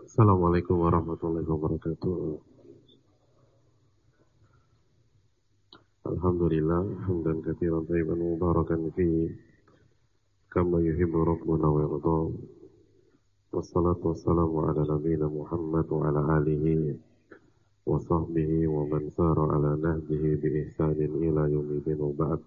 Assalamualaikum warahmatullahi wabarakatuh. Alhamdulillah, hamdan katsiran thayyiban mubarakan fi kama yuhibbu rabbuna wa yarda. Wassalatu wassalamu ala nabiyyina Muhammad wa ala alihi wa sahbihi wa man sara ala nahjihi bi ihsanin ila yaumil wa ba'd.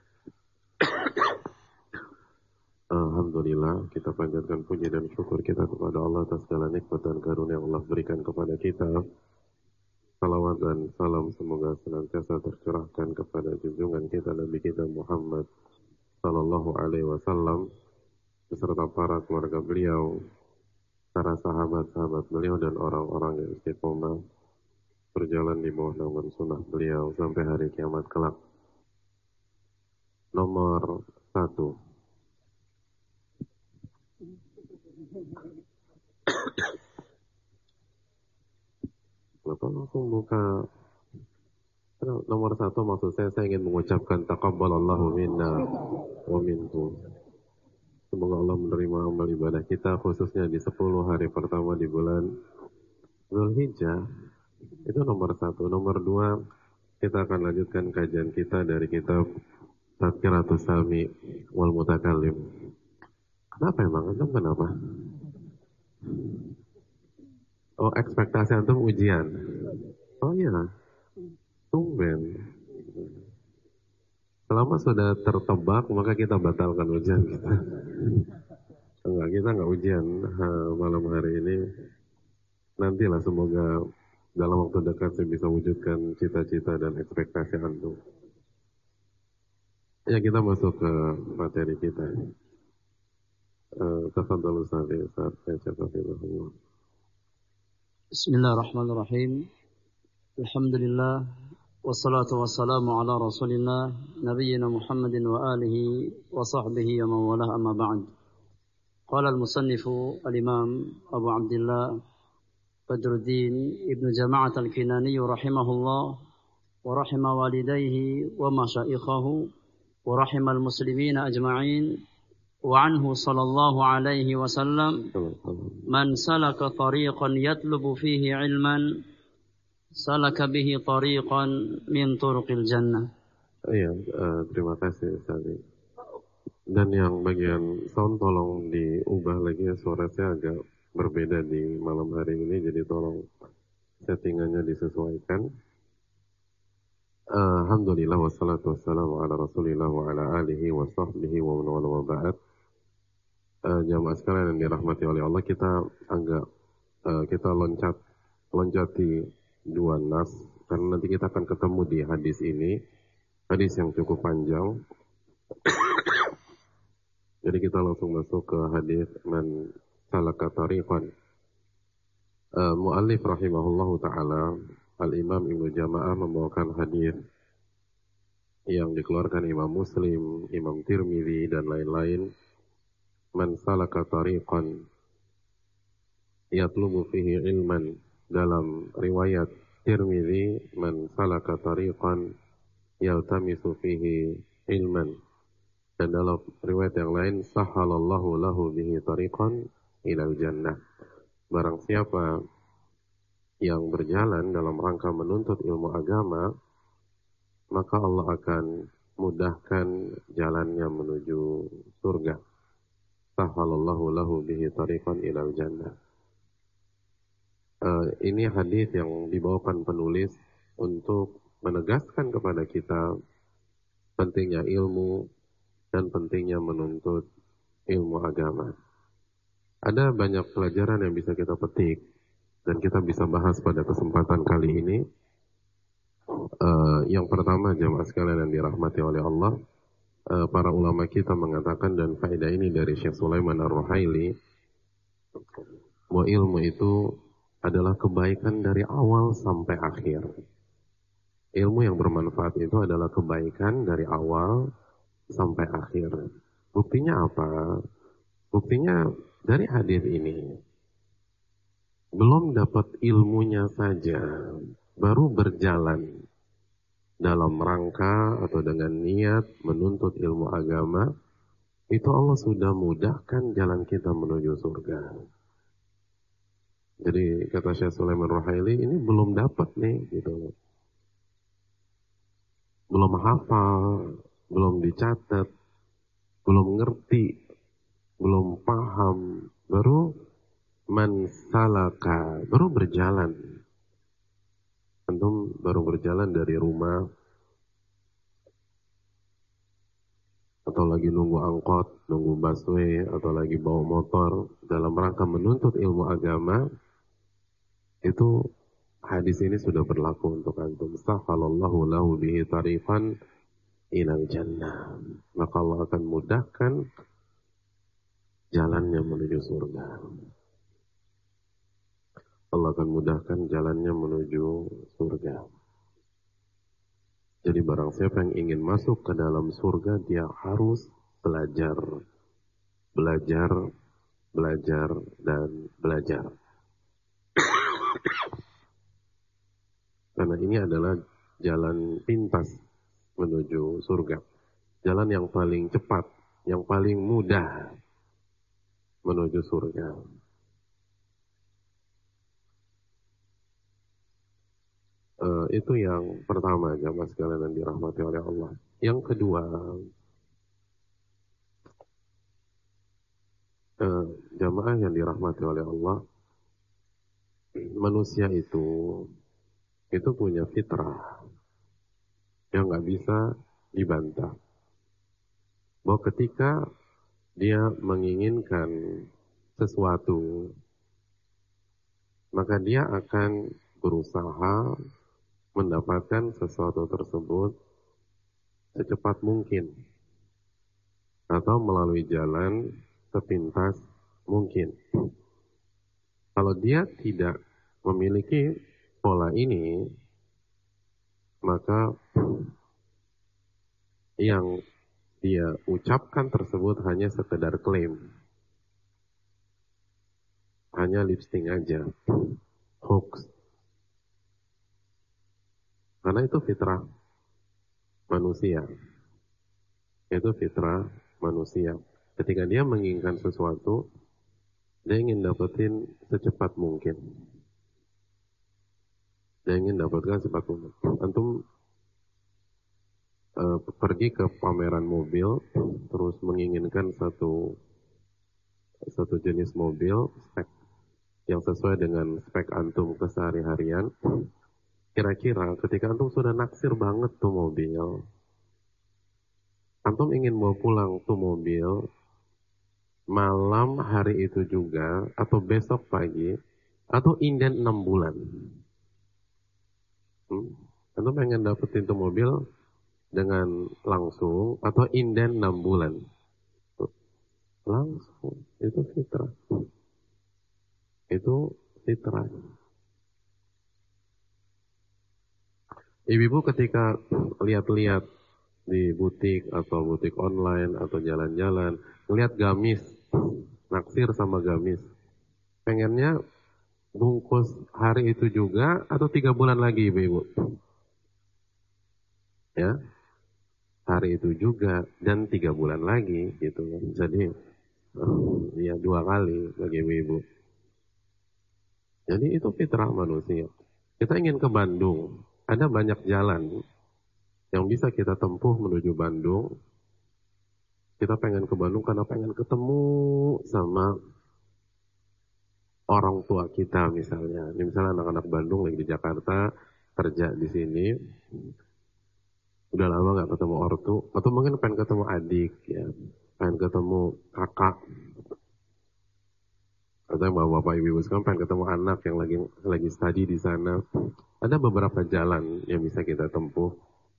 Alhamdulillah, kita panjatkan puji dan syukur kita kepada Allah atas segala nikmat dan karunia yang Allah berikan kepada kita. Salawat dan salam semoga senantiasa tercurahkan kepada junjungan kita Nabi kita Muhammad sallallahu alaihi wasallam beserta para keluarga beliau, para sahabat-sahabat beliau dan orang-orang yang istiqomah berjalan di bawah naungan sunnah beliau sampai hari kiamat kelak. Nomor 1. Bapak langsung buka. Nomor 1 maksud saya ingin mengucapkan taqabbalallahu minna wa minkum. Semoga Allah menerima amal ibadah kita khususnya di 10 hari pertama di bulan Zulhijjah. Itu nomor 1. Nomor 2, kita akan lanjutkan kajian kita dari kitab Tadkiratus Sami wal Mutakallim. Kenapa emang? Antum kenapa? Oh, ekspektasi antum ujian. Oh iya, tumben. Selama sudah tertebak, maka kita batalkan ujian kita. Enggak, kita enggak ujian malam hari ini. Nantilah semoga dalam waktu dekat saya bisa wujudkan cita-cita dan ekspektasi antum. Ya, kita masuk ke materi kita. Tafadhal Ustaz, saya cakap dulu. Bismillahirrahmanirrahim. Alhamdulillah wassalatu wassalamu ala Rasulillah nabiyyina Muhammadin wa alihi wa sahbihi wa man walah amma ba'd. Qala al-musannifu al-imam Abu Abdullah Badruddin Ibn Jama'at al-Kinani rahimahullah wa rahima walidayhi wa masyaikhahu wa rahima al-muslimina ajma'in. وعنه صلى الله عليه وسلم من سلك طريقا يطلب فيه علما سلك به طريقا من طرق الجنة. Iya, terima kasih Ustaz. Dan yang bagian sound tolong diubah lagi ya, suara saya agak berbeda di malam hari ini, jadi tolong settingannya disesuaikan. Alhamdulillah wassalatu wassalamu ala Rasulillah wa ala alihi wa sahbihi wa man wala wa ba'd. Jamaah sekalian yang dirahmati oleh Allah, kita loncati dua nas karena nanti kita akan ketemu di hadis ini, hadis yang cukup panjang. Jadi kita langsung masuk ke hadis man salaka tariqan. Muallif rahimahullahu taala Al-Imam Ibnu Jama'ah membawakan hadis yang dikeluarkan Imam Muslim, Imam Tirmidzi dan lain-lain. Man salaka tariqan yatlubu fihi ilman, dalam riwayat Tirmidzi man salaka tariqan yaltamisu fihi ilman, dan dalam riwayat yang lain sahalallahu lahu bihi tariqan ilal jannah. Barang siapa yang berjalan dalam rangka menuntut ilmu agama, maka Allah akan mudahkan jalannya menuju surga. Sahalallahu lahu bihi tariqan ilal jannah. Ini hadis yang dibawakan penulis untuk menegaskan kepada kita pentingnya ilmu dan pentingnya menuntut ilmu agama. Ada banyak pelajaran yang bisa kita petik dan kita bisa bahas pada kesempatan kali ini. Yang pertama, jamaah sekalian yang dirahmati oleh Allah, para ulama kita mengatakan, dan faedah ini dari Syekh Sulaiman Ar-Ruhaili, bahwa ilmu itu adalah kebaikan dari awal sampai akhir. Ilmu yang bermanfaat itu adalah kebaikan dari awal sampai akhir. Buktinya apa? Buktinya dari hadis ini. Belum dapat ilmunya saja, baru berjalan dalam rangka atau dengan niat menuntut ilmu agama, itu Allah sudah mudahkan jalan kita menuju surga. Jadi kata Syekh Sulaiman Ruhaili, ini belum dapat nih gitu. Belum hafal, belum dicatat, belum ngerti, belum paham, baru mansalaka, baru berjalan. Antum baru berjalan dari rumah atau lagi nunggu angkot, nunggu busway, atau lagi bawa motor dalam rangka menuntut ilmu agama, itu hadis ini sudah berlaku untuk antum. Sahalallahu lahu bihi tariqan ilal jannah. Maka Allah akan mudahkan jalannya menuju surga. Allah akan mudahkan jalannya menuju surga. Jadi barang siapa yang ingin masuk ke dalam surga, dia harus belajar, belajar, belajar, dan belajar. Karena ini adalah jalan pintas menuju surga. Jalan yang paling cepat, yang paling mudah menuju surga. Itu yang pertama, jamaah sekalian yang dirahmati oleh Allah. Yang kedua, jamaah yang dirahmati oleh Allah, manusia itu punya fitrah yang nggak bisa dibantah. Bahwa ketika dia menginginkan sesuatu, maka dia akan berusaha mendapatkan sesuatu tersebut secepat mungkin atau melalui jalan sepintas mungkin. Kalau dia tidak memiliki pola ini, maka yang dia ucapkan tersebut hanya sekedar klaim, hanya lipsting aja, hoax. Karena itu fitrah manusia. Itu fitrah manusia. Ketika dia menginginkan sesuatu, dia ingin dapetin secepat mungkin. Dia ingin dapatkan secepat mungkin. Antum pergi ke pameran mobil, terus menginginkan satu jenis mobil, spek yang sesuai dengan spek antum kesehari-harian. Kira-kira ketika antum sudah naksir banget tuh mobil, antum ingin bawa pulang tuh mobil malam hari itu juga, atau besok pagi, atau inden 6 bulan. Antum pengen dapetin tuh mobil dengan langsung, atau inden 6 bulan. Langsung, itu fitrah. Itu fitrah. Ibu-ibu ketika lihat-lihat di butik atau butik online atau jalan-jalan, ngelihat gamis, naksir sama gamis, pengennya bungkus hari itu juga atau 3 bulan lagi, ibu-ibu? Ya, hari itu juga dan 3 bulan lagi gitu. Jadi ya 2 kali bagi ibu-ibu. Jadi itu fitrah manusia. Kita ingin ke Bandung, ada banyak jalan yang bisa kita tempuh menuju Bandung. Kita pengen ke Bandung karena pengen ketemu sama orang tua kita misalnya. Ini misalnya anak-anak Bandung lagi di Jakarta, kerja di sini, udah lama nggak ketemu ortu, atau mungkin pengen ketemu adik, ya, pengen ketemu kakak, atau bapak-bapak ibu-ibu sekarang pengen ketemu anak yang lagi study di sana. Ada beberapa jalan yang bisa kita tempuh.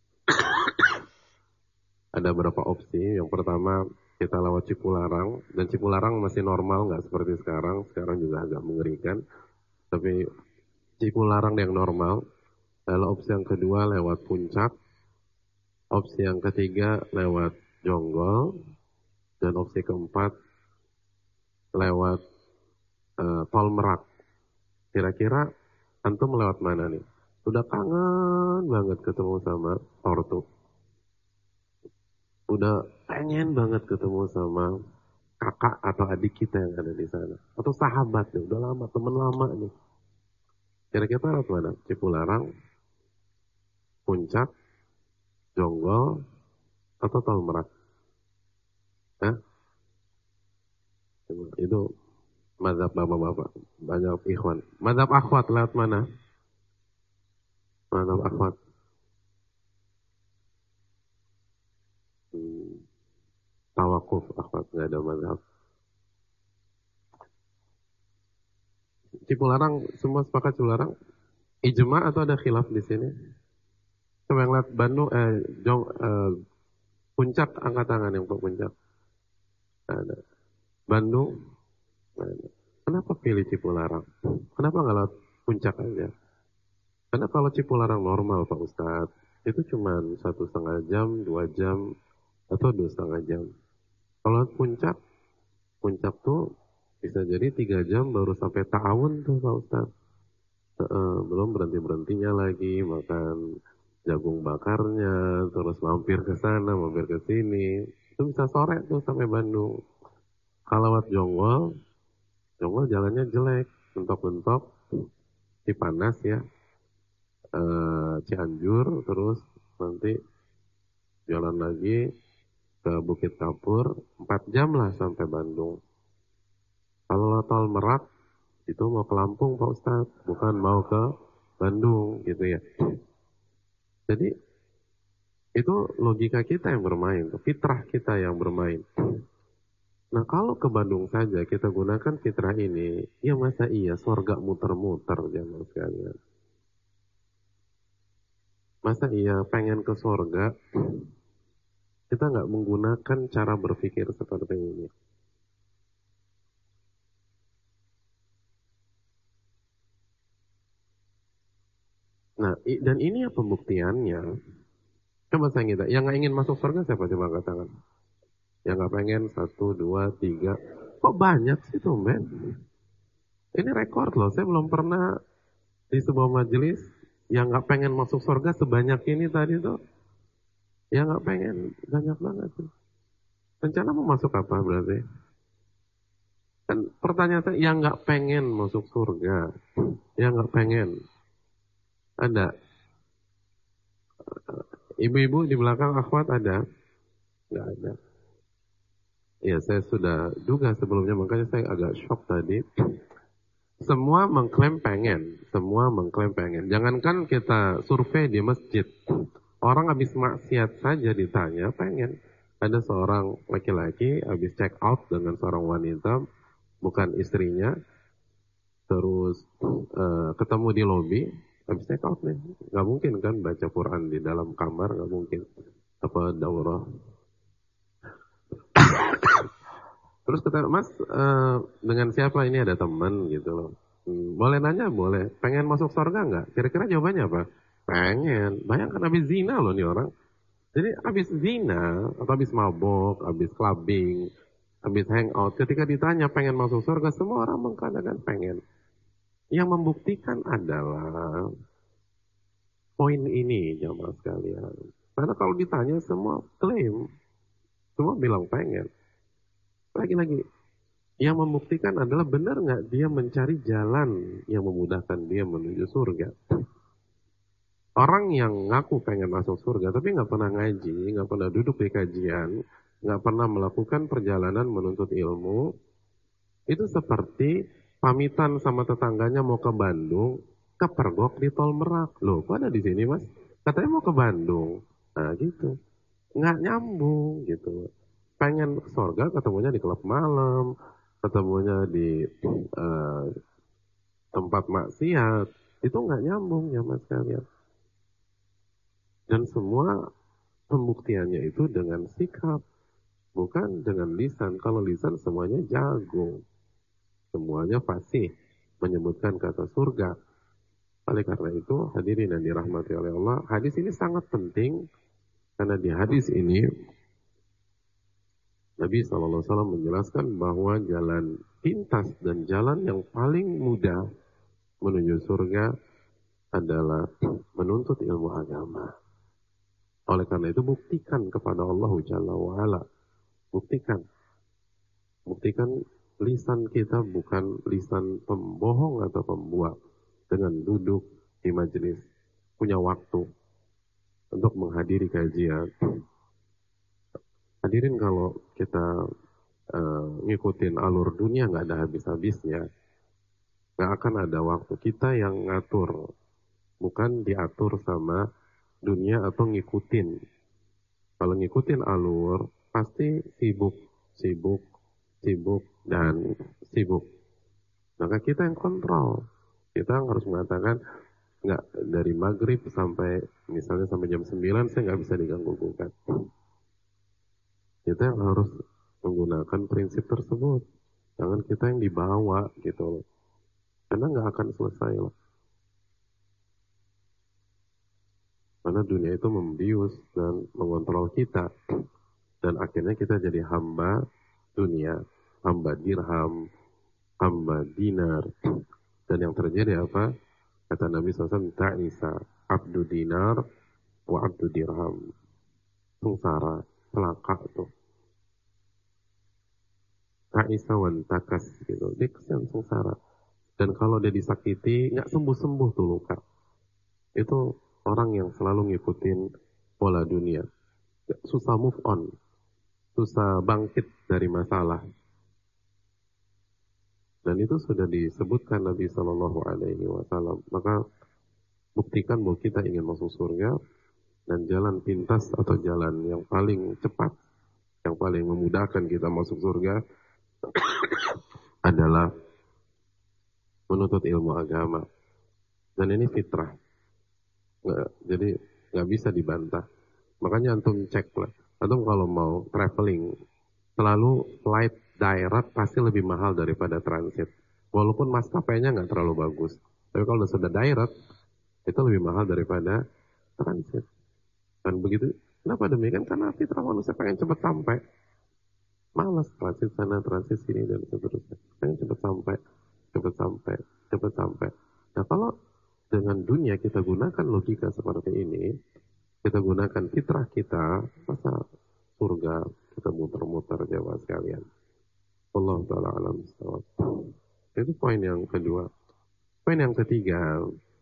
Ada beberapa opsi. Yang pertama, kita lewat Cipularang, dan Cipularang masih normal, nggak seperti sekarang. Sekarang juga agak mengerikan, tapi Cipularang yang normal. Lalu opsi yang kedua lewat Puncak, opsi yang ketiga lewat Jonggol, dan opsi keempat lewat Tol Merak. Kira-kira antum lewat mana nih? Udah kangen banget ketemu sama ortu. Udah pengen banget ketemu sama kakak atau adik kita yang ada di sana. Atau sahabat nih, udah lama, teman lama nih. Kira-kira lewat mana? Cipularang, Puncak, Jonggol, atau Tol Merak? Hah? Itu mazhab bapak-bapak, banyak ikhwan. Mazhab akhwat lewat mana? Mazhab akhwat. Tawakuf akhwat, nggak ada mazhab. Cipularang, semua sepakat Cipularang? Ijma atau ada khilaf di sini? Coba yang lihat Bandung, Puncak, angkat tangan yang Puncak. Ada. Bandung, ada. Kenapa pilih Cipularang? Kenapa nggak lewat Puncak aja? Karena kalau Cipularang normal Pak Ustadz, itu cuma 1,5 jam, 2 jam, atau 2,5 jam. Kalau Puncak, Puncak tuh bisa jadi 3 jam baru sampai Ta'awun tuh Pak Ustadz. Belum berhenti-berhentinya lagi, makan jagung bakarnya, terus mampir ke sana, mampir ke sini. Itu bisa sore tuh sampai Bandung. Kalau lewat Jonggol, Jonggol jalannya jelek, bentok-bentok, Cipanas ya, Cianjur, terus nanti jalan lagi ke Bukit Kapur, 4 jam lah sampai Bandung. Kalau tol Merak, itu mau ke Lampung Pak Ustadz, bukan mau ke Bandung gitu ya. Jadi itu logika kita yang bermain, fitrah kita yang bermain. Nah kalau ke Bandung saja kita gunakan fitrah ini, ya masa iya surga muter-muter jamaah sekalian. Masa iya pengen ke surga, kita nggak menggunakan cara berpikir seperti ini. Nah, dan ini ya pembuktiannya. Coba saya kita, yang nggak ingin masuk surga siapa coba angkat tangan? Yang nggak pengen 1, 2, 3. Kok banyak sih tuh men? Ini rekor loh, saya belum pernah di sebuah majelis yang nggak pengen masuk surga sebanyak ini tadi tuh. Yang nggak pengen, banyak banget tuh. Rencana mau masuk apa berarti? Kan pertanyaan saya, yang nggak pengen masuk surga, yang nggak pengen. Ada ibu-ibu di belakang akhwat ada? Nggak ada. Ya saya sudah duga sebelumnya, makanya saya agak shock tadi. Semua mengklaim pengen, semua mengklaim pengen. Jangankan kita survei di masjid, orang habis maksiat saja ditanya pengen. Ada seorang laki-laki habis check out dengan seorang wanita, bukan istrinya, terus ketemu di lobi, habis check out nih, nggak mungkin kan baca Quran di dalam kamar, nggak mungkin. Apa daurah? Terus kata Mas, dengan siapa ini, ada teman gitu loh. Boleh nanya, boleh. Pengen masuk surga nggak? Kira-kira jawabannya apa? Pengen. Bayangkan habis zina loh nih orang. Jadi habis zina, atau habis mabok, habis clubbing, habis hangout. Ketika ditanya pengen masuk surga, semua orang mengatakan pengen. Yang membuktikan adalah poin ini jamaah sekalian. Karena kalau ditanya semua klaim, semua bilang pengen. Lagi-lagi, yang membuktikan adalah benar nggak dia mencari jalan yang memudahkan dia menuju surga. Orang yang ngaku pengen masuk surga tapi nggak pernah ngaji, nggak pernah duduk di kajian, nggak pernah melakukan perjalanan menuntut ilmu, itu seperti pamitan sama tetangganya mau ke Bandung, kepergok di Tol Merak. Loh, kok ada di sini Mas? Katanya mau ke Bandung. Nah gitu, nggak nyambung gitu. Pengen ke surga ketemunya di klub malam, ketemunya di tempat maksiat, itu nggak nyambung ya Mas kalian. Dan semua pembuktiannya itu dengan sikap, bukan dengan lisan. Kalau lisan semuanya jago, semuanya fasih menyebutkan kata surga. Oleh karena itu, hadirin yang dirahmati oleh Allah, hadis ini sangat penting karena di hadis ini Nabi SAW menjelaskan bahwa jalan pintas dan jalan yang paling mudah menuju surga adalah menuntut ilmu agama. Oleh karena itu buktikan kepada Allah Jalla wa'ala. Buktikan. Buktikan lisan kita bukan lisan pembohong atau pembual. Dengan duduk di majelis, punya waktu untuk menghadiri kajian. Hadirin, kalau kita ngikutin alur dunia nggak ada habis-habisnya. Nggak akan ada waktu. Kita yang ngatur, bukan diatur sama dunia atau ngikutin. Kalau ngikutin alur, pasti sibuk, sibuk, sibuk, dan sibuk. Maka kita yang kontrol. Kita harus mengatakan, nggak, dari maghrib sampai misalnya sampai jam 9 saya nggak bisa diganggu gugat. Kita yang harus menggunakan prinsip tersebut. Jangan kita yang dibawa gitu loh. Karena nggak akan selesai loh. Karena dunia itu membius dan mengontrol kita. Dan akhirnya kita jadi hamba dunia, hamba dirham, hamba dinar. Dan yang terjadi apa? Kata Nabi SAW, ta'isa abdu dinar wa abdu dirham. Sengsara, celaka tuh. Ta'isa wan takas gitu. Dia kesian sengsara. Dan kalau dia disakiti, nggak sembuh-sembuh tuh luka. Itu orang yang selalu ngikutin pola dunia. Susah move on. Susah bangkit dari masalah. Dan itu sudah disebutkan Nabi Shallallahu Alaihi Wasallam. Maka buktikan bahwa kita ingin masuk surga, dan jalan pintas atau jalan yang paling cepat, yang paling memudahkan kita masuk surga adalah menuntut ilmu agama. Dan ini fitrah. Jadi nggak bisa dibantah. Makanya antum cek lah. Antum kalau mau traveling, selalu flight darat pasti lebih mahal daripada transit. Walaupun maskapainya nggak terlalu bagus. Tapi kalau sudah darat, itu lebih mahal daripada transit. Dan begitu, kenapa demikian? Karena fitrah manusia pengen cepat sampai. Malas transit sana, transit sini, dan seterusnya. Pengen cepat sampai, cepat sampai, cepat sampai. Nah, kalau dengan dunia kita gunakan logika seperti ini, kita gunakan fitrah kita, masa surga kita muter-muter jawab sekalian. Allah Ta'ala alam sawab. Itu poin yang kedua. Poin yang ketiga,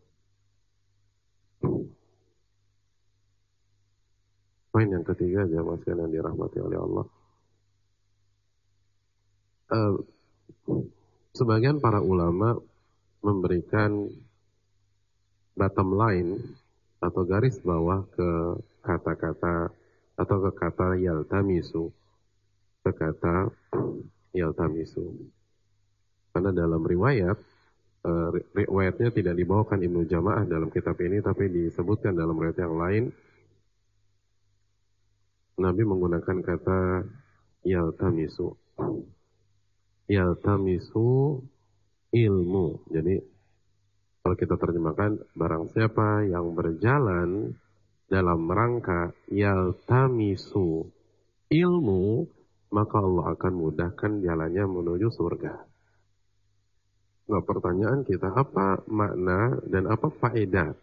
jamaah sekalian dirahmati oleh Allah. Sebagian para ulama memberikan bottom line atau garis bawah ke kata-kata atau ke kata yaltamisu, ke kata yaltamisu. Karena dalam riwayatnya tidak dibawakan Ibnu Jamaah dalam kitab ini, tapi disebutkan dalam riwayat yang lain, Nabi menggunakan kata yaltamisu. Yaltamisu ilmu. Jadi kalau kita terjemahkan, barang siapa yang berjalan dalam rangka yaltamisu ilmu, maka Allah akan mudahkan jalannya menuju surga. Nah, pertanyaan kita, apa makna dan apa faedah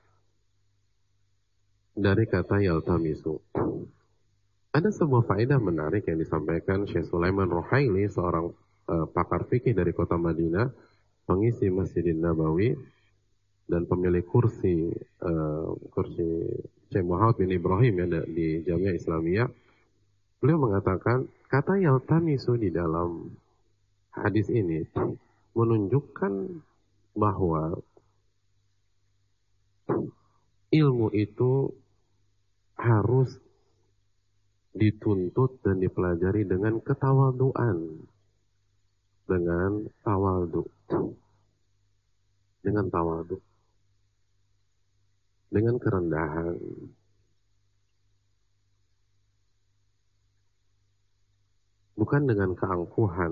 dari kata yaltamisu? Ada sebuah faedah menarik yang disampaikan Syekh Sulaiman Ruhaili, seorang pakar fikih dari kota Madinah, pengisi Masjidin Nabawi dan pemilik kursi Syekh Muhammad bin Ibrahim ya, di Jamiah Islamiyah. Beliau mengatakan kata yaltamisu di dalam hadis ini menunjukkan bahwa ilmu itu harus dituntut dan dipelajari dengan ketawaduan, dengan tawadu, dengan kerendahan. Bukan dengan keangkuhan,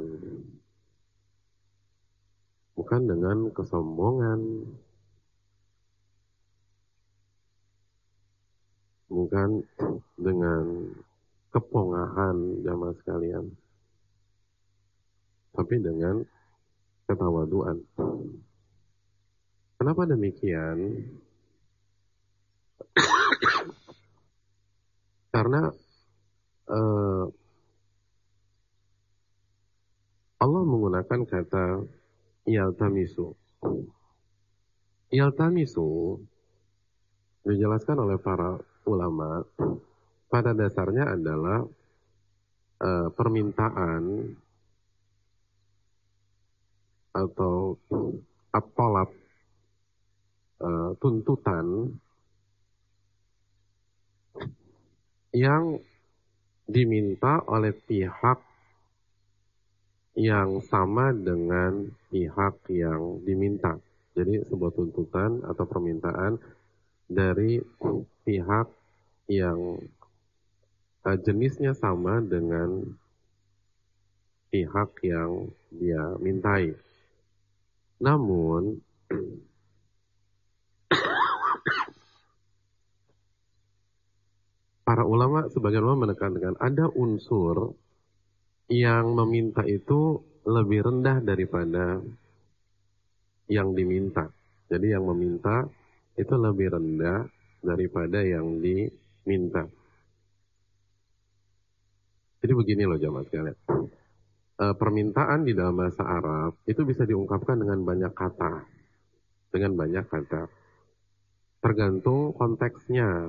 bukan dengan kesombongan, bukan dengan kepongahan jamaah sekalian, tapi dengan ketawaduan. Kenapa demikian? Karena Allah menggunakan kata yaltamisu. Yaltamisu dijelaskan oleh para ulama pada dasarnya adalah permintaan atau at-talab, tuntutan yang diminta oleh pihak yang sama dengan pihak yang diminta. Jadi sebuah tuntutan atau permintaan dari pihak yang jenisnya sama dengan pihak yang dia mintai. Namun para ulama, sebagian ulama menekankan ada unsur yang meminta itu lebih rendah daripada yang diminta. Jadi yang meminta itu lebih rendah daripada yang diminta. Jadi begini loh jamaah sekalian. Permintaan di dalam bahasa Arab itu bisa diungkapkan dengan banyak kata. Dengan banyak kata. Tergantung konteksnya.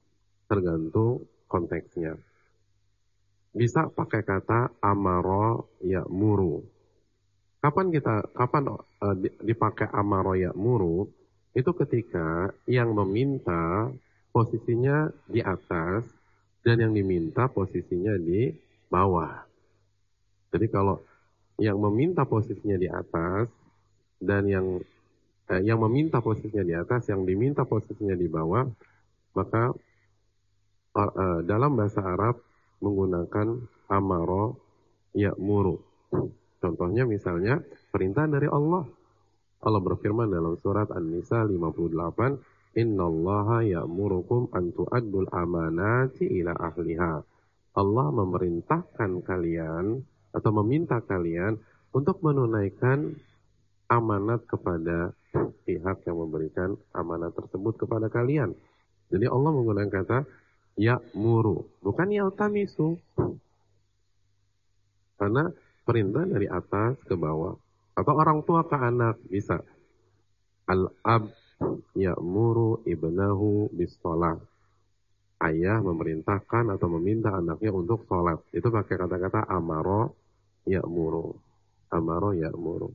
Bisa pakai kata amaro ya'muru. Kapan dipakai amaro ya'muru? Itu ketika yang meminta posisinya di atas dan yang diminta posisinya di bawah. Jadi kalau yang meminta posisinya di atas dan yang meminta posisinya di atas, yang diminta posisinya di bawah, maka dalam bahasa Arab menggunakan amaro ya'muru. Contohnya misalnya perintah dari Allah. Allah berfirman dalam surat An-Nisa 58, "Innallaha ya'murukum an tu'addul amanati ila ahliha." Allah memerintahkan kalian atau meminta kalian untuk menunaikan amanat kepada pihak yang memberikan amanat tersebut kepada kalian. Jadi Allah menggunakan kata ya'muru, bukan yaltamisu. Karena perintah dari atas ke bawah. Atau orang tua ke anak bisa. Al-ab ya'muru ibnahu bis-shalah. Ayah memerintahkan atau meminta anaknya untuk sholat. Itu pakai kata-kata amaro ya'muru. Amaro ya'muru.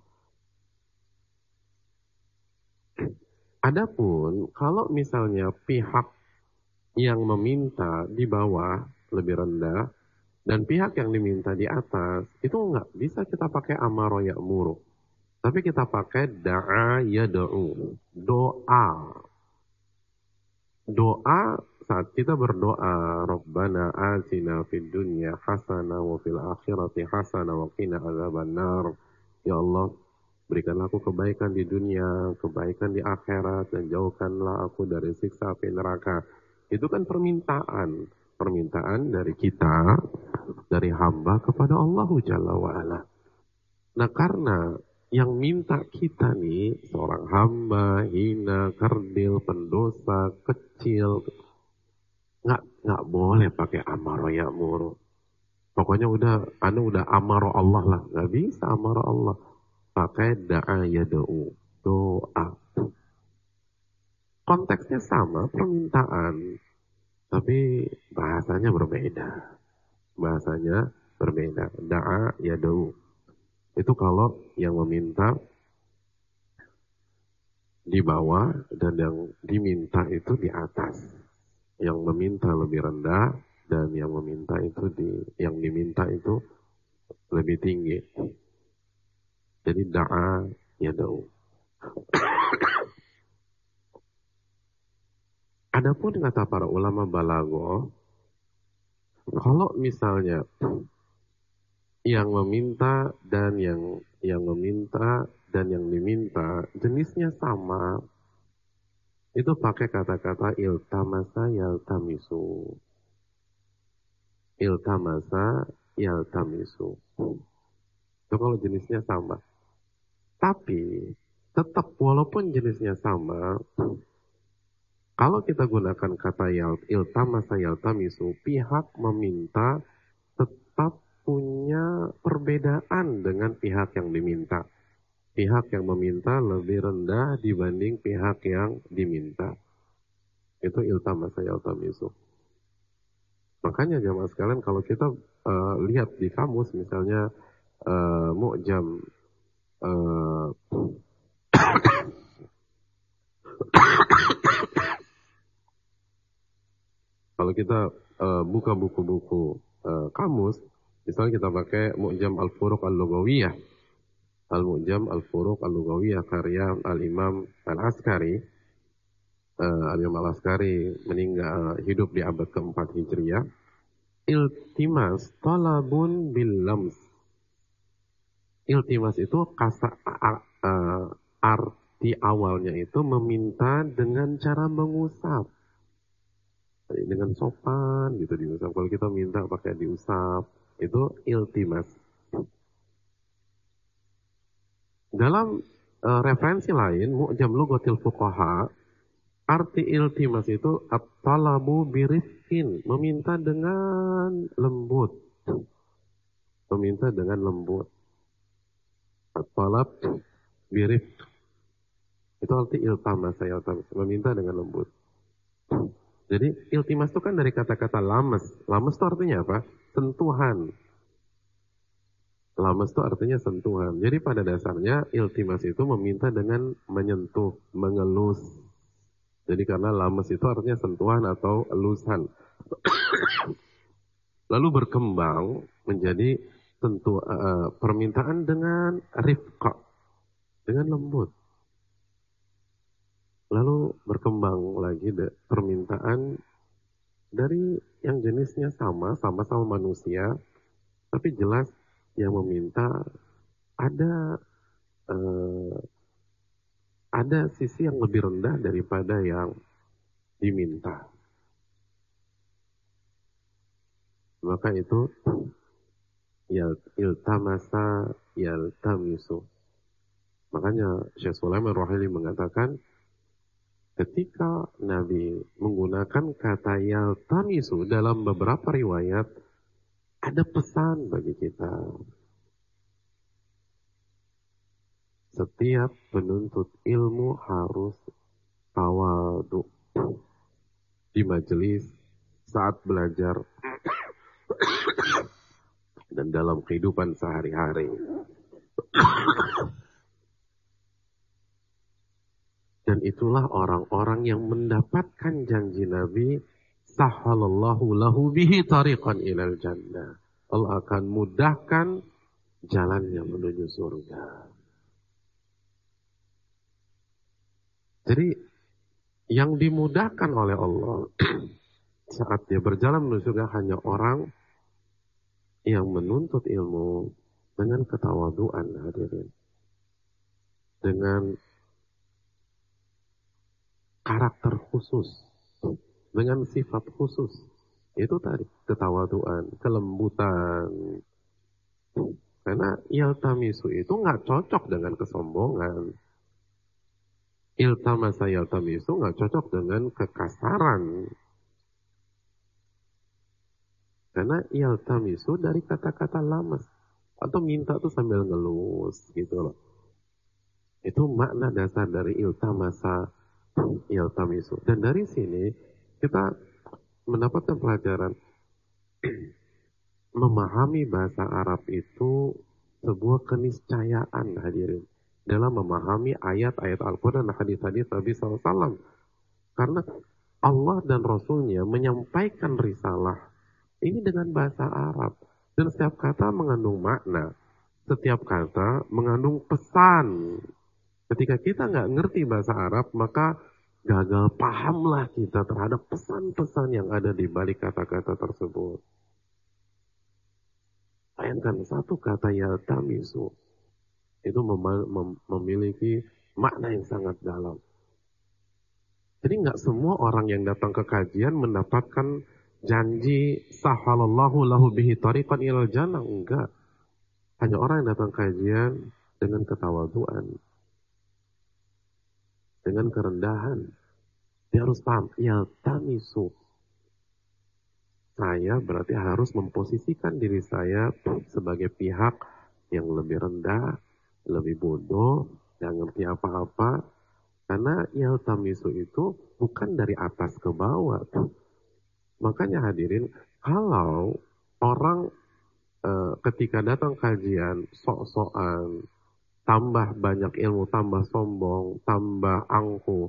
Adapun kalau misalnya pihak yang meminta di bawah lebih rendah dan pihak yang diminta di atas, itu enggak bisa kita pakai amaro ya'muru. Tapi kita pakai da'a yada'u. Doa. Doa saat kita berdoa, Rabbana atina fid dunya hasanah wa fil akhirati hasanah wa qina azabannar. Ya Allah, berikanlah aku kebaikan di dunia, kebaikan di akhirat, dan jauhkanlah aku dari siksa api neraka. Itu kan permintaan. Permintaan dari kita, dari hamba kepada Allah Jalla wa'ala. Nah karena yang minta kita nih, seorang hamba, hina, kerdil, pendosa, kecil, nggak boleh pakai amaro ya'muru. Pokoknya udah amaro Allah lah, nggak bisa amaro Allah. Pakai da'a yada'u, doa. Konteksnya sama, permintaan. Tapi bahasanya berbeda. Da'a yada'u. Itu kalau yang meminta di bawah dan yang diminta itu di atas. Yang meminta lebih rendah dan yang diminta itu lebih tinggi. Jadi da'a yada'u. Adapun kata para ulama balaghah, kalau misalnya yang meminta dan yang diminta jenisnya sama, itu pakai kata-kata iltamasa yaltamisu. Iltamasa yaltamisu. Itu kalau jenisnya sama. Tapi tetap walaupun jenisnya sama, kalau kita gunakan kata iltamasa yaltamisu, pihak meminta tetap punya perbedaan dengan pihak yang diminta. Pihak yang meminta lebih rendah dibanding pihak yang diminta. Itu iltamasa yaltamisu. Makanya jamaah sekalian kalau kita lihat di kamus misalnya mu'jam kalau kita buka buku-buku kamus, misalnya kita pakai Mu'jam Al-Furuq Al-Lughawiyah, Al-Mu'jam Al-Furuq Al-Lughawiyah karya Al-Imam Al-Askari. Al-Imam Al-Askari meninggal hidup di abad keempat Hijriah. Iltimas talabun bil lams. Iltimas itu arti awalnya itu meminta dengan cara mengusap. Dengan sopan gitu diusap. Kalau kita minta pakai diusap, itu iltimas. Dalam referensi lain, Mu'jam Lughatil Fuqaha, arti iltimas itu at-talabu birifkin, meminta dengan lembut. Meminta dengan lembut. At-talab birifk. Itu arti iltamas, meminta dengan lembut. Jadi iltimas itu kan dari kata-kata lames. Lames itu artinya apa? Sentuhan. Lames itu artinya sentuhan. Jadi pada dasarnya iltimas itu meminta dengan menyentuh, mengelus. Jadi karena lames itu artinya sentuhan atau elusan. Lalu berkembang menjadi permintaan dengan rifqa, dengan lembut. Lalu berkembang lagi permintaan dari yang jenisnya sama-sama manusia, tapi jelas yang meminta ada sisi yang lebih rendah daripada yang diminta. Maka itu iltamasa yaltamisu. Makanya Syekh Sulaiman Ar-Ruhaili mengatakan, ketika Nabi menggunakan kata yaltamisu dalam beberapa riwayat, ada pesan bagi kita. Setiap penuntut ilmu harus tawadhu di majelis, saat belajar, dan dalam kehidupan sehari-hari. Dan itulah orang-orang yang mendapatkan janji Nabi, sahhalallahu lahu bihi tariqan ilal jannah. Allah akan mudahkan jalannya menuju surga. Jadi yang dimudahkan oleh Allah saat dia berjalan menuju surga hanya orang yang menuntut ilmu dengan ketawaduan, hadirin. Dengan karakter khusus, dengan sifat khusus. Itu tadi, ketawaduan, kelembutan. Karena yaltamisu itu nggak cocok dengan kesombongan. Iltamasa yaltamisu nggak cocok dengan kekasaran. Karena yaltamisu dari kata-kata lamas. Atau minta tuh sambil ngelus gitu loh. Itu makna dasar dari iltamasa yaltamisu. Dan dari sini kita mendapatkan pelajaran memahami bahasa Arab itu sebuah keniscayaan, hadirin, dalam memahami ayat-ayat Al-Quran dan hadis-hadis Nabi SAW. Karena Allah dan Rasulnya menyampaikan risalah ini dengan bahasa Arab. Dan setiap kata mengandung makna. Setiap kata mengandung pesan. Ketika kita nggak ngerti bahasa Arab, maka gagal pahamlah kita terhadap pesan-pesan yang ada di balik kata-kata tersebut. Bayangkan satu kata yaltamisu itu memiliki makna yang sangat dalam. Jadi nggak semua orang yang datang ke kajian mendapatkan janji sahhalallahu lahu bihi tariqan ilal jannah. Enggak. Hanya orang yang datang kajian dengan ketawaduan, dengan kerendahan. Dia harus paham yaltamisu. saya berarti harus memposisikan diri saya sebagai pihak yang lebih rendah, lebih bodoh, nggak ngerti apa-apa. Karena yaltamisu itu bukan dari atas ke bawah. Makanya hadirin, kalau orang ketika datang kajian, sok-sokan, tambah banyak ilmu, tambah sombong, tambah angkuh,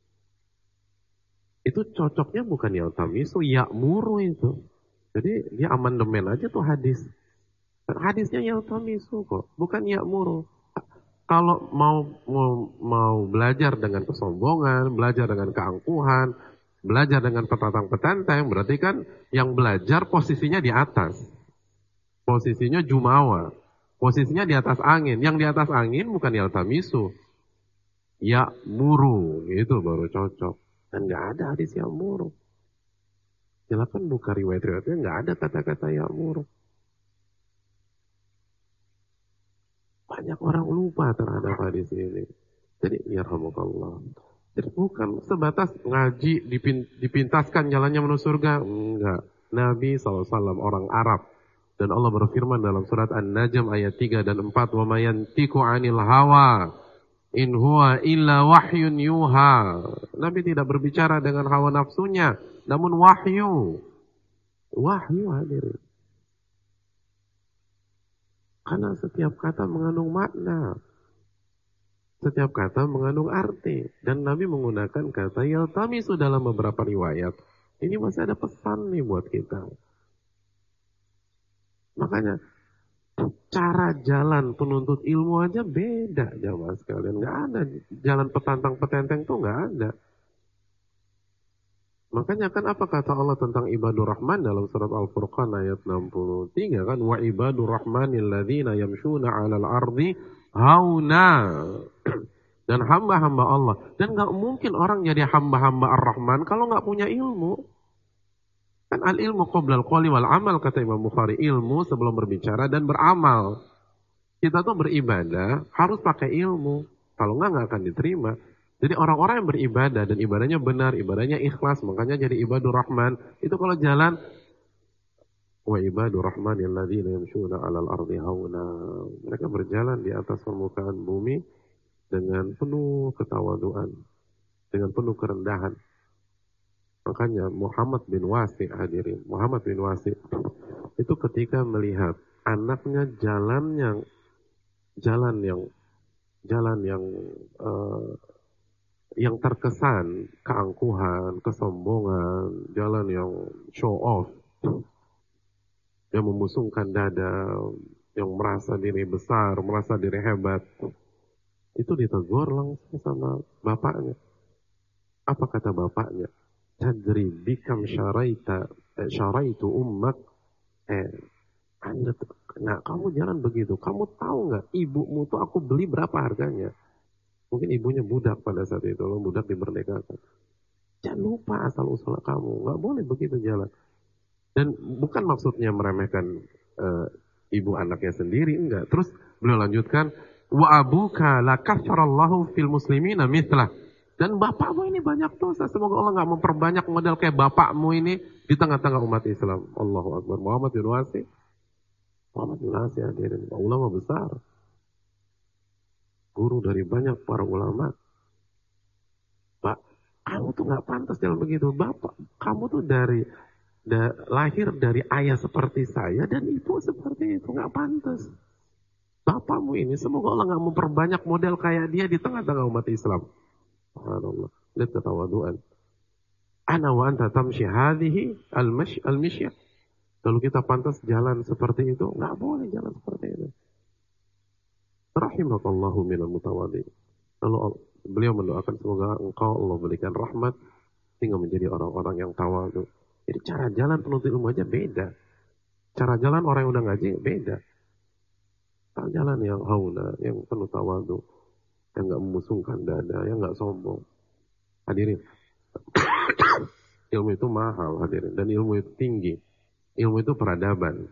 itu cocoknya bukan yaltamisu, ya'muru itu. Jadi dia amandemen aja tuh hadis. Hadisnya yaltamisu kok, bukan ya'muru. Kalau mau belajar dengan kesombongan, belajar dengan keangkuhan, belajar dengan petantang-petenteng, berarti kan yang belajar posisinya di atas. Posisinya jumawa. Posisinya di atas angin. Yang di atas angin bukan yaltamisu. Ya'muru. Itu baru cocok. Dan gak ada hadis ya'muru. Silakan buka riwayat-riwayatnya, gak ada kata-kata ya'muru. Banyak orang lupa terhadap hadis ini. Jadi, yarhamukallah. Jadi bukan sebatas ngaji, dipintaskan jalannya menuju surga. Enggak. Nabi SAW orang Arab. Dan Allah berfirman dalam surat An-Najm ayat 3 dan 4. Wa ma yantiqu 'anil hawa in huwa illa wahyun yuha. Nabi tidak berbicara dengan hawa nafsunya, namun wahyu. Wahyu hadirin. Karena setiap kata mengandung makna. Setiap kata mengandung arti. Dan Nabi menggunakan kata yaltamisu dalam beberapa riwayat. Ini masih ada pesan nih buat kita. Makanya cara jalan penuntut ilmu aja beda jamaah sekalian. Gak ada jalan petantang petenteng tuh gak ada. Makanya kan apa kata Allah tentang ibadur rahman dalam surat Al-Furqan ayat 63 kan, wa ibadur rahmanil ladzina yamshuna 'alal ardi hauna. Dan hamba-hamba Allah. Dan gak mungkin orang jadi hamba-hamba Ar-Rahman kalau gak punya ilmu. Kan al-ilmu qoblal qawli wal amal, kata Imam Bukhari. Ilmu sebelum berbicara dan beramal. Kita tuh beribadah harus pakai ilmu. Kalau nggak akan diterima. Jadi orang-orang yang beribadah dan ibadahnya benar, ibadahnya ikhlas, makanya jadi ibadur rahman. Itu kalau jalan, wa ibadur rahman alladzina yamshuna 'alal ardi hauna. Mereka berjalan di atas permukaan bumi dengan penuh ketawaduan, dengan penuh kerendahan. Makanya Muhammad bin Wasi' hadirin, Muhammad bin Wasi' itu ketika melihat anaknya jalan yang terkesan keangkuhan, kesombongan, jalan yang show off, yang membusungkan dada, yang merasa diri besar, merasa diri hebat, itu ditegur langsung sama bapaknya. Apa kata bapaknya? Tadri bikam syaraitu ummak. Nah, kamu jalan begitu. Kamu tahu nggak ibumu tuh aku beli berapa harganya? Mungkin ibunya budak pada saat itu. Lo budak dimerdekakan. Jangan lupa asal usul kamu. Nggak boleh begitu jalan. Dan bukan maksudnya meremehkan ibu anaknya sendiri, enggak. Terus beliau lanjutkan, wa abuka la kafarallahu fil muslimina mithlah. Dan bapakmu ini banyak dosa. Semoga Allah nggak memperbanyak model kayak bapakmu ini di tengah-tengah umat Islam. Allahu Akbar. Muhammad bin Wasi. Muhammad bin Wasi hadirin. Ulama besar. Guru dari banyak para ulama. Pak, kamu tuh nggak pantas jalan begitu. Bapak, kamu tuh lahir dari ayah seperti saya dan ibu seperti itu. Nggak pantas. Bapakmu ini semoga Allah nggak memperbanyak model kayak dia di tengah-tengah umat Islam. Subhanallah. Lihat ketawaduan. Ana wa anta tamshi hadhihi al-mishyah. Kalau kita pantas jalan seperti itu, nggak boleh jalan seperti itu. Rahimakallahu minal mutawadhi. Lalu beliau mendoakan semoga engkau Allah berikan rahmat sehingga menjadi orang-orang yang tawadhu. Jadi cara jalan penuntut ilmu aja beda. Cara jalan orang yang udah ngaji beda. Cara jalan yang hauna, yang penuh tawadhu, yang nggak memusungkan dada, yang nggak sombong. Hadirin, ilmu itu mahal hadirin, dan ilmu itu tinggi. Ilmu itu peradaban.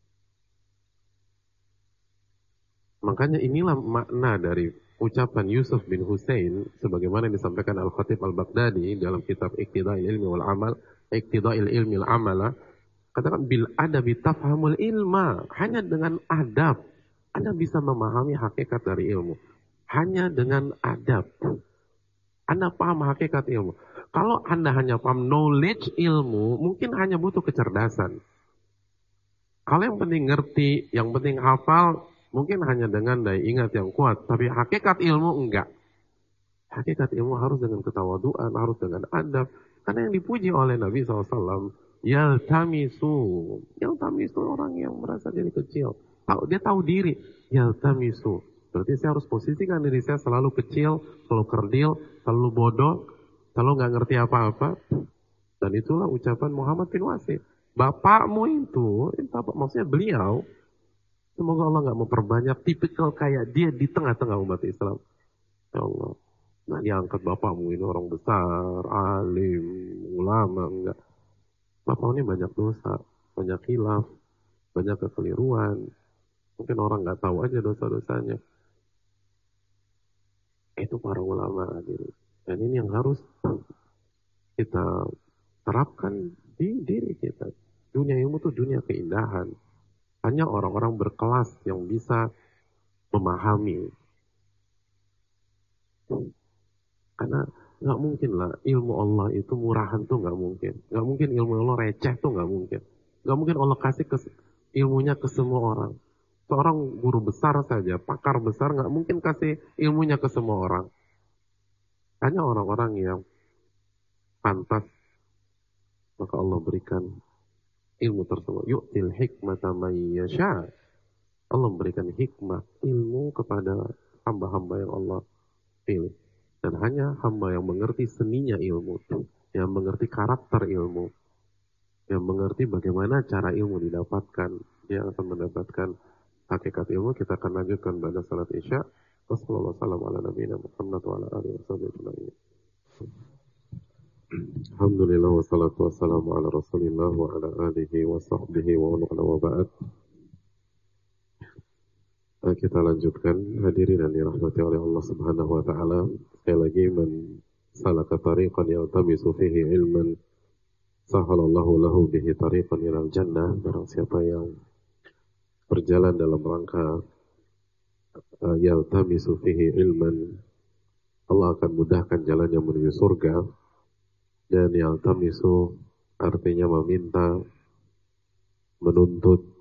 Makanya inilah makna dari ucapan Yusuf bin Husain, sebagaimana yang disampaikan Al-Khatib Al-Baghdadi dalam kitab Iqtida'il Ilmi wal Amal, Iqtida'il Ilmi wal Amala. Katakan bil adabi tafhamul ilma. Hanya dengan adab Anda bisa memahami hakikat dari ilmu. Hanya dengan adab Anda paham hakikat ilmu. Kalau Anda hanya paham knowledge ilmu, mungkin hanya butuh kecerdasan. Kalau yang penting ngerti, yang penting hafal, mungkin hanya dengan daya ingat yang kuat. Tapi hakikat ilmu enggak. Hakikat ilmu harus dengan ketawaduan, harus dengan adab. Karena yang dipuji oleh Nabi SAW, yaltamisu. Yaltamisu orang yang merasa diri kecil. Dia tahu diri. Yaltamisu. Berarti saya harus posisikan diri saya selalu kecil, selalu kerdil, selalu bodoh, selalu nggak ngerti apa-apa. Dan itulah ucapan Muhammad bin Wasid. Bapakmu itu maksudnya beliau, semoga Allah nggak memperbanyak tipikal kayak dia di tengah-tengah umat Islam. Ya Allah. Nah diangkat bapakmu ini orang besar, alim, ulama, enggak. Bapakmu ini banyak dosa, banyak khilaf, banyak kekeliruan. Mungkin orang nggak tahu aja dosa-dosanya. Itu para ulama hadirin. Dan ini yang harus kita terapkan di diri kita. Dunia ilmu itu dunia keindahan. Hanya orang-orang berkelas yang bisa memahami. Karena nggak mungkin lah ilmu Allah itu murahan tuh nggak mungkin. Nggak mungkin ilmu Allah receh tuh nggak mungkin. Nggak mungkin Allah kasih ilmunya ke semua orang. Seorang guru besar saja, pakar besar nggak mungkin kasih ilmunya ke semua orang. Hanya orang-orang yang pantas, maka Allah berikan ilmu tersebut. Yu'til hikmata may yasha. Allah memberikan hikmah, ilmu kepada hamba-hamba yang Allah pilih. Dan hanya hamba yang mengerti seninya ilmu, yang mengerti karakter ilmu, yang mengerti bagaimana cara ilmu didapatkan, dia akan mendapatkan hakikat ilmu. Kita akan lanjutkan pada salat Isya. Wassalamualaikum warahmatullahi wabarakatuh. Alhamdulillah wassalatu wassalamu ala Rasulillah wa ala alihi wa sahbihi wa ba'd. Kita lanjutkan, hadirin dan dirahmati oleh Allah Subhanahu wa taala. Sekali lagi, man salaka tariqan yaltamisu fihi ilman sahalallahu lahu bihi tariqan ilal jannah. Barang siapa yang berjalan dalam rangka yaltamisu fihi ilman, Allah akan mudahkan jalannya menuju surga. Dan yaltamisu artinya meminta, menuntut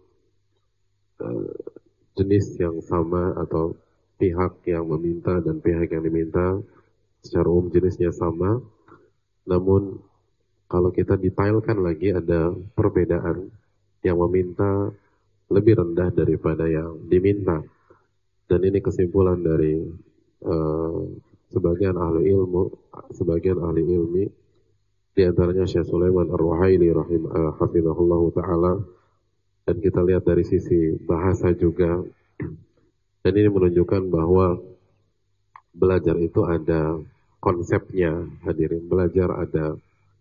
jenis yang sama atau pihak yang meminta dan pihak yang diminta secara umum jenisnya sama. Namun kalau kita detailkan lagi ada perbedaan. Yang meminta lebih rendah daripada yang diminta. Dan ini kesimpulan dari sebagian ahli ilmi, di antaranya Syekh Sulaiman Ar-Ruhaili hafizahullahu taala. Dan kita lihat dari sisi bahasa juga. Dan ini menunjukkan bahwa belajar itu ada konsepnya, hadirin. Belajar ada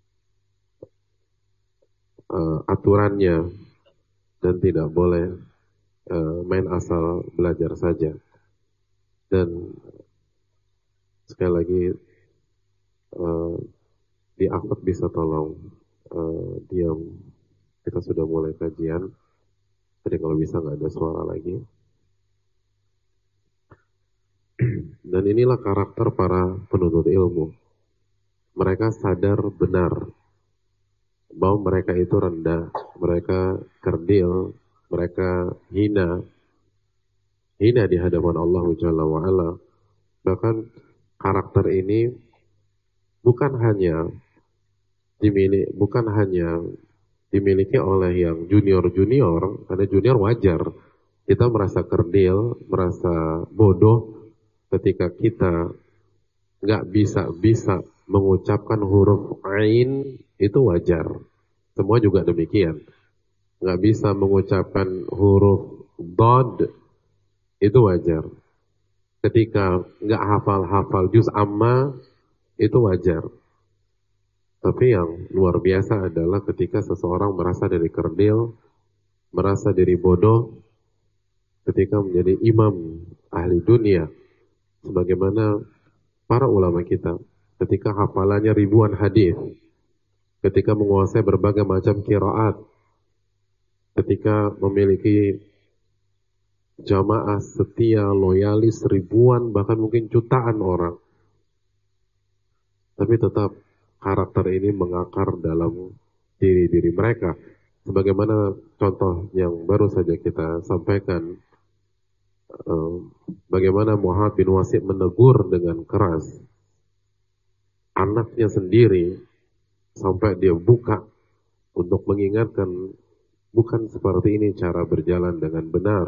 aturannya. Dan tidak boleh main asal belajar saja. Dan sekali lagi di akhwat bisa tolong diam. Kita sudah mulai kajian. Jadi kalau bisa nggak ada suara lagi. Dan inilah karakter para penuntut ilmu. Mereka sadar benar bahwa mereka itu rendah, mereka kerdil, mereka hina di hadapan Allah Jalla wa'ala. Bahkan karakter ini bukan hanya dimiliki oleh yang junior, karena junior wajar. Kita merasa kerdil, merasa bodoh ketika kita nggak bisa mengucapkan huruf ain, itu wajar. Semua juga demikian. Nggak bisa mengucapkan huruf dod, itu wajar. Ketika nggak hafal juz amma, itu wajar. Tapi yang luar biasa adalah ketika seseorang merasa diri kerdil, merasa diri bodoh, ketika menjadi imam ahli dunia. Sebagaimana para ulama kita, ketika hafalannya ribuan hadis, ketika menguasai berbagai macam qiraat, ketika memiliki jamaah setia, loyalis ribuan, bahkan mungkin jutaan orang. Tapi tetap karakter ini mengakar dalam diri-diri mereka. Sebagaimana contoh yang baru saja kita sampaikan, bagaimana Muhammad bin Wasi' menegur dengan keras anaknya sendiri sampai dia buka untuk mengingatkan, bukan seperti ini cara berjalan dengan benar.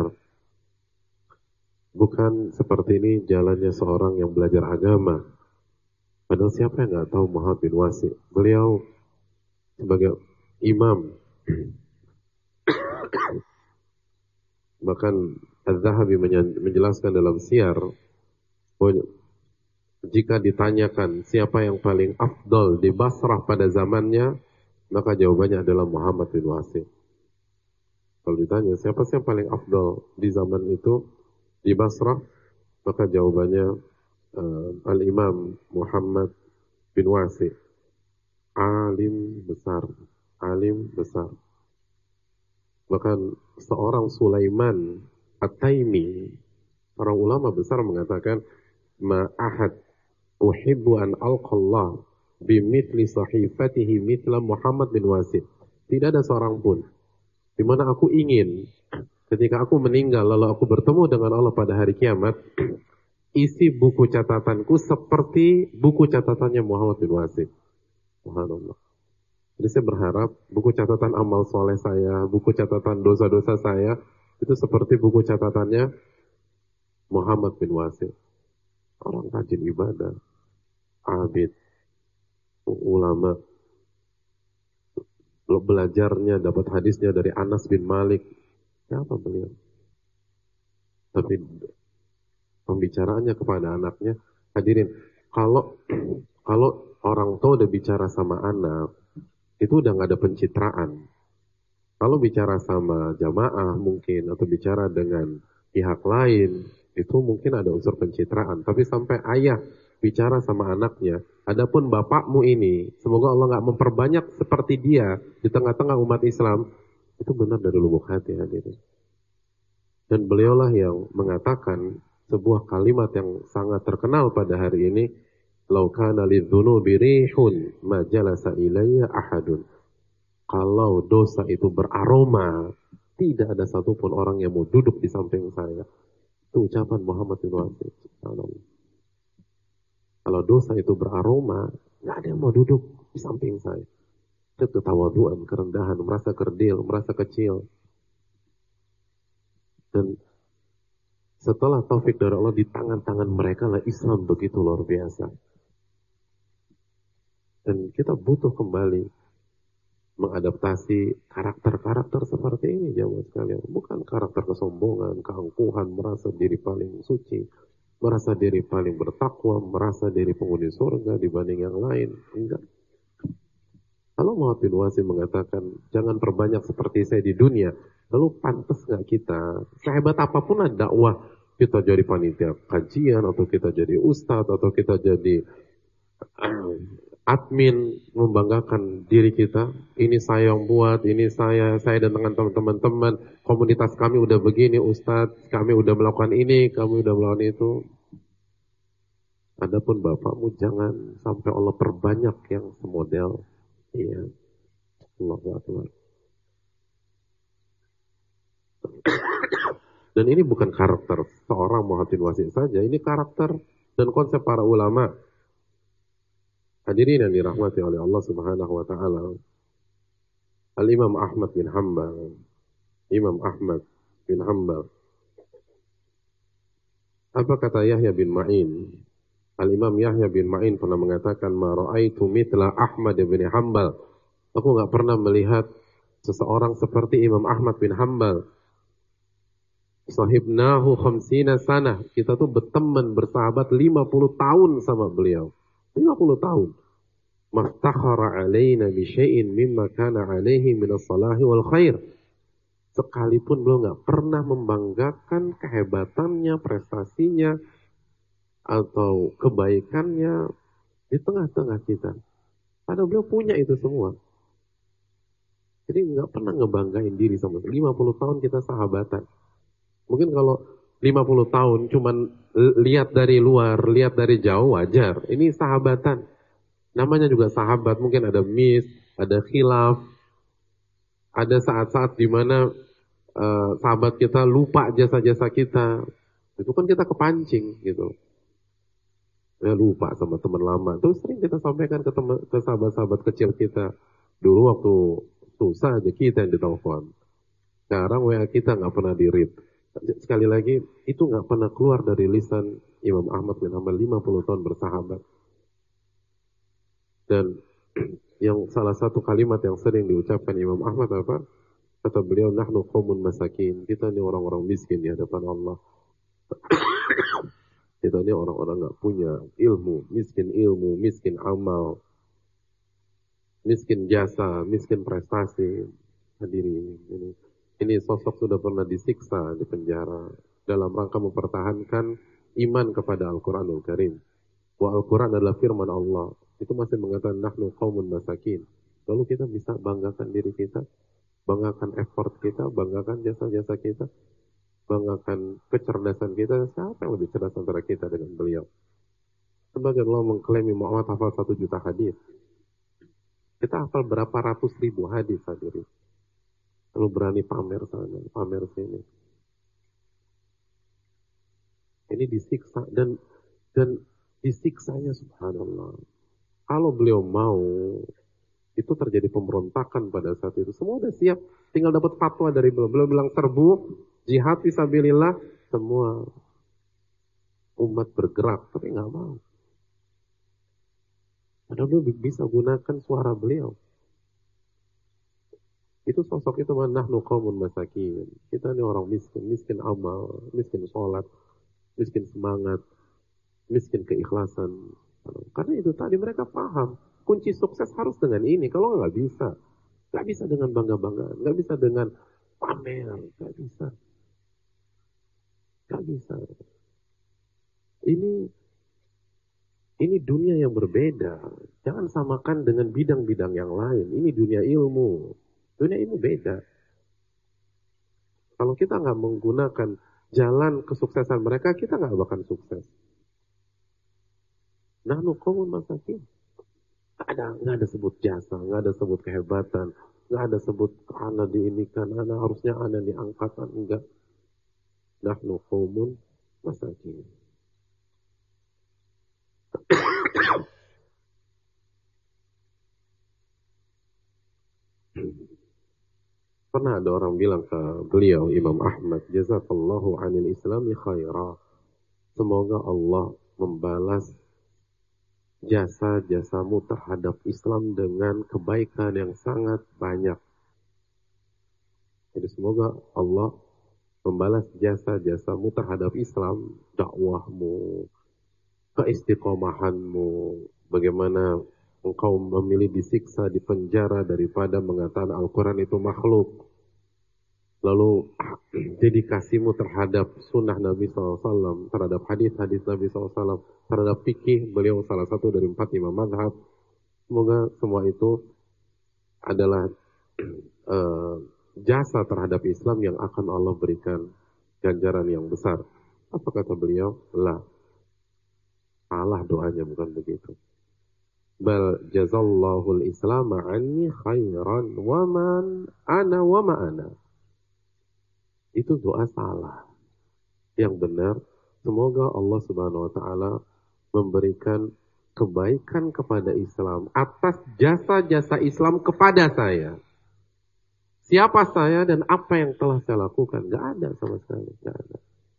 Bukan seperti ini jalannya seorang yang belajar agama. Padahal siapa yang nggak tahu Muhammad bin Wasi'? Beliau sebagai imam. Bahkan Az-Zahabi menjelaskan dalam Siyar bahwa jika ditanyakan siapa yang paling afdal di Basrah pada zamannya, maka jawabannya adalah Muhammad bin Wasi'. Kalau ditanya siapa sih yang paling afdal di zaman itu di Basrah, maka jawabannya Al-Imam Muhammad bin Wasi'. Alim besar, alim besar. Bahkan seorang Sulaiman At-Taimi, orang ulama besar mengatakan, ma'ahad uhibbu an alqallah bimithli sahifatihi mithla Muhammad bin Wasi'. Tidak ada seorang pun di mana aku ingin ketika aku meninggal lalu aku bertemu dengan Allah pada hari kiamat, isi buku catatanku seperti buku catatannya Muhammad bin Wasi'. Subhanallah. Jadi saya berharap buku catatan amal soleh saya, buku catatan dosa-dosa saya, itu seperti buku catatannya Muhammad bin Wasi'. Orang rajin ibadah, abid, ulama, belajarnya, dapat hadisnya dari Anas bin Malik. Siapa beliau? Tapi pembicaraannya kepada anaknya, hadirin, kalau orang tua udah bicara sama anak, itu udah nggak ada pencitraan. Kalau bicara sama jamaah mungkin, atau bicara dengan pihak lain, itu mungkin ada unsur pencitraan. Tapi sampai ayah bicara sama anaknya, adapun bapakmu ini, semoga Allah nggak memperbanyak seperti dia di tengah-tengah umat Islam, itu benar dari lubuk hati, hadirin. Dan beliaulah yang mengatakan sebuah kalimat yang sangat terkenal pada hari ini, "Lau kana lidzunubi rihun ma jalasa ilayya ahadun." Kalau dosa itu beraroma, tidak ada satupun orang yang mau duduk di samping saya. Itu ucapan Muhammad bin Wasi'. Kalau dosa itu beraroma, nggak ada yang mau duduk di samping saya. Itu ketawaduan, kerendahan, merasa kerdil, merasa kecil. Dan setelah taufik dari Allah di tangan-tangan mereka lah Islam begitu luar biasa. Dan kita butuh kembali mengadaptasi karakter-karakter seperti ini, jamaah sekalian. Bukan karakter kesombongan, keangkuhan, merasa diri paling suci, merasa diri paling bertakwa, merasa diri penghuni surga dibanding yang lain. Enggak. Kalau Muhammad bin Wasi' mengatakan, jangan perbanyak seperti saya di dunia, lalu pantas nggak kita, sehebat apapun ada dakwah, kita jadi panitia kajian, atau kita jadi ustadz, atau kita jadi admin, membanggakan diri kita, ini saya yang buat, ini saya dan dengan teman-teman, komunitas kami udah begini, ustadz, kami udah melakukan ini, kami udah melakukan itu. Adapun bapakmu jangan sampai Allah perbanyak yang semodel. Iya. Allahu Akbar. Dan ini bukan karakter seorang Muhammad bin Wasi' saja, ini karakter dan konsep para ulama. Hadirin yang dirahmati oleh Allah Subhanahu wa taala. Al-Imam Ahmad bin Hanbal. Imam Ahmad bin Hanbal. Apa kata Yahya bin Ma'in? Al-Imam Yahya bin Ma'in pernah mengatakan, "Ma ra'aitu mithla Ahmad bin Hanbal." Aku enggak pernah melihat seseorang seperti Imam Ahmad bin Hanbal. Sahibnahu khamsina sanah. Kita tuh berteman, bersahabat 50 tahun sama beliau. 50 tahun. Maftakhara alaina bi syai'in mimma kana alaihi minas salahi wal khair. Sekalipun beliau enggak pernah membanggakan kehebatannya, prestasinya, atau kebaikannya di tengah-tengah kita. Padahal beliau punya itu semua. Jadi nggak pernah ngebanggain diri sama sekali. 50 tahun kita sahabatan. Mungkin kalau 50 tahun cuman lihat dari luar, lihat dari jauh wajar. Ini sahabatan. Namanya juga sahabat. Mungkin ada miss, ada khilaf. Ada saat-saat di mana sahabat kita lupa jasa-jasa kita. Itu kan kita kepancing gitu. Ya lupa sama teman lama. Terus sering kita sampaikan ke sahabat-sahabat kecil kita. Dulu waktu susah aja kita yang ditelepon. Sekarang WA kita nggak pernah di-read. Sekali lagi, itu nggak pernah keluar dari lisan Imam Ahmad bin Hanbal 50 tahun bersahabat. Dan yang salah satu kalimat yang sering diucapkan Imam Ahmad apa? Kata beliau, nahnu qaumun masakin. Kita ini orang-orang miskin di hadapan Allah. Kita ini orang-orang nggak punya ilmu, miskin amal, miskin jasa, miskin prestasi. Hadirin ini sosok sudah pernah disiksa di penjara dalam rangka mempertahankan iman kepada Al-Quranul Karim. Wa Al-Quran adalah firman Allah. Itu masih mengatakan nahnu qaumun masakin. Lalu kita bisa banggakan diri kita, banggakan effort kita, banggakan jasa-jasa kita, banggakan kecerdasan kita. Siapa yang lebih cerdas antara kita dengan beliau? Sebagian Allah mengklaim Muhammad hafal 1 juta hadis. Kita hafal berapa ratus ribu hadis hadirin. Lalu berani pamer sana, pamer sini. Ini disiksa dan disiksanya subhanallah. Kalau beliau mau, itu terjadi pemberontakan pada saat itu. Semua udah siap, tinggal dapat fatwa dari beliau. Beliau bilang serbu, jihad fisabilillah, semua umat bergerak, tapi nggak mau. Padahal beliau bisa gunakan suara beliau. Itu sosok itu nahnu qaumun masakin. Kita ini orang miskin, miskin amal, miskin sholat, miskin semangat, miskin keikhlasan. Karena itu tadi mereka paham, kunci sukses harus dengan ini. Kalau nggak bisa dengan bangga-banggaan, nggak bisa dengan pamer, nggak bisa. Ini dunia yang berbeda. Jangan samakan dengan bidang-bidang yang lain. Ini dunia ilmu. Dunia ilmu beda. Kalau kita nggak menggunakan jalan kesuksesan mereka, kita nggak bakal sukses. Nahnu qaumun masakin. Nggak ada sebut jasa, nggak ada sebut kehebatan, nggak ada sebut ana diinikan, ana harusnya ana diangkat, enggak. Nahnu qaumun masakin. Pernah ada orang bilang ke beliau, Imam Ahmad, jazakallahu anil islami khaira. Semoga Allah membalas jasa-jasamu terhadap Islam dengan kebaikan yang sangat banyak. Jadi semoga Allah membalas jasa-jasamu terhadap Islam, dakwahmu, keistiqomahanmu, bagaimana engkau memilih disiksa di penjara daripada mengatakan Al-Quran itu makhluk. Lalu dedikasimu terhadap sunnah Nabi SAW, terhadap hadis-hadis Nabi SAW, terhadap fikih, beliau salah satu dari 4 imam mazhab. Semoga semua itu adalah jasa terhadap Islam yang akan Allah berikan ganjaran yang besar. Apa kata beliau? Lah, salah doanya, bukan begitu. Bal jazallahu al-islam anni khairan wa man ana wa ma ana. Itu doa salah. Yang benar, semoga Allah Subhanahu wa taala memberikan kebaikan kepada Islam atas jasa-jasa Islam kepada saya. Siapa saya dan apa yang telah saya lakukan? Gak ada sama sekali, gak ada.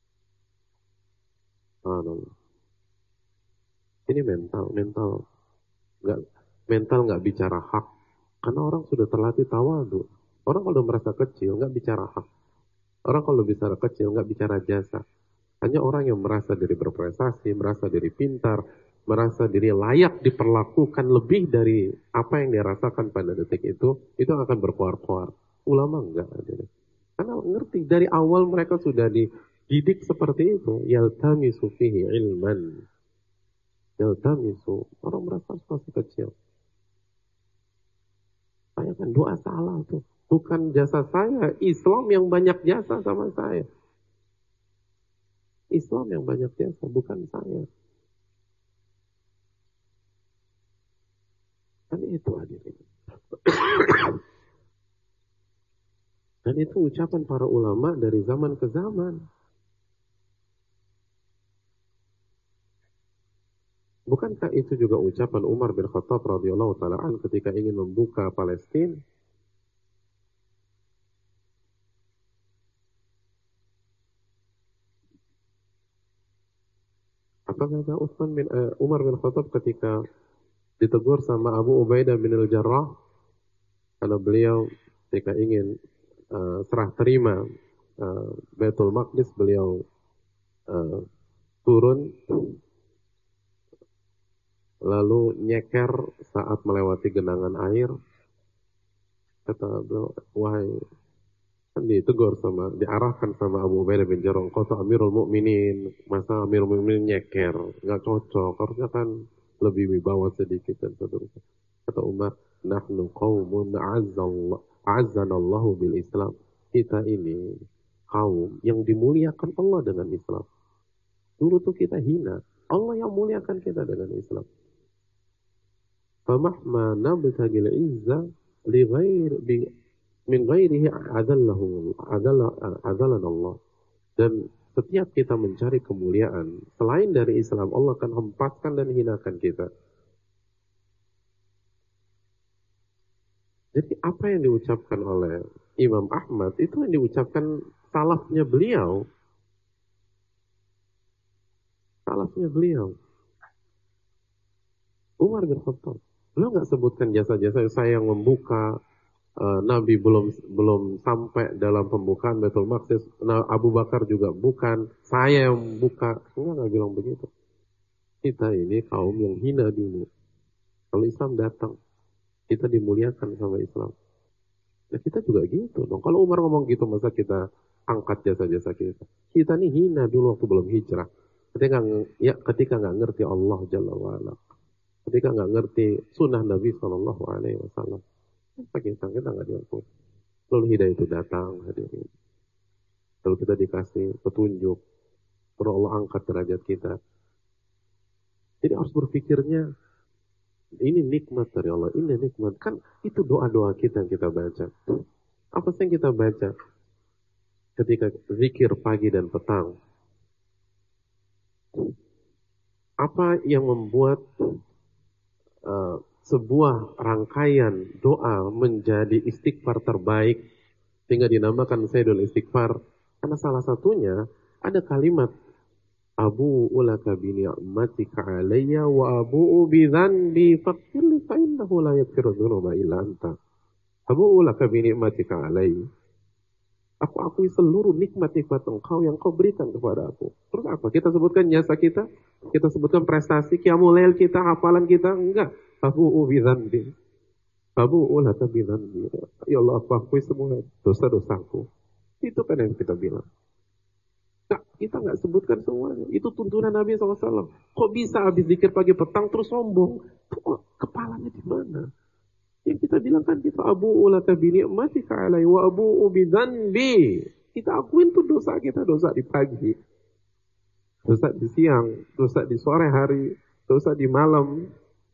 Ini mental nggak bicara hak, karena orang sudah terlatih tawadhu. Orang kalau merasa kecil nggak bicara hak. Orang kalau bicara kecil nggak bicara jasa. Hanya orang yang merasa diri berprestasi, merasa diri pintar, merasa diri layak diperlakukan lebih dari apa yang dia rasakan pada detik itu akan berkoar-koar. Ulama enggak. Karena ngerti dari awal mereka sudah dididik seperti itu. Yaltamisu fihi ilman. Yaltamisu. Orang merasa masih kecil. Bayangkan doa salah tuh. Bukan jasa saya, Islam yang banyak jasa sama saya. Islam yang banyak jasa, bukan saya. Kan itu hadirin. Dan itu ucapan para ulama dari zaman ke zaman. Bukankah itu juga ucapan Umar bin Khattab radhiyallahu taala an ketika ingin membuka Palestina? Apa kata Umar bin Khattab ketika ditegur sama Abu Ubaidah bin Al-Jarrah karena beliau ketika ingin serah terima Baitul Maqdis, beliau turun lalu nyeker saat melewati genangan air. Kata beliau, wahai, kan ditegur diarahkan sama Abu Ubaidah bin Jarrah, kau tuh Amirul Mukminin, masa Amirul Mukminin nyeker, nggak cocok, harusnya kan lebih wibawa sedikit dan seterusnya. Kata Umar, nahnu qaumun a'azzanallahu bil Islam. Kita ini kaum yang dimuliakan Allah dengan Islam. Dulu tuh kita hina, Allah yang muliakan kita dengan Islam. Famahma nabtagil izza li ghair min ghairihi adalan Allah. Dan setiap kita mencari kemuliaan selain dari Islam, Allah akan hempaskan dan hinakan kita. Jadi apa yang diucapkan oleh Imam Ahmad itu yang diucapkan salafnya beliau. Salafnya beliau. Umar bin Khattab. Beliau nggak sebutkan jasa-jasa saya yang membuka, Nabi belum sampai dalam pembukaan Baitul Maqdis. Abu Bakar juga bukan, saya yang buka. Enggak bilang begitu. Kita ini kaum yang hina dulu. Kalau Islam datang, kita dimuliakan sama Islam. Nah kita juga gitu dong. Kalau Umar ngomong gitu, masa kita angkat jasa-jasa kita? Kita nih hina dulu waktu belum hijrah. Ketika nggak ngerti Allah Jalla wa'ala. Ketika nggak ngerti sunnah Nabi Sallallahu Alaihi Wasallam, apa kita nggak diampuni. Lalu hidayah itu datang, hadirin. Lalu kita dikasih petunjuk, lalu Allah angkat derajat kita. Jadi harus berpikirnya, ini nikmat dari Allah, ini nikmat. Kan itu doa-doa kita yang kita baca. Apa sih yang kita baca ketika zikir pagi dan petang? Apa yang membuat sebuah rangkaian doa menjadi istighfar terbaik sehingga dinamakan Sayyidul Istighfar? Karena salah satunya ada kalimat Abu'u laka bi ni'matika 'alayya wa abu'u bi dzanbi faghfirli fa innahu la yaghfiru dzunuba illa anta. Abu'u laka bi ni'matika 'alayya. Aku akui seluruh nikmat-nikmat Engkau yang Kau berikan kepada aku. Terus apa? Kita sebutkan jasa kita? Kita sebutkan prestasi, qiyamul lail kita, hafalan kita? Enggak. Abu'u bi dzanbi. Abu'u laka bi dzanbi. Ya Allah, aku akui semua dosa-dosaku. Itu kan yang kita bilang. Nah, kita nggak sebutkan semuanya. Itu tuntunan Nabi SAW. Kok bisa habis zikir pagi petang terus sombong? Kok kepalanya di mana? Yang kita bilang kan kita abu'u laka bi ni'matika 'alai wa abu'u bi dzanbi. Kita akuin tuh dosa kita, dosa di pagi, dosa di siang, dosa di sore hari, dosa di malam.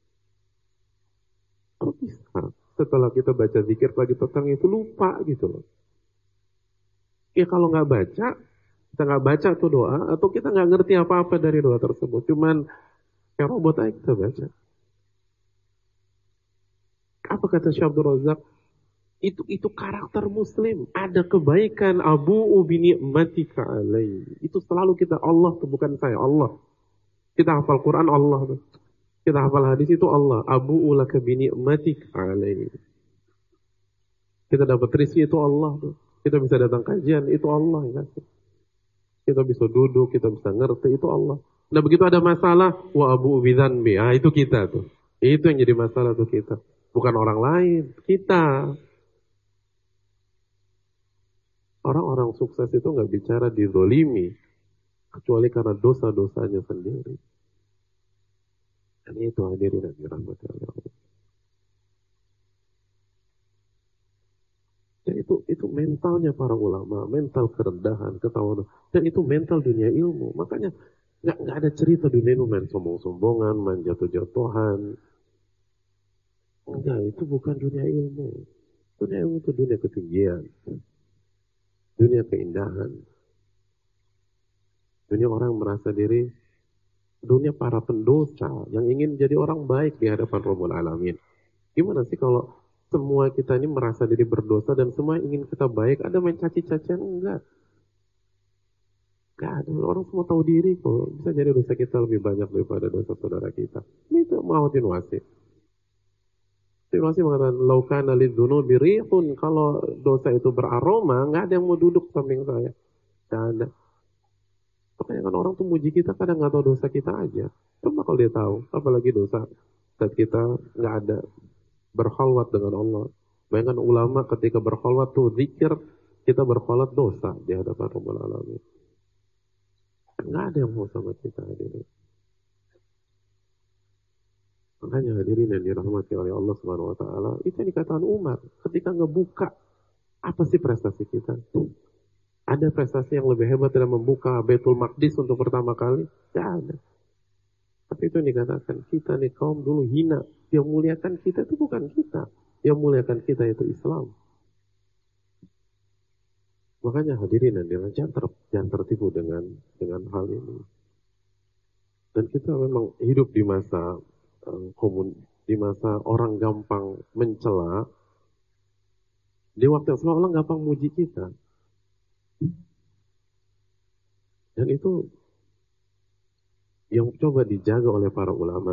Kok bisa? Setelah kita baca zikir pagi petang itu lupa gitu loh. Ya kalau nggak baca, kita nggak baca tuh doa, atau kita nggak ngerti apa-apa dari doa tersebut, cuman kayak robot aja kita baca. Apa kata Syekh Abdul Razak? Itu karakter Muslim. Ada kebaikan. Abu'u bi ni'matika 'alai. Itu selalu kita, Allah tuh bukan saya, Allah. Kita hafal Quran Allah tuh. Kita hafal hadis itu Allah. Abu'u laka bi ni'matika 'alai. Kita dapat rezeki itu Allah tuh. Kita bisa datang kajian itu Allah yang kasih. Kita bisa duduk, kita bisa ngerti itu Allah. Nah begitu ada masalah, wa abu'u bi dzanbi. Ah itu kita tuh. Itu yang jadi masalah tuh kita. Bukan orang lain, kita. Orang-orang sukses itu nggak bicara dizolimi, kecuali karena dosa-dosanya sendiri. Dan itu hadirin yang dirahmati Allah. Jadi mentalnya para ulama, mental kerendahan, ketawaduan, dan itu mental dunia ilmu. Makanya nggak ada cerita dunia ilmu main sombong-sombongan, main jatuh-jatuhan. Enggak, itu bukan dunia ilmu. Dunia ilmu itu dunia ketinggian, dunia keindahan, dunia orang merasa diri, dunia para pendosa yang ingin jadi orang baik di hadapan Rabbul Alamin. Gimana sih kalau semua kita ini merasa diri berdosa dan semua ingin kita baik, ada main caci-cacian? Enggak. Enggak ada. Orang semua tahu diri kok. Bisa jadi dosa kita lebih banyak daripada dosa saudara kita. Ini itu Muhammad Wasi. Ibn Wasi mengatakan, laukana lidzunubi rihun, kalau dosa itu beraroma, nggak ada yang mau duduk samping saya. Nggak ada. Makanya kan orang tuh muji kita kadang nggak tahu dosa kita aja. Coba kalau dia tahu, apalagi dosa saat kita nggak ada berkhalwat dengan Allah. Bayangkan ulama ketika berkhalwat tuh zikir, kita berkhalwat dosa di hadapan Rabbul Alamin. Nggak ada yang mau sama kita hadirin. Makanya hadirin yang dirahmati oleh Allah Subhanahu wa taala, itu yang dikatakan Umar, ketika ngebuka apa sih prestasi kita? Ada prestasi yang lebih hebat dalam membuka Baitul Maqdis untuk pertama kali? Tidak ada. Tapi itu yang dikatakan, kita nih kaum dulu hina, yang muliakan kita itu bukan kita, yang muliakan kita itu Islam. Makanya hadirin dan jangan tertipu dengan hal ini. Dan kita memang hidup di masa di masa orang gampang mencela, di waktu yang sama orang gampang muji kita. Dan itu yang coba dijaga oleh para ulama.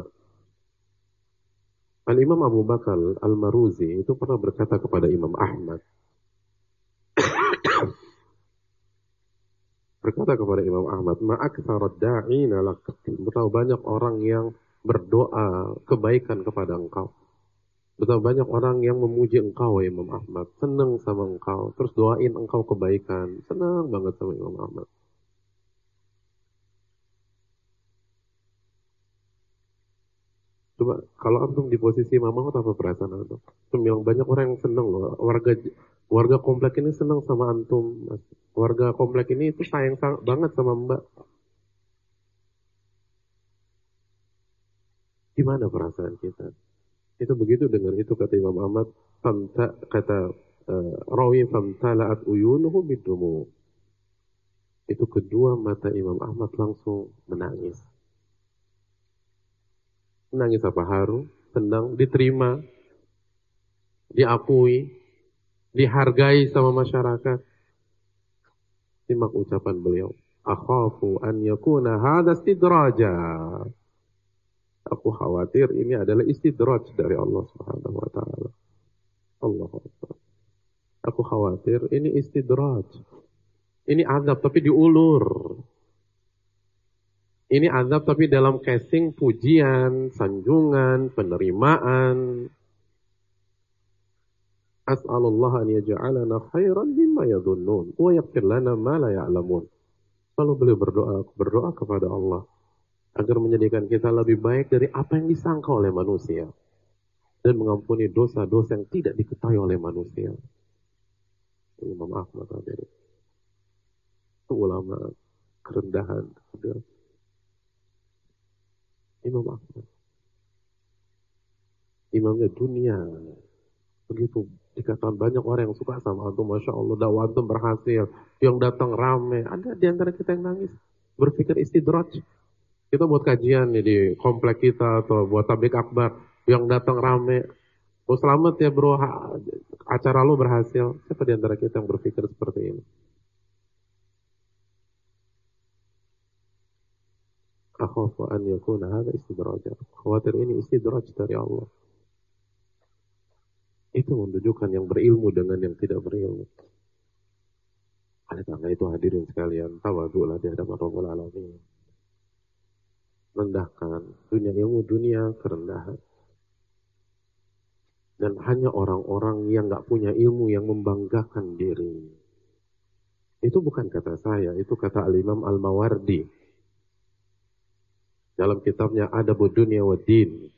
Al-Imam Abu Bakar Al-Maruzi itu pernah berkata kepada Imam Ahmad, berkata kepada Imam Ahmad, ma'aktsarad da'ina lak, betapa banyak orang yang berdoa kebaikan kepada engkau. Betapa banyak orang yang memuji engkau, Imam Ahmad, senang sama engkau, terus doain engkau kebaikan, senang banget sama Imam Ahmad. Coba kalau antum di posisi Imam Ahmad, apa perasaan antum? Bilang banyak orang yang senang loh, warga komplek ini senang sama antum, warga komplek ini itu sayang banget sama Mbak. Gimana perasaan kita? Itu begitu dengan itu kata Imam Ahmad, kata rawi famtala'at uyunuhu bidumu. Itu kedua mata Imam Ahmad langsung menangis. Menangis apa? Haru, senang, diterima, diakui, dihargai sama masyarakat. Simak ucapan beliau, akhafu an yakuna hadha istidraja. Aku khawatir ini adalah istidraj dari Allah Subhanahu wa taala. Allahu Akbar. Aku khawatir ini istidraj. Ini azab tapi diulur. Ini azab tapi dalam casing pujian, sanjungan, penerimaan. As'alullah an yaj'alana khairan mimma yadhunnun wa yaghfir lana ma la ya'lamun. Lalu beliau berdoa kepada Allah agar menjadikan kita lebih baik dari apa yang disangka oleh manusia dan mengampuni dosa-dosa yang tidak diketahui oleh manusia. Imam Ahmad itu ulama kerendahan. Imam Ahmad, imamnya dunia. Begitu dikatakan banyak orang yang suka sama antum, masya Allah, dakwah antum berhasil, yang datang rame. Ada di antara kita yang nangis, berpikir istidraj. Kita buat kajian nih di komplek kita atau buat tablik akbar, yang datang rame. Oh selamat ya bro, acara lo berhasil. Siapa di antara kita yang berpikir seperti ini? Akhafu an yakuna hadha istidraj. Khawatir ini istidraj dari Allah. Itu menunjukkan yang berilmu dengan yang tidak berilmu. Oleh karena itu hadirin sekalian, tawadhu'lah di hadapan Rabbul Alamin. Rendahkan dunia ilmu, dunia kerendahan. Dan hanya orang-orang yang gak punya ilmu yang membanggakan diri. Itu bukan kata saya, itu kata Al-Imam Al-Mawardi dalam kitabnya Adabud Dunya wa Din.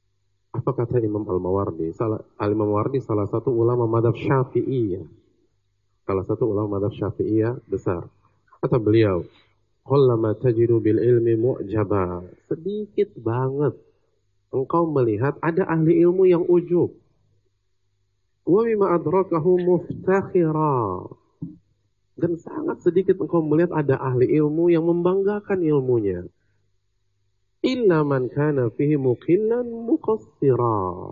Apa kata Imam Al-Mawardi? Al-Imam Al-Mawardi salah satu ulama madhab Syafi'iyah. salah satu ulama mazhab Syafi'iyah besar. Kata beliau, "Qallama tajidu bil ilmi mu'jaba." Sedikit banget engkau melihat ada ahli ilmu yang ujub. Wa bima adrakahu muftakhira. Dan sangat sedikit engkau melihat ada ahli ilmu yang membanggakan ilmunya. Illa man kana fihi muqillan muqassira.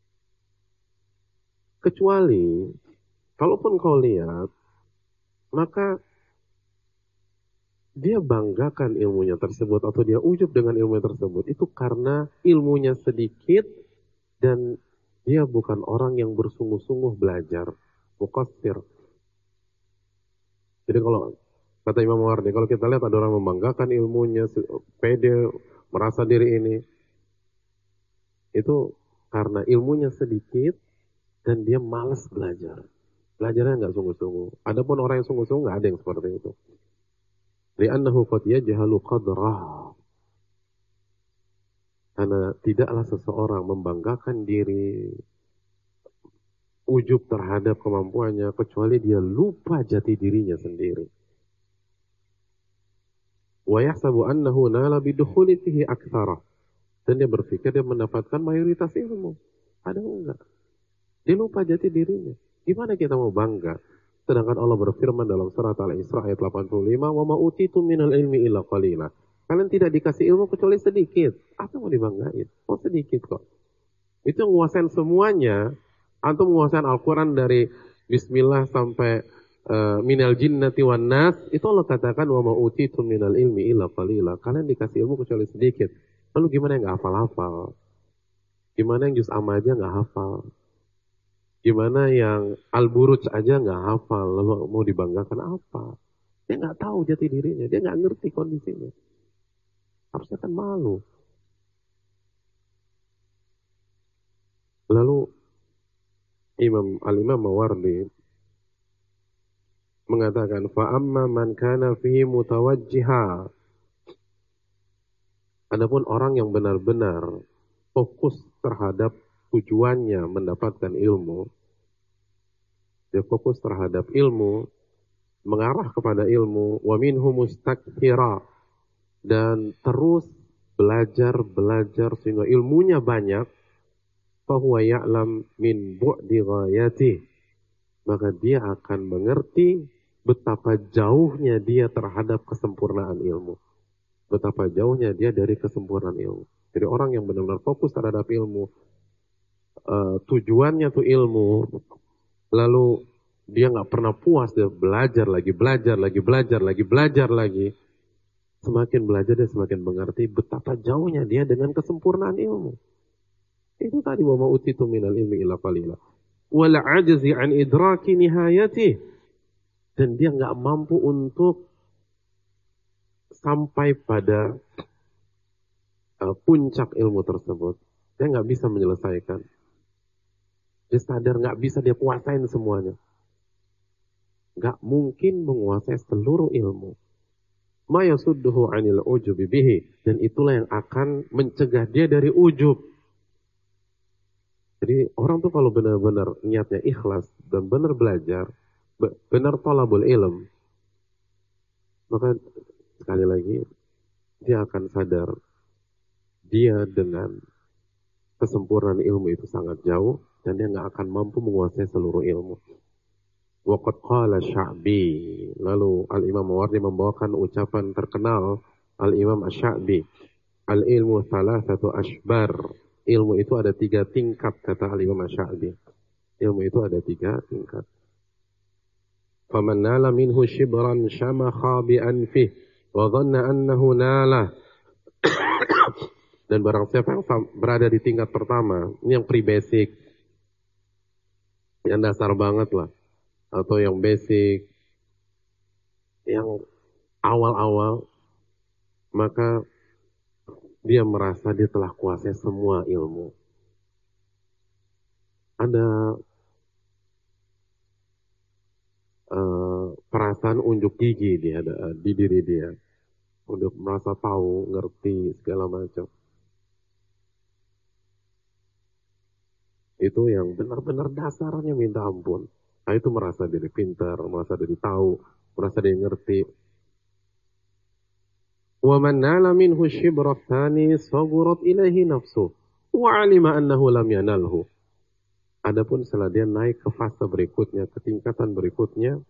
Kecuali, kalaupun kau lihat, maka dia banggakan ilmunya tersebut atau dia ujub dengan ilmunya tersebut. Itu karena ilmunya sedikit dan dia bukan orang yang bersungguh-sungguh belajar. Muqassir. Jadi kalau kata Imam Mawardi, kalau kita lihat ada orang membanggakan ilmunya, pede, merasa diri ini, itu karena ilmunya sedikit dan dia malas belajar. Belajarnya nggak sungguh-sungguh. Adapun orang yang sungguh-sungguh nggak ada yang seperti itu. Li'annahu qad yajhalu qadrah. Karena tidaklah seseorang membanggakan diri, ujub terhadap kemampuannya, kecuali dia lupa jati dirinya sendiri. Wa yahsabu annahu nala bidukhuli fihi aktsara. Dan dia berpikir dia mendapatkan mayoritas ilmu. Ada enggak? Dia lupa jati dirinya. Gimana kita mau bangga? Sedangkan Allah berfirman dalam surat Al-Isra ayat 85, "Wa ma utitu minal ilmi illa qalila." Kalian tidak dikasih ilmu kecuali sedikit. Apa mau dibanggain? Oh sedikit kok. Itu menguasain semuanya. Antum menguasain Al-Quran dari Bismillah sampai minal jinnati wan nas. Itu Allah katakan, "Wa ma utitu minal ilmi illa qalila." Kalian dikasih ilmu kecuali sedikit. Lalu gimana yang gak hafal-hafal? Gimana yang juz amma aja gak hafal? Gimana yang Al-Buruj aja gak hafal? Lalu mau dibanggakan apa? Dia gak tahu jati dirinya. Dia gak ngerti kondisinya. Harusnya kan malu. Lalu Al-Imam Mawardi mengatakan, "Fa amma man kana fihi mutawajjiha." Adapun orang yang benar-benar fokus terhadap tujuannya mendapatkan ilmu, dia fokus terhadap ilmu, mengarah kepada ilmu, wa minhu mustakthira, dan terus belajar sehingga ilmunya banyak, fahuwa ya'lam min bu'di ghayatih, maka dia akan mengerti betapa jauhnya dia terhadap kesempurnaan ilmu. Betapa jauhnya dia dari kesempurnaan ilmu. Jadi orang yang benar-benar fokus terhadap ilmu, tujuannya tuh ilmu, lalu dia nggak pernah puas, dia belajar lagi. Semakin belajar dia semakin mengerti betapa jauhnya dia dengan kesempurnaan ilmu. Itu tadi, wa ma utitu minal ilmi illa qalila. Wal ajzi an idraki nihayatih. Dan dia nggak mampu untuk sampai pada puncak ilmu tersebut. Dia nggak bisa menyelesaikan. Dia sadar nggak bisa dia kuasain semuanya. Nggak mungkin menguasai seluruh ilmu. Ma yasudduhu 'anil ujubi bihi, dan itulah yang akan mencegah dia dari ujub. Jadi orang tuh kalau benar-benar niatnya ikhlas dan benar belajar, benar thalabul ilm, maka sekali lagi dia akan sadar dia dengan kesempurnaan ilmu itu sangat jauh dan dia nggak akan mampu menguasai seluruh ilmu. Waqad qala Sya'bi, lalu Al-Imam Mawardi membawakan ucapan terkenal Al-Imam Asy-Sya'bi, al-ilmu thalathatu ashbar, ilmu itu ada 3 tingkat, kata Al-Imam Asy-Sya'bi. Ilmu itu ada 3 tingkat. Faman nala minhu shibran shamakha bi anfih wa dhanna annahu nalah. Dan barang siapa yang berada di tingkat pertama, ini yang pre-basic, yang dasar banget lah, atau yang basic, yang awal-awal, maka dia merasa dia telah kuasai semua ilmu. Ada perasaan unjuk gigi di diri dia, untuk merasa tahu, ngerti, segala macam. Itu yang benar-benar dasarnya minta ampun. Nah, itu merasa diri pintar, merasa diri tahu, merasa diri ngerti. Wa man nala minhu shibra tsani sagurat ilaihi nafsuh wa alima annahu lam yanalhu. Adapun setelah dia naik ke fase berikutnya, ke tingkatan berikutnya,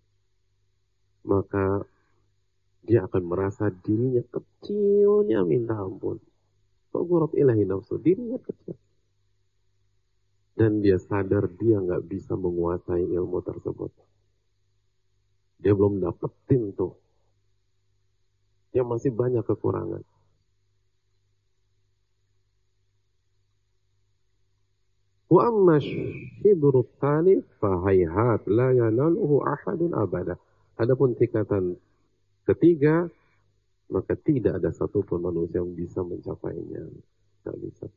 maka dia akan merasa dirinya kecilnya minta ampun. Sagurat ilaihi nafsuh, dirinya kecil. Dan dia sadar dia nggak bisa menguasai ilmu tersebut. Dia belum dapetin tuh. Dia masih banyak kekurangan. Wa amma syibru tsani fa hayhat la yanaluhu ahadun abada. Adapun tingkatan ketiga, maka tidak ada satupun manusia yang bisa mencapainya. Tidak bisa.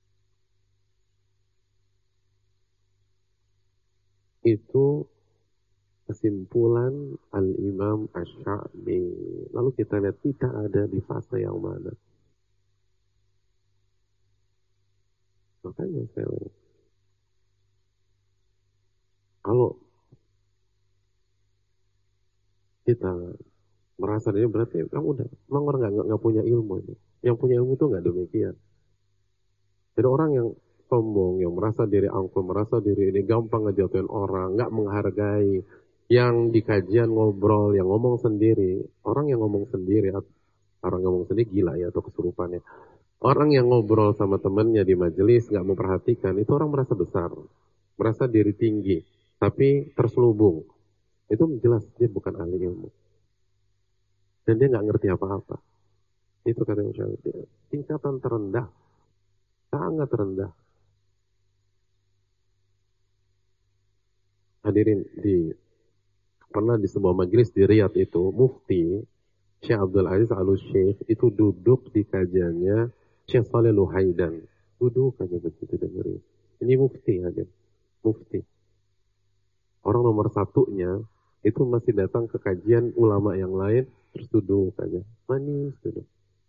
Itu kesimpulan Al-Imam Asy-Sya'bi. Lalu kita lihat kita ada di fase yang mana. Makanya saya kalau kita merasa dia berarti kamu udah memang orang nggak punya ilmu ini. Yang punya ilmu tuh nggak demikian. Jadi orang yang sombong, yang merasa diri angkuh, merasa diri ini gampang ngejatuhin orang, nggak menghargai, yang di kajian ngobrol, yang ngomong sendiri, orang yang ngomong sendiri gila ya atau kesurupan ya. Orang yang ngobrol sama temannya di majelis nggak memperhatikan, itu orang merasa besar, merasa diri tinggi, tapi terselubung. Itu jelas dia bukan ahli ilmu. Dan dia nggak ngerti apa-apa. Itu kata Syafi'i. Tingkatan terendah, sangat rendah. Hadirin pernah di sebuah majelis di Riyadh itu, Mufti Syekh Abdul Aziz Al-Syekh itu duduk di kajiannya Syekh Shalih Al-Luhaidan. Duduk aja begitu dengerin. Ini Mufti aja, Mufti. Orang nomor satunya itu masih datang ke kajian ulama yang lain, terus duduk aja, manis duduk.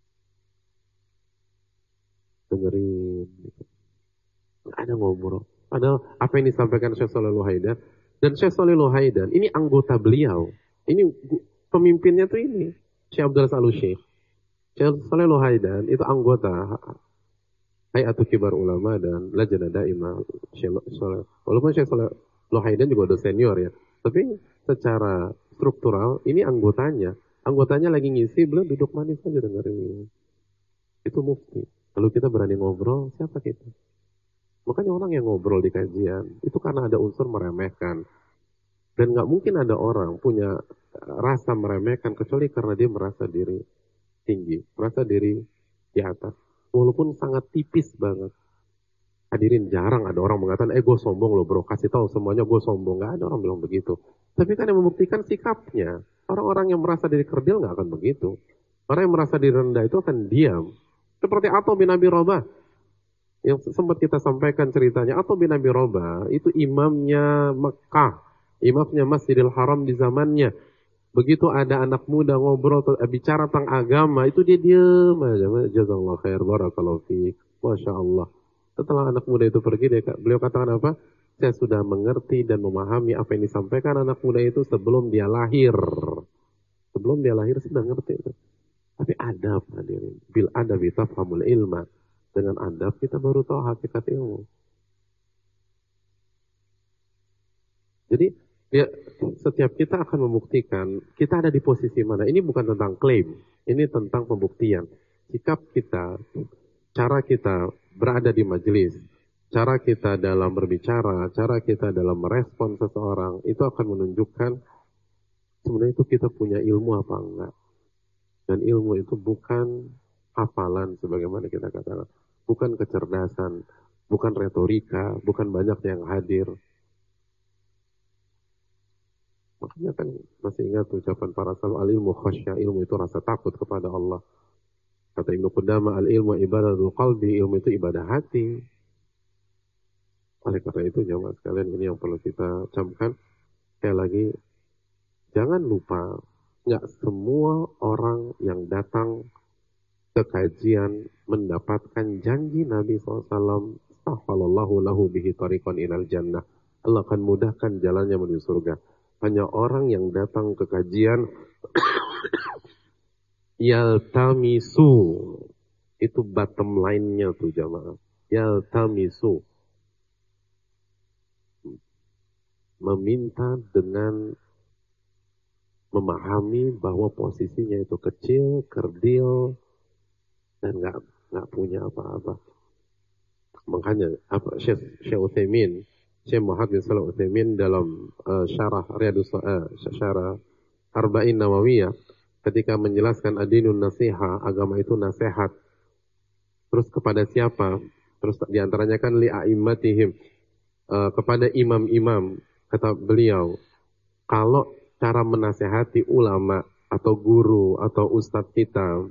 Dengerin gitu. Nggak ada ngobrol. Padahal apa yang disampaikan Syekh Shalih Al-Luhaidan, dan Syekh Shalih Al-Luhaidan ini anggota beliau. Ini pemimpinnya tuh ini Syekh Abdul Aziz Al-Syekh. Syekh Shalih Al-Luhaidan itu anggota Hayatul Kibar Ulama dan Lajnah Daimah. Walaupun Syekh Shalih Al-Luhaidan juga udah senior ya, tapi secara struktural ini anggotanya lagi ngisi, beliau duduk manis aja dengerin. Itu Mufti. Kalau kita berani ngobrol, siapa kita? Makanya orang yang ngobrol di kajian itu karena ada unsur meremehkan. Dan nggak mungkin ada orang punya rasa meremehkan kecuali karena dia merasa diri tinggi, merasa diri di atas. Walaupun sangat tipis banget. Hadirin, jarang ada orang mengatakan, gue sombong loh bro, kasih tahu semuanya gue sombong. Nggak ada orang bilang begitu. Tapi kan yang membuktikan sikapnya. Orang-orang yang merasa diri kerdil nggak akan begitu. Orang yang merasa diri rendah itu akan diam. Seperti Atha bin Abi Rabah. Yang sempat kita sampaikan ceritanya, Atha bin Abi Rabah itu imamnya Mekah, imamnya Masjidil Haram di zamannya. Begitu ada anak muda ngobrol bicara tentang agama, itu dia diam aja. Jazakallahu khair, barakallahu fiik. Masya Allah. Setelah anak muda itu pergi, beliau katakan apa? Saya sudah mengerti dan memahami apa yang disampaikan anak muda itu sebelum dia lahir. Sebelum dia lahir sudah ngerti itu. Tapi adab, hadirin. Bil adabi tafhamul ilma. Dengan adab kita baru tahu hakikat ilmu. Jadi ya, setiap kita akan membuktikan kita ada di posisi mana. Ini bukan tentang klaim, ini tentang pembuktian. Sikap kita, cara kita berada di majelis, cara kita dalam berbicara, cara kita dalam merespon seseorang, itu akan menunjukkan sebenarnya itu kita punya ilmu apa enggak. Dan ilmu itu bukan hafalan sebagaimana kita katakan. Bukan kecerdasan, bukan retorika, bukan banyak yang hadir. Makanya kan masih ingat ucapan para salaf, al-ilmu khasyah, ilmu itu rasa takut kepada Allah. Kata Ibnu Qudamah, al-ilmu ibadatul qalbi, ilmu itu ibadah hati. Oleh karena itu jamaah sekalian, ini yang perlu kita camkan. Sekali lagi, jangan lupa, nggak semua orang yang datang ke kajian mendapatkan janji Nabi SAW, astaghfirullahu lahu bihi tariqan ilal jannah. Allah akan mudahkan jalannya menuju surga. Hanya orang yang datang ke kajian yaltamisu, itu bottom line-nya tuh jamaah. Yaltamisu, meminta dengan memahami bahwa posisinya itu kecil, kerdil, dan nggak punya apa-apa. Makanya Syekh Utsaimin, Syekh Muhammad bin Shalih Utsaimin dalam syarah syarah Arba'in Nawawiyah, ketika menjelaskan adinun nasiha, agama itu nasihat. Terus kepada siapa? Terus diantaranya kan li'a'immatihim, kepada imam-imam. Kata beliau, kalau cara menasehati ulama atau guru atau ustadz kita,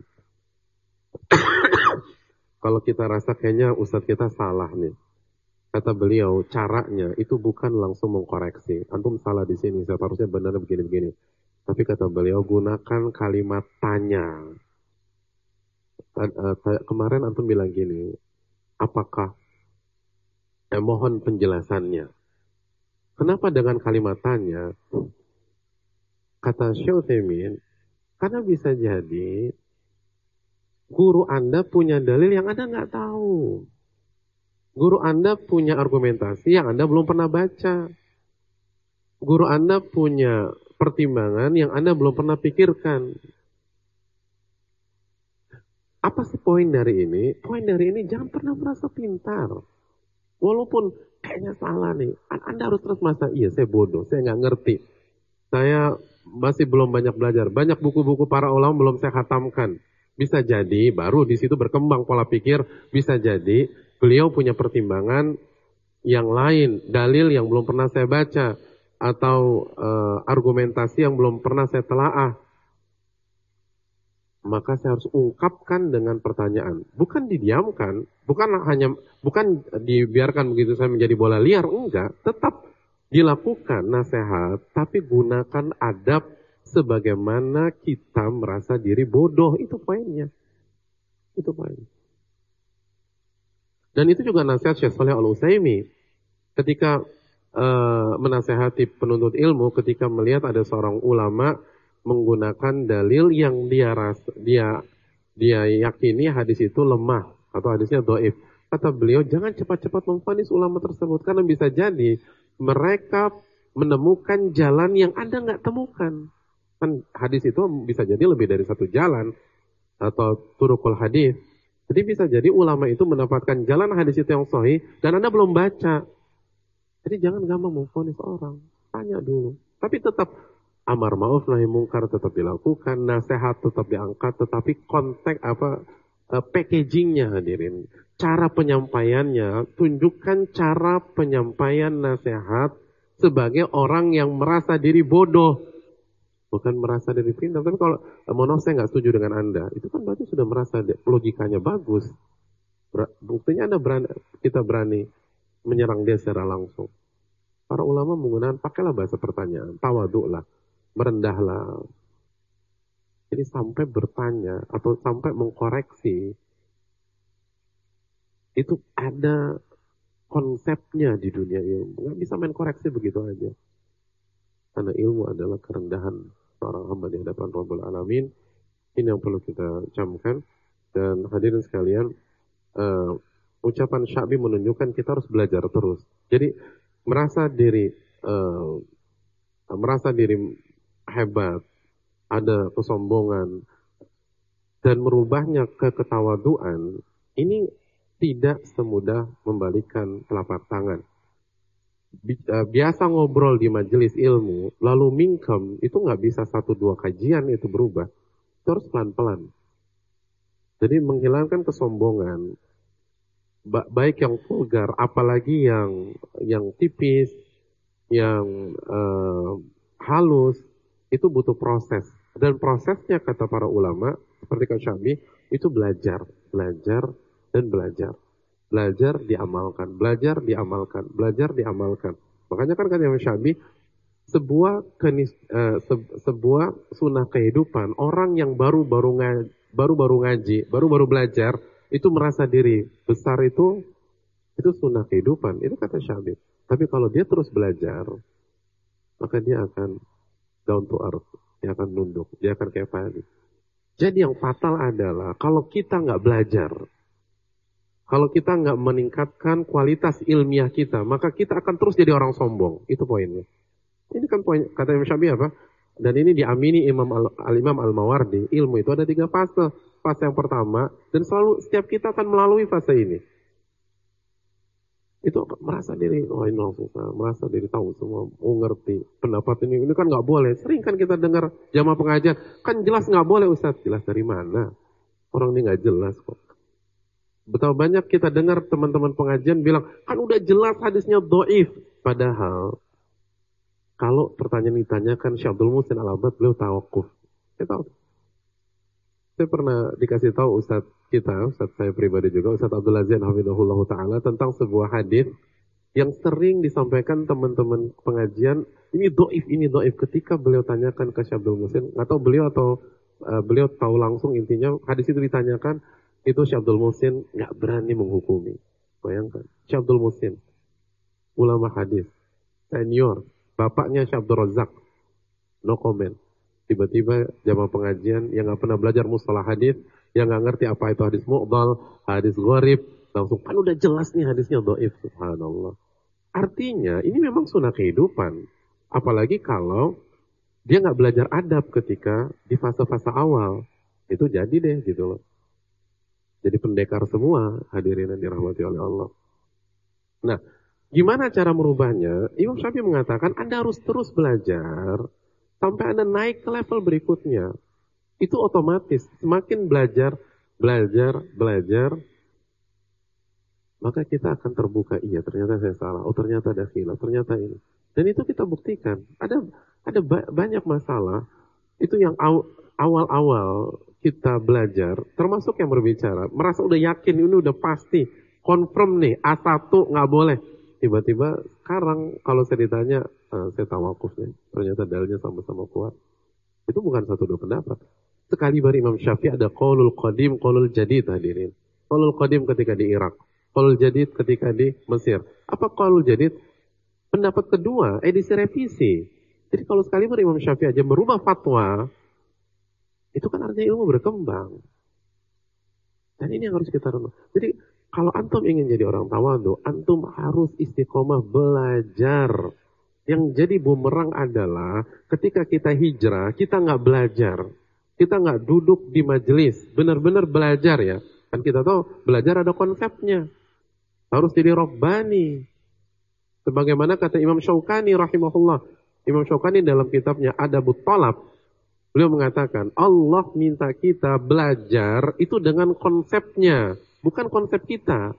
kalau kita rasa kayaknya ustadz kita salah nih, kata beliau, caranya itu bukan langsung mengkoreksi. Antum salah di sini, saya harusnya benar begini-begini. Tapi kata beliau, gunakan kalimat tanya. Kemarin antum bilang gini, apakah mohon penjelasannya. Kenapa dengan kalimat tanya? Kata Syekh Utsaimin, karena bisa jadi guru Anda punya dalil yang Anda nggak tahu. Guru Anda punya argumentasi yang Anda belum pernah baca. Guru Anda punya pertimbangan yang Anda belum pernah pikirkan. Apa sih poin dari ini? Poin dari ini, jangan pernah merasa pintar. Walaupun kayaknya salah nih, Anda harus terus merasa, iya saya bodoh, saya nggak ngerti. Saya masih belum banyak belajar. Banyak buku-buku para ulama belum saya khatamkan. Bisa jadi baru di situ berkembang pola pikir. Bisa jadi beliau punya pertimbangan yang lain, dalil yang belum pernah saya baca, atau argumentasi yang belum pernah saya telaah. Maka saya harus ungkapkan dengan pertanyaan. Bukan didiamkan, bukan dibiarkan begitu saya menjadi bola liar, enggak. Tetap dilakukan nasihat, tapi gunakan adab sebagaimana kita merasa diri bodoh. Itu poinnya. Itu poinnya. Dan itu juga nasihat Syekh Shalih Al-Utsaimin ketika menasehati penuntut ilmu, ketika melihat ada seorang ulama menggunakan dalil yang dia yakini hadis itu lemah atau hadisnya dhaif. Kata beliau, jangan cepat-cepat memvonis ulama tersebut, karena bisa jadi mereka menemukan jalan yang Anda nggak temukan. Kan hadis itu bisa jadi lebih dari satu jalan atau turukul hadis. Jadi bisa jadi ulama itu mendapatkan jalan hadis itu yang sahih dan Anda belum baca. Jadi jangan gampang memvonis orang. Tanya dulu. Tapi tetap amar ma'ruf nahi mungkar tetap dilakukan, nasihat tetap diangkat, tetapi konteks packagingnya hadirin. Cara penyampaiannya, tunjukkan cara penyampaian nasihat sebagai orang yang merasa diri bodoh. Bukan merasa diri pintar. Tapi kalau mohon saya nggak setuju dengan Anda, itu kan berarti sudah merasa logikanya bagus. Buktinya kita berani menyerang dia secara langsung. Para ulama menggunakan, pakailah bahasa pertanyaan, tawaduklah, merendahlah. Jadi sampai bertanya atau sampai mengkoreksi, itu ada konsepnya di dunia ilmu. Nggak bisa main koreksi begitu aja. Karena ilmu adalah kerendahan seorang hamba di hadapan Rabbul Alamin. Ini yang perlu kita camkan. Dan hadirin sekalian, ucapan Sya'bi menunjukkan kita harus belajar terus. Jadi merasa diri hebat, ada kesombongan, dan merubahnya ke ketawaduan, ini tidak semudah membalikan telapak tangan. Biasa ngobrol di majelis ilmu, lalu mingkem, itu nggak bisa 1-2 kajian itu berubah. Itu harus pelan-pelan. Jadi menghilangkan kesombongan, baik yang vulgar, apalagi yang tipis, yang halus, itu butuh proses. Dan prosesnya kata para ulama, seperti kata Sya'bi, itu belajar, dan belajar. Belajar diamalkan, belajar diamalkan, belajar diamalkan. Makanya kan kata Imam Sya'bi, sebuah sunnah kehidupan, orang yang baru-baru ngaji, baru-baru belajar, itu merasa diri besar itu Itu sunnah kehidupan, itu kata Syabib. Tapi kalau dia terus belajar, maka dia akan down to earth, dia akan nunduk, dia akan kayak Fadi. Jadi yang fatal adalah kalau kita nggak belajar, kalau kita nggak meningkatkan kualitas ilmiah kita, maka kita akan terus jadi orang sombong. Itu poinnya. Ini kan poin kata Imam Syafi'i apa? Dan ini diamini Imam Al-Mawardi. Ilmu itu ada 3 fase. Fase yang pertama, dan selalu setiap kita akan melalui fase ini. Itu merasa diri, oh ini langsung merasa diri tahu semua, oh ngerti. Pendapat ini kan nggak boleh. Sering kan kita dengar jamaah pengajian, kan jelas nggak boleh Ustaz. Jelas dari mana? Orang ini nggak jelas kok. Betapa banyak kita dengar teman-teman pengajian bilang, kan udah jelas hadisnya dhaif. Padahal, kalau pertanyaan ditanyakan Syekh Abdul Muhsin Al-Abbad, beliau tawakuf. Saya tahu. Saya pernah dikasih tahu Ustaz saya pribadi juga, Ustaz Abdul Aziz Hafizahullah Ta'ala, tentang sebuah hadis yang sering disampaikan teman-teman pengajian, ini do'if. Ketika beliau tanyakan ke Syekh Abdul Muhsin, atau beliau tahu langsung intinya, hadis itu ditanyakan, itu Syekh Abdul Muhsin nggak berani menghukumi. Bayangkan, Syekh Abdul Muhsin, ulama hadis, senior, bapaknya Syekh Abdul Razak, no comment. Tiba-tiba jamaah pengajian yang nggak pernah belajar mustalah hadis, yang nggak ngerti apa itu hadis mu'dal, hadis gharib, langsung kan udah jelas nih hadisnya dhaif. Subhanallah. Artinya ini memang sunnah kehidupan. Apalagi kalau dia nggak belajar adab ketika di fase-fase awal, itu jadi deh gitu loh. Jadi pendekar semua, hadirin yang dirahmati oleh Allah. Nah, gimana cara merubahnya? Imam Syafi'i mengatakan Anda harus terus belajar sampai Anda naik ke level berikutnya. Itu otomatis. Semakin belajar, maka kita akan terbuka. Iya, ternyata saya salah. Oh, ternyata ada khilaf. Ternyata ini. Dan itu kita buktikan. Ada banyak masalah. Itu yang awal-awal kita belajar, termasuk yang berbicara, merasa udah yakin, ini udah pasti. Confirm nih, A1 nggak boleh. Tiba-tiba sekarang kalau saya ditanya, saya tawakuf nih, ternyata dalilnya sama-sama kuat. Itu bukan satu dua pendapat. Sekali bari Imam Syafi'i ada qaulul qadim, qaulul jadid hadirin. Qaulul qadim ketika di Irak, qaulul jadid ketika di Mesir. Apa qaulul jadid? Pendapat kedua, edisi revisi. Jadi kalau sekali bari Imam Syafi'i aja merubah fatwa, itu kan artinya ilmu berkembang. Dan ini yang harus kita renung. Jadi kalau antum ingin jadi orang tawadhu, antum harus istiqomah belajar. Yang jadi bumerang adalah ketika kita hijrah, kita nggak belajar. Kita nggak duduk di majelis, benar-benar belajar ya. Kan kita tahu belajar ada konsepnya. Harus jadi Rabbani. Sebagaimana kata Imam Syaukani rahimahullah. Imam Syaukani dalam kitabnya Adabut Thalab, beliau mengatakan Allah minta kita belajar itu dengan konsepnya. Bukan konsep kita.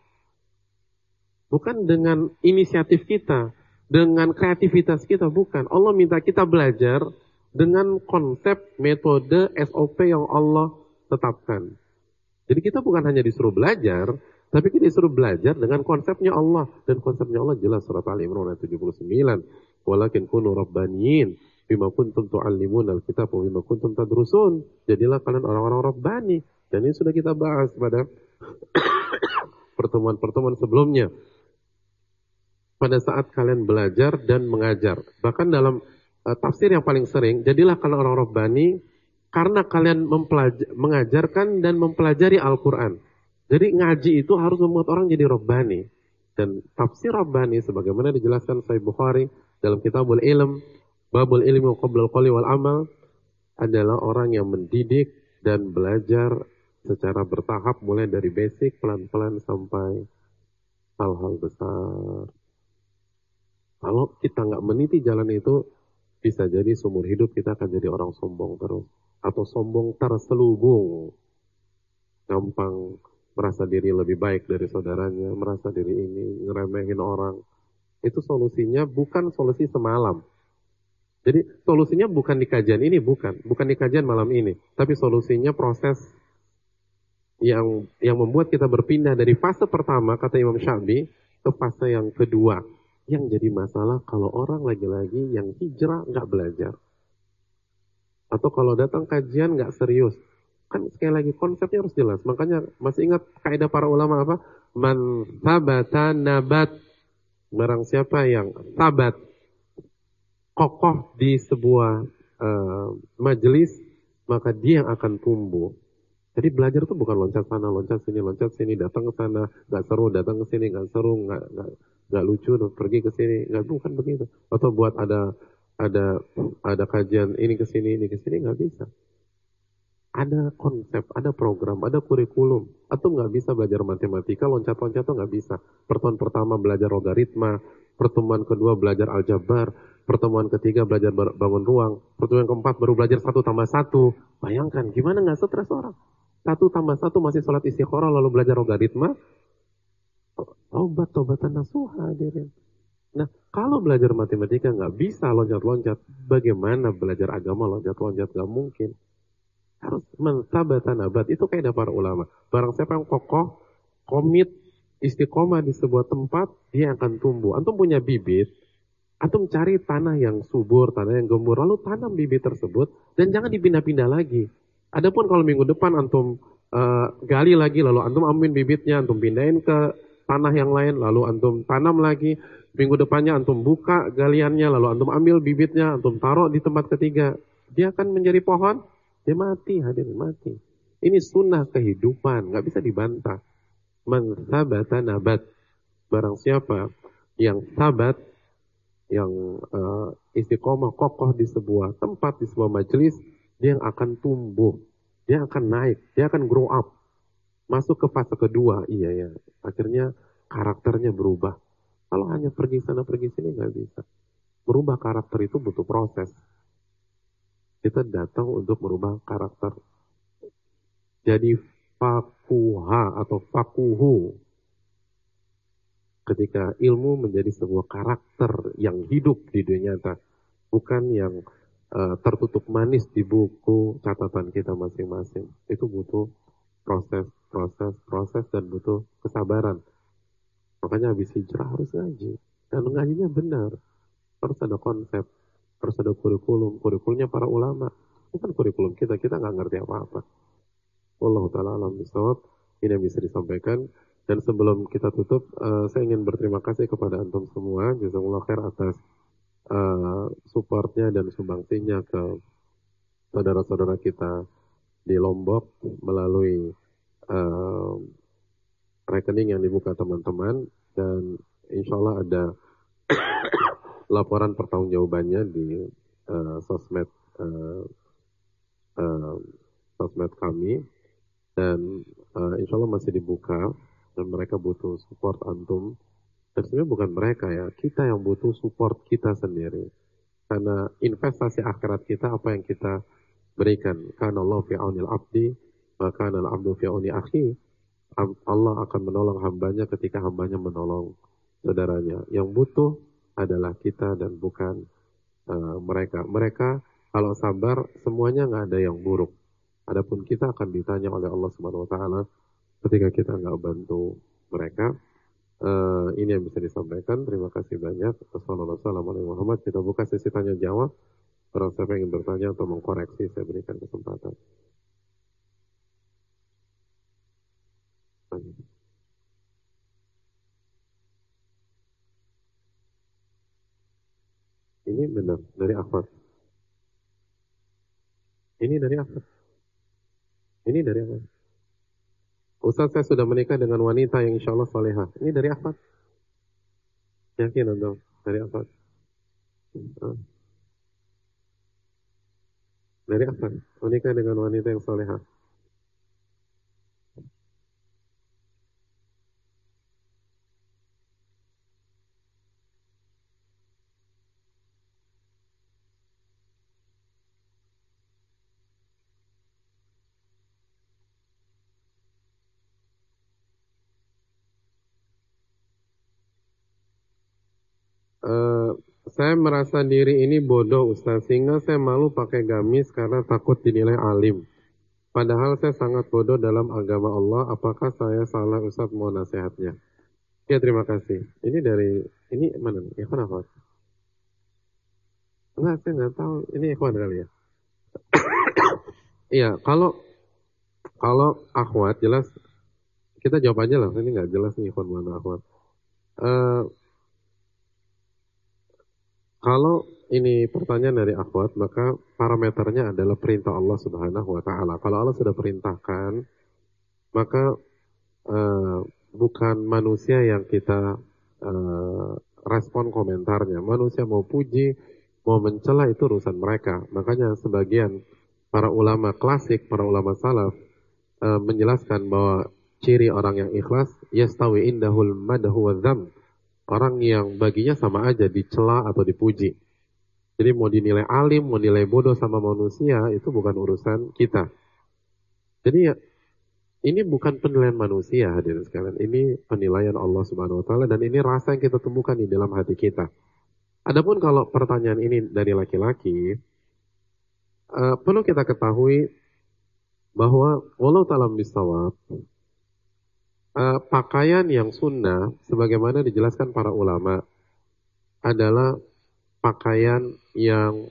Bukan dengan inisiatif kita. Dengan kreativitas kita. Bukan. Allah minta kita belajar dengan konsep, metode, SOP yang Allah tetapkan. Jadi kita bukan hanya disuruh belajar, tapi kita disuruh belajar dengan konsepnya Allah. Dan konsepnya Allah jelas surat Al-Imran ayat 79. Walakin kunu rabbaniyin bima kuntum tu'allimun al-kitab wa bima kuntum tadrusun. Jadilah kalian orang-orang rabbani. Dan ini sudah kita bahas pada pertemuan-pertemuan sebelumnya. Pada saat kalian belajar dan mengajar. Bahkan dalam tafsir yang paling sering, jadilah kalian orang rabbani karena kalian mengajarkan dan mempelajari Al-Quran. Jadi ngaji itu harus membuat orang jadi rabbani. Dan tafsir rabbani sebagaimana dijelaskan Sahih Bukhari dalam Kitabul Ilm, Babul Ilmi Qabla al-Qawli wal Amal, adalah orang yang mendidik dan belajar secara bertahap mulai dari basic pelan-pelan sampai hal-hal besar. Kalau kita nggak meniti jalan itu, bisa jadi seumur hidup kita akan jadi orang sombong terus. Atau sombong terselubung. Gampang merasa diri lebih baik dari saudaranya, merasa diri ini, ngeremehin orang. Itu solusinya bukan solusi semalam. Jadi solusinya bukan di kajian ini, bukan di kajian malam ini. Tapi solusinya proses yang membuat kita berpindah dari fase pertama, kata Imam Syafi'i, ke fase yang kedua. Yang jadi masalah kalau orang lagi-lagi yang hijrah nggak belajar. Atau kalau datang kajian nggak serius. Kan sekali lagi konsepnya harus jelas. Makanya masih ingat kaidah para ulama apa? Man sabata nabat. Barang siapa yang sabat, kokoh di sebuah majelis, maka dia yang akan tumbuh. Jadi belajar itu bukan loncat sana, loncat sini, datang ke sana, nggak seru, datang ke sini, nggak seru, nggak lucu, pergi ke sini, nggak, bukan begitu. Atau buat ada kajian ini ke sini, nggak bisa. Ada konsep, ada program, ada kurikulum. Atau nggak bisa belajar matematika, loncat-loncat tuh nggak bisa. Pertemuan pertama belajar logaritma, pertemuan kedua belajar aljabar, pertemuan ketiga belajar bangun ruang, pertemuan keempat baru belajar 1+1. Bayangkan, gimana nggak stres orang? 1+1 masih sholat istikharah lalu belajar logaritma, tobatan nasuha hadirin. Nah, kalau belajar matematika nggak bisa loncat-loncat, bagaimana belajar agama loncat-loncat? Nggak mungkin. Harus mentabatan abad. Itu kaidah para ulama. Barang siapa yang kokoh, komit, istiqomah di sebuah tempat, dia akan tumbuh. Antum punya bibit, antum cari tanah yang subur, tanah yang gembur, lalu tanam bibit tersebut, dan jangan dipindah-pindah lagi. Adapun kalau minggu depan antum gali lagi, lalu antum ambil bibitnya, antum pindahin ke tanah yang lain, lalu antum tanam lagi. Minggu depannya antum buka galiannya, lalu antum ambil bibitnya, antum taruh di tempat ketiga. Dia akan menjadi pohon, dia mati, hadirin, mati. Ini sunnah kehidupan, nggak bisa dibantah. Man sabata nabat. Barang siapa yang sabat, yang istiqomah kokoh di sebuah tempat, di sebuah majelis, dia yang akan tumbuh, dia akan naik, dia akan grow up, masuk ke fase kedua. Iya ya, akhirnya karakternya berubah. Kalau hanya pergi sana pergi sini nggak bisa. Merubah karakter itu butuh proses. Kita datang untuk merubah karakter. Jadi fakuha atau fakuhu, ketika ilmu menjadi sebuah karakter yang hidup di dunia nyata, bukan yang tertutup manis di buku catatan kita masing-masing. Itu butuh proses dan butuh kesabaran. Makanya habis hijrah harus ngaji. Dan ngajinya benar. Harus ada konsep, harus ada kurikulumnya para ulama. Bukan kurikulum kita nggak ngerti apa-apa. Wallahu ta'ala alam bisawab. Ini yang bisa disampaikan. Dan sebelum kita tutup, saya ingin berterima kasih kepada antum semua. Jazakumullah khair atas supportnya dan sumbangsinya ke saudara-saudara kita di Lombok melalui rekening yang dibuka teman-teman, dan insya Allah ada laporan pertanggungjawabannya di sosmed kami, dan insya Allah masih dibuka, dan mereka butuh support antum. Dan sebenarnya bukan mereka ya, kita yang butuh support kita sendiri. Karena investasi akhirat kita apa yang kita berikan. Kana Allah fi aunil abdi, maka kana al-abdu fi auni akhi. Allah akan menolong hambanya ketika hambanya menolong saudaranya. Yang butuh adalah kita dan bukan mereka. Mereka kalau sabar semuanya nggak ada yang buruk. Adapun kita akan ditanya oleh Allah Subhanahu Wa Taala ketika kita nggak bantu mereka. Ini yang bisa disampaikan. Terima kasih banyak. Wassalamualaikum. Kita buka sesi tanya jawab. Orang siapa yang ingin bertanya atau mengkoreksi, saya berikan kesempatan. Ini benar dari Ahmad. Ini dari Ahmad. Ini dari Ahmad. Ustaz, saya sudah menikah dengan wanita yang insya Allah salehah. Ini dari Ahmad. Yakin atau dari Ahmad? Dari Ahmad. Menikah dengan wanita yang salehah. Saya merasa diri ini bodoh Ustaz, sehingga saya malu pakai gamis karena takut dinilai alim. Padahal saya sangat bodoh dalam agama Allah. Apakah saya salah Ustaz, mau nasihatnya? Ya, terima kasih. Ini dari, ini mana nih? Ikhwan apa? Enggak, saya nggak tahu. Ini ikhwan kali ya. Iya, kalau akhwat jelas kita jawab aja lah, ini nggak jelas nih ikhwan mana akhwat. Kalau ini pertanyaan dari akhwat, maka parameternya adalah perintah Allah Subhanahu wa taala. Kalau Allah sudah perintahkan, maka bukan manusia yang kita respon komentarnya. Manusia mau puji, mau mencela itu urusan mereka. Makanya sebagian para ulama klasik, para ulama salaf menjelaskan bahwa ciri orang yang ikhlas yastawi indahul madahu wa dzam. Orang yang baginya sama aja dicela atau dipuji. Jadi mau dinilai alim, mau dinilai bodoh sama manusia itu bukan urusan kita. Jadi ya ini bukan penilaian manusia hadirin sekalian. Ini penilaian Allah Subhanahu wa taala dan ini rasa yang kita temukan di dalam hati kita. Adapun kalau pertanyaan ini dari laki-laki, perlu kita ketahui bahwa wallahu ta'ala bishawab, pakaian yang sunnah sebagaimana dijelaskan para ulama adalah pakaian yang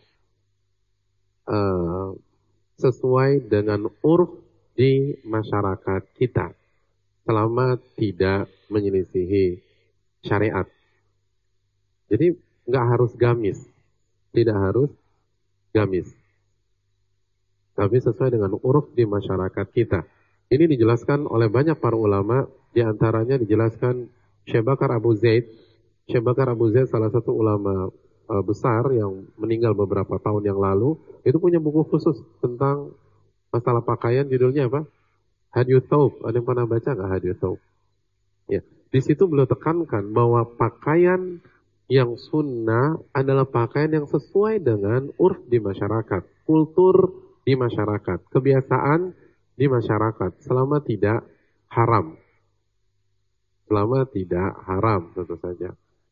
sesuai dengan urf di masyarakat kita selama tidak menyelisihi syariat. Jadi nggak harus gamis, tidak harus gamis, tapi sesuai dengan urf di masyarakat kita. Ini dijelaskan oleh banyak para ulama, di antaranya dijelaskan Syekh Bakar Abu Zaid. Syekh Bakar Abu Zaid salah satu ulama besar yang meninggal beberapa tahun yang lalu, itu punya buku khusus tentang masalah pakaian, judulnya apa? Hadyu Thaub. Ada yang pernah baca nggak Hadyu Thaub? Ya, di situ beliau tekankan bahwa pakaian yang sunnah adalah pakaian yang sesuai dengan urf di masyarakat, kultur di masyarakat, kebiasaan di masyarakat, selama tidak haram. Selama tidak haram, tentu saja.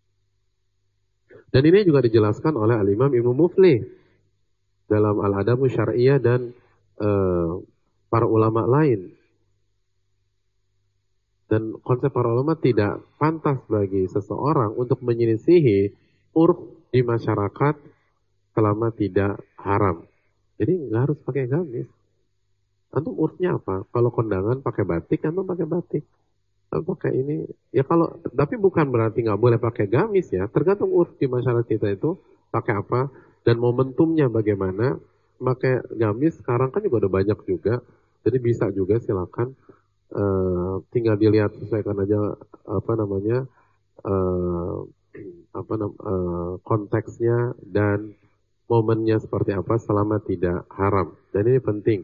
Dan ini juga dijelaskan oleh Al-Imam Ibnu Muflih dalam Al-Adabu Syar'iyah dan para ulama lain. Dan konsep para ulama tidak pantas bagi seseorang untuk menyelisihi urf di masyarakat selama tidak haram. Jadi nggak harus pakai gamis. Antum urfnya apa? Kalau kondangan pakai batik, antum pakai batik. Pakai ini, ya kalau, tapi bukan berarti nggak boleh pakai gamis ya. Tergantung urf di masyarakat kita itu pakai apa dan momentumnya bagaimana. Pakai gamis sekarang kan juga udah banyak juga, jadi bisa juga silakan. Tinggal dilihat, sesuaikan aja konteksnya dan momennya seperti apa selama tidak haram. Dan ini penting.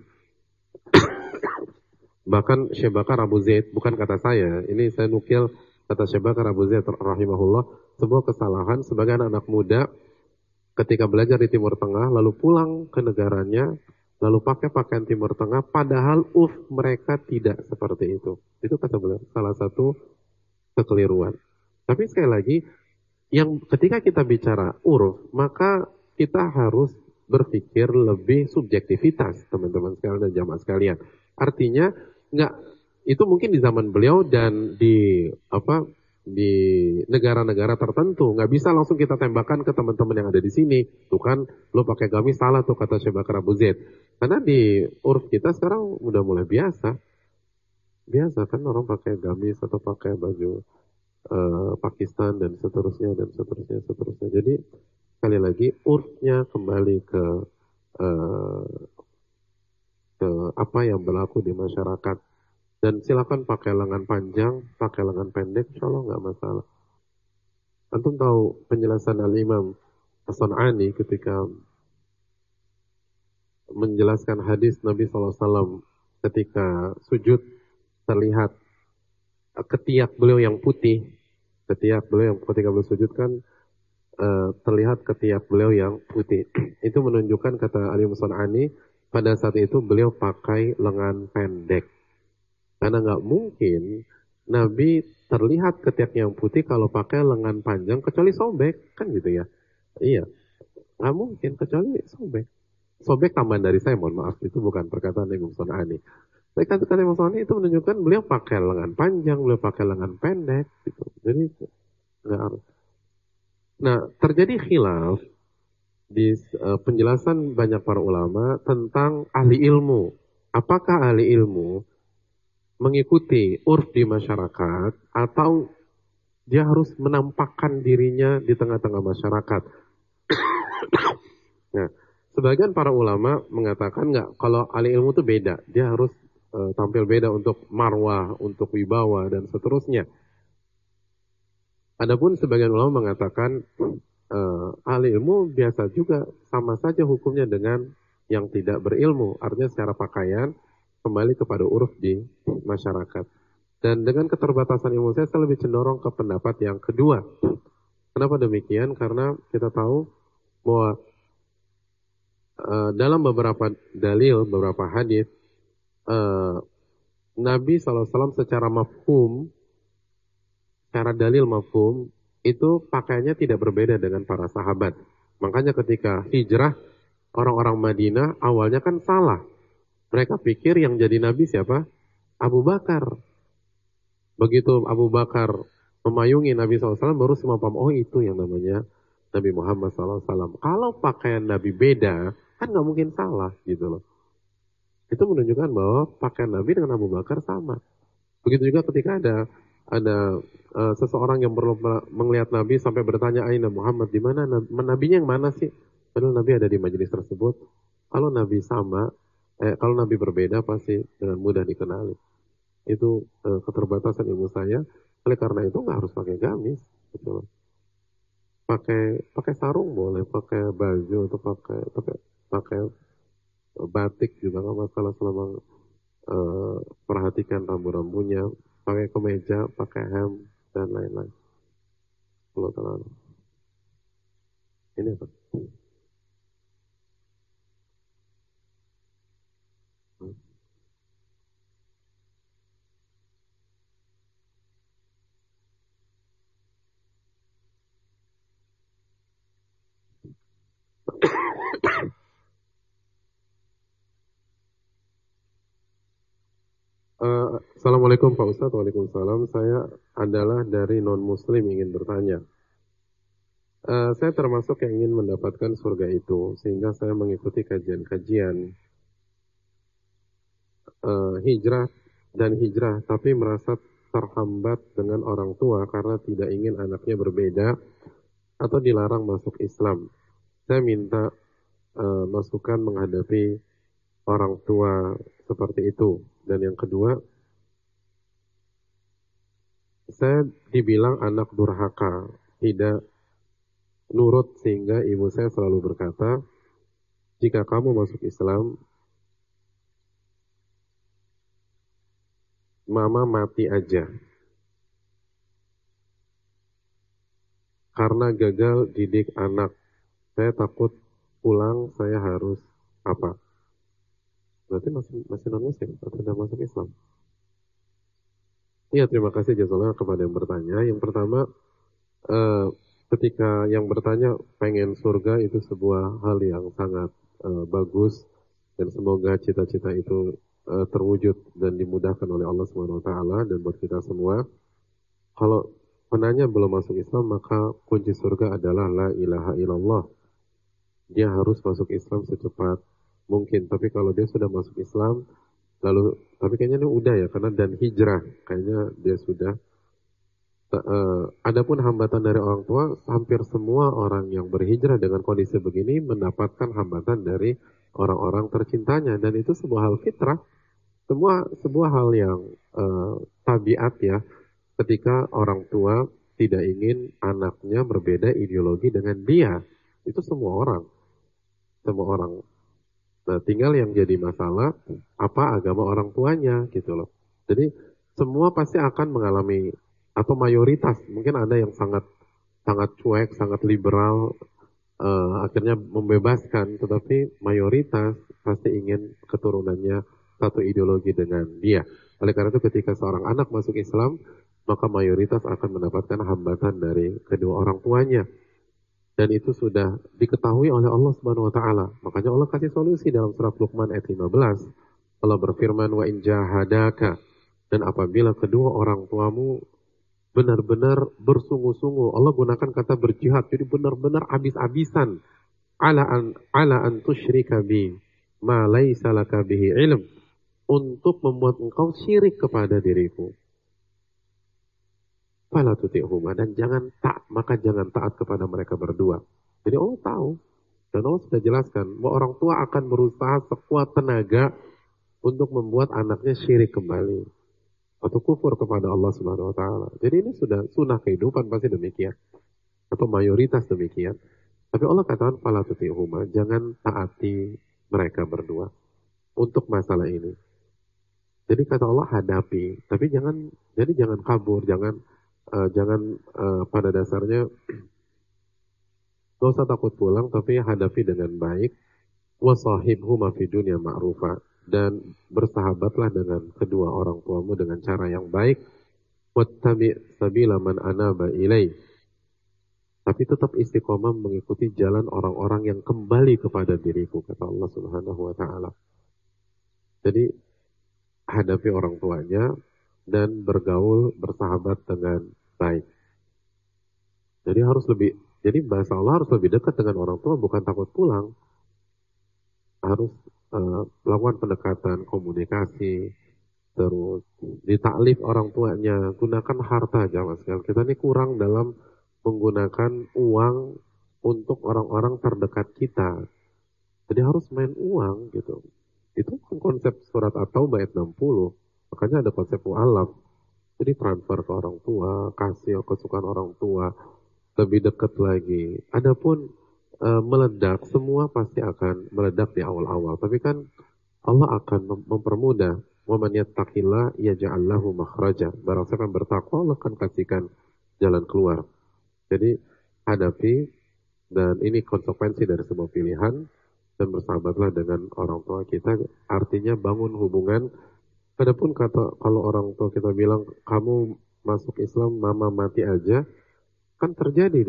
Bahkan Syekh Bakar Abu Zaid, bukan kata saya, ini saya nukil kata Syekh Bakar Abu Zaid rahimahullah, sebuah kesalahan sebagai anak muda ketika belajar di Timur Tengah, lalu pulang ke negaranya, lalu pakai pakaian Timur Tengah, padahal mereka tidak seperti itu. Itu kata beliau, salah satu kekeliruan. Tapi sekali lagi, yang ketika kita bicara maka kita harus berpikir lebih subjektivitas, teman-teman sekalian dan jamaah sekalian. Artinya, itu mungkin di zaman beliau dan di negara-negara tertentu, nggak bisa langsung kita tembakan ke teman-teman yang ada di sini. Tuh kan, lo pakai gamis salah tuh kata Syekh Bakar Abu Zaid. Karena di urf kita sekarang udah mulai biasa kan orang pakai gamis atau pakai baju Pakistan dan seterusnya. Jadi sekali lagi urfnya kembali ke apa yang berlaku di masyarakat. Dan silakan pakai lengan panjang, pakai lengan pendek, insya Allah nggak masalah. Antum tahu penjelasan Al-Imam As-San'ani ketika menjelaskan hadis Nabi SAW ketika sujud, terlihat ketiak beliau yang putih. Ketika beliau sujud kan terlihat ketiak beliau yang putih. Itu menunjukkan, kata Al-Imam As-San'ani, pada saat itu beliau pakai lengan pendek. Karena nggak mungkin Nabi terlihat ketiaknya yang putih kalau pakai lengan panjang, kecuali sobek, kan gitu ya. Iya, nggak mungkin kecuali sobek. Sobek tambahan dari saya, mohon maaf, itu bukan perkataan Imam San'ani. Tapi kata Imam San'ani itu menunjukkan beliau pakai lengan panjang, beliau pakai lengan pendek, gitu. Jadi nggak harus. Nah, terjadi khilaf di penjelasan banyak para ulama tentang ahli ilmu. Apakah ahli ilmu mengikuti urf di masyarakat atau dia harus menampakkan dirinya di tengah-tengah masyarakat. Nah, sebagian para ulama mengatakan enggak, kalau ahli ilmu itu beda. Dia harus tampil beda untuk marwah, untuk wibawa, dan seterusnya. Adapun sebagian ulama mengatakan ahli ilmu biasa juga, sama saja hukumnya dengan yang tidak berilmu. Artinya secara pakaian kembali kepada uruf di masyarakat. Dan dengan keterbatasan ilmu saya lebih cenderung ke pendapat yang kedua. Kenapa demikian? Karena kita tahu bahwa dalam beberapa dalil, beberapa hadis, Nabi SAW secara mafhum, secara dalil mafhum, itu pakaiannya tidak berbeda dengan para sahabat. Makanya ketika hijrah, orang-orang Madinah awalnya kan salah. Mereka pikir yang jadi Nabi siapa? Abu Bakar. Begitu Abu Bakar memayungi Nabi SAW, baru semua paham, oh itu yang namanya Nabi Muhammad SAW. Kalau pakaian Nabi beda, kan nggak mungkin salah gitu loh. Itu menunjukkan bahwa pakaian Nabi dengan Abu Bakar sama. Begitu juga ketika ada seseorang yang perlu melihat Nabi sampai bertanya, Aina Muhammad, di mana Nabinya yang mana sih? Padahal Nabi ada di majelis tersebut. Kalau Nabi sama, kalau Nabi berbeda pasti dengan mudah dikenali. Itu keterbatasan ilmu saya. Oleh karena itu nggak harus pakai gamis, gitu loh. Pakai sarung boleh, pakai baju atau pakai batik juga nggak masalah selama perhatikan rambu-rambunya, pakai kemeja, pakai hem dan lain-lain. Allah Ta'ala. Ini apa? Assalamualaikum Pak Ustadz. Waalaikumsalam. Saya adalah dari non-muslim ingin bertanya. Saya termasuk yang ingin mendapatkan surga itu, sehingga saya mengikuti kajian-kajian hijrah, tapi merasa terhambat dengan orang tua karena tidak ingin anaknya berbeda atau dilarang masuk Islam. Saya minta masukan menghadapi orang tua seperti itu. Dan yang kedua, saya dibilang anak durhaka, tidak nurut, sehingga ibu saya selalu berkata, jika kamu masuk Islam, mama mati aja. Karena gagal didik anak. Saya takut pulang saya harus apa? Berarti masih non-muslim atau sudah masuk Islam? Iya, terima kasih jazakallah kepada yang bertanya. Yang pertama, ketika yang bertanya pengen surga, itu sebuah hal yang sangat bagus, dan semoga cita-cita itu terwujud dan dimudahkan oleh Allah SWT dan buat kita semua. Kalau penanya belum masuk Islam, maka kunci surga adalah la ilaha illallah. Dia harus masuk Islam secepat mungkin. Tapi kalau dia sudah masuk Islam, tapi kayaknya ini udah ya, karena dan hijrah, kayaknya dia sudah. Adapun hambatan dari orang tua, hampir semua orang yang berhijrah dengan kondisi begini mendapatkan hambatan dari orang-orang tercintanya, dan itu sebuah hal fitrah, sebuah hal yang tabiat ya, ketika orang tua tidak ingin anaknya berbeda ideologi dengan dia. Itu semua orang. Nah, tinggal yang jadi masalah apa agama orang tuanya gitu loh. Jadi semua pasti akan mengalami, atau mayoritas, mungkin ada yang sangat cuek, sangat liberal, akhirnya membebaskan, tetapi mayoritas pasti ingin keturunannya satu ideologi dengan dia. Oleh karena itu ketika seorang anak masuk Islam, maka mayoritas akan mendapatkan hambatan dari kedua orang tuanya. Dan itu sudah diketahui oleh Allah Subhanahu wa taala. Makanya Allah kasih solusi dalam surah Luqman ayat 15. Allah berfirman, wa in jahadaka, dan apabila kedua orang tuamu benar-benar bersungguh-sungguh, Allah gunakan kata berjihad, jadi benar-benar habis-habisan, ala an tusyrika bi ma laisa laka bihi ilm, untuk membuat engkau syirik kepada diriku. Fala tuti'huma, dan maka jangan taat kepada mereka berdua. Jadi Allah tahu, dan Allah sudah jelaskan bahwa orang tua akan berusaha sekuat tenaga untuk membuat anaknya syirik kembali atau kufur kepada Allah Subhanahu wa taala. Jadi ini sudah sunnah kehidupan, pasti demikian. Atau mayoritas demikian. Tapi Allah katakan fala tuti'huma, jangan taati mereka berdua untuk masalah ini. Jadi kata Allah hadapi, tapi jangan kabur, jangan pada dasarnya gak usah takut pulang, tapi hadapi dengan baik. Wasahibhuma fid dunya ma'rufa, dan bersahabatlah dengan kedua orang tuamu dengan cara yang baik. Wattabi' sabila man anaba ilai, tapi tetap istiqomah mengikuti jalan orang-orang yang kembali kepada diriku, kata Allah Subhanahu wa taala. Jadi hadapi orang tuanya dan bergaul, bersahabat dengan baik. Jadi bahasa Allah harus lebih dekat dengan orang tua, bukan takut pulang. Harus melakukan pendekatan, komunikasi, terus ditaklif orang tuanya, gunakan harta jamaah sekalian. Kita ini kurang dalam menggunakan uang untuk orang-orang terdekat kita. Jadi harus main uang gitu. Itu konsep surat At-Taubah ayat 60. Makanya ada konsep mu'alaf. Jadi transfer ke orang tua, kasih kesukaan orang tua, lebih dekat lagi. Adapun meledak, semua pasti akan meledak di awal-awal. Tapi kan Allah akan mempermudah. Wa man yattaqillah yaj'al lahu makhraja. Barang siapa yang bertakwa, Allah akan kasihkan jalan keluar. Jadi hadapi, dan ini konsekuensi dari sebuah pilihan, dan bersahabatlah dengan orang tua kita. Artinya bangun hubungan. Adapun kalau orang tua kita bilang kamu masuk Islam, mama mati aja, kan terjadi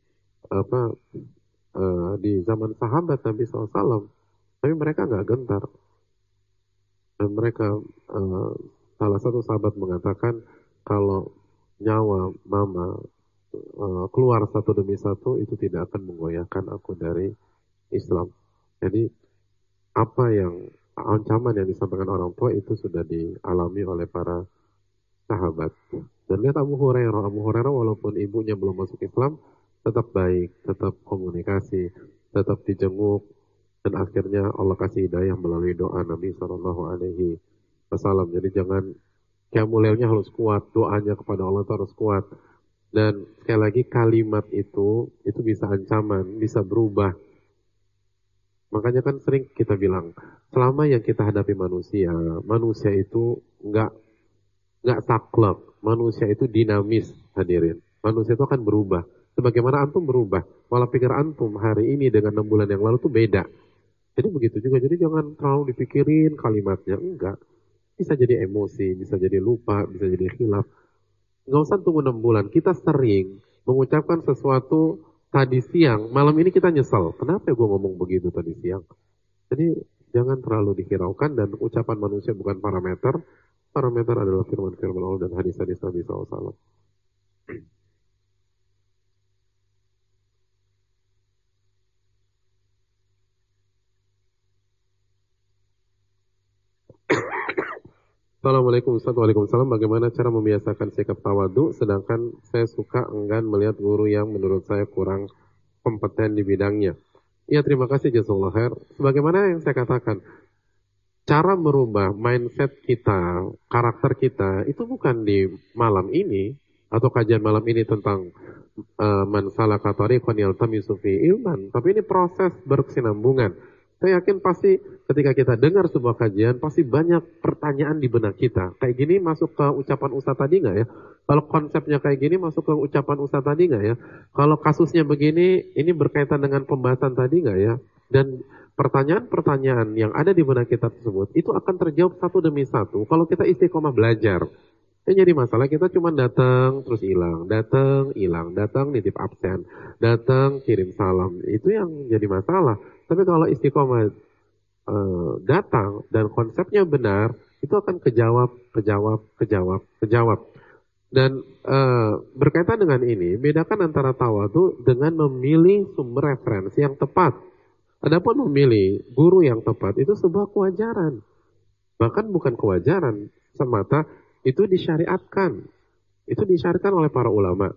di zaman sahabat Nabi SAW. Tapi mereka nggak gentar. Dan mereka, salah satu sahabat mengatakan, kalau nyawa mama keluar satu demi satu, itu tidak akan menggoyahkan aku dari Islam. Jadi apa yang ancaman yang disampaikan orang tua itu sudah dialami oleh para sahabat. Dan lihat Abu Hurairah walaupun ibunya belum masuk Islam, tetap baik, tetap komunikasi, tetap dijenguk, dan akhirnya Allah kasih hidayah melalui doa Nabi SAW. Jadi jangan, qiyamulailnya harus kuat, doanya kepada Allah itu harus kuat. Dan sekali lagi kalimat itu bisa ancaman, bisa berubah. Makanya kan sering kita bilang, selama yang kita hadapi manusia itu nggak saklek, manusia itu dinamis, hadirin. Manusia itu akan berubah. Sebagaimana antum berubah, malah pikir antum hari ini dengan 6 bulan yang lalu tuh beda. Jadi begitu juga, jadi jangan terlalu dipikirin kalimatnya, enggak. Bisa jadi emosi, bisa jadi lupa, bisa jadi khilaf. Nggak usah tunggu 6 bulan, kita sering mengucapkan sesuatu tadi siang, malam ini kita nyesel. Kenapa gue ngomong begitu tadi siang? Jadi jangan terlalu dihiraukan, dan ucapan manusia bukan parameter. Parameter adalah firman-firman Allah dan hadis-hadis Nabi SAW. Assalamualaikum Ustaz. Waalaikumsalam. Bagaimana cara membiasakan sikap tawadu, sedangkan saya suka enggan melihat guru yang menurut saya kurang kompeten di bidangnya? Ya, terima kasih jazakallahu khair. Sebagaimana yang saya katakan, cara merubah mindset kita, karakter kita, itu bukan di malam ini, atau kajian malam ini tentang man salaka tariqan yaltamisu fi ilman. Tapi ini proses berkesinambungan. Saya yakin pasti ketika kita dengar sebuah kajian, pasti banyak pertanyaan di benak kita. Kayak gini masuk ke ucapan Ustaz tadi nggak ya? Kalau konsepnya kayak gini masuk ke ucapan Ustaz tadi nggak ya? Kalau kasusnya begini, ini berkaitan dengan pembahasan tadi nggak ya? Dan pertanyaan-pertanyaan yang ada di benak kita tersebut, itu akan terjawab satu demi satu kalau kita istiqomah belajar. Yang jadi masalah kita cuma datang terus hilang, datang nitip absen, datang kirim salam. Itu yang jadi masalah. Tapi kalau istiqomah datang dan konsepnya benar, itu akan kejawab. Dan berkaitan dengan ini, bedakan antara tawadhu dengan memilih sumber referensi yang tepat. Adapun memilih guru yang tepat itu sebuah kewajaran. Bahkan bukan kewajaran semata, itu disyariatkan. Itu disyariatkan oleh para ulama.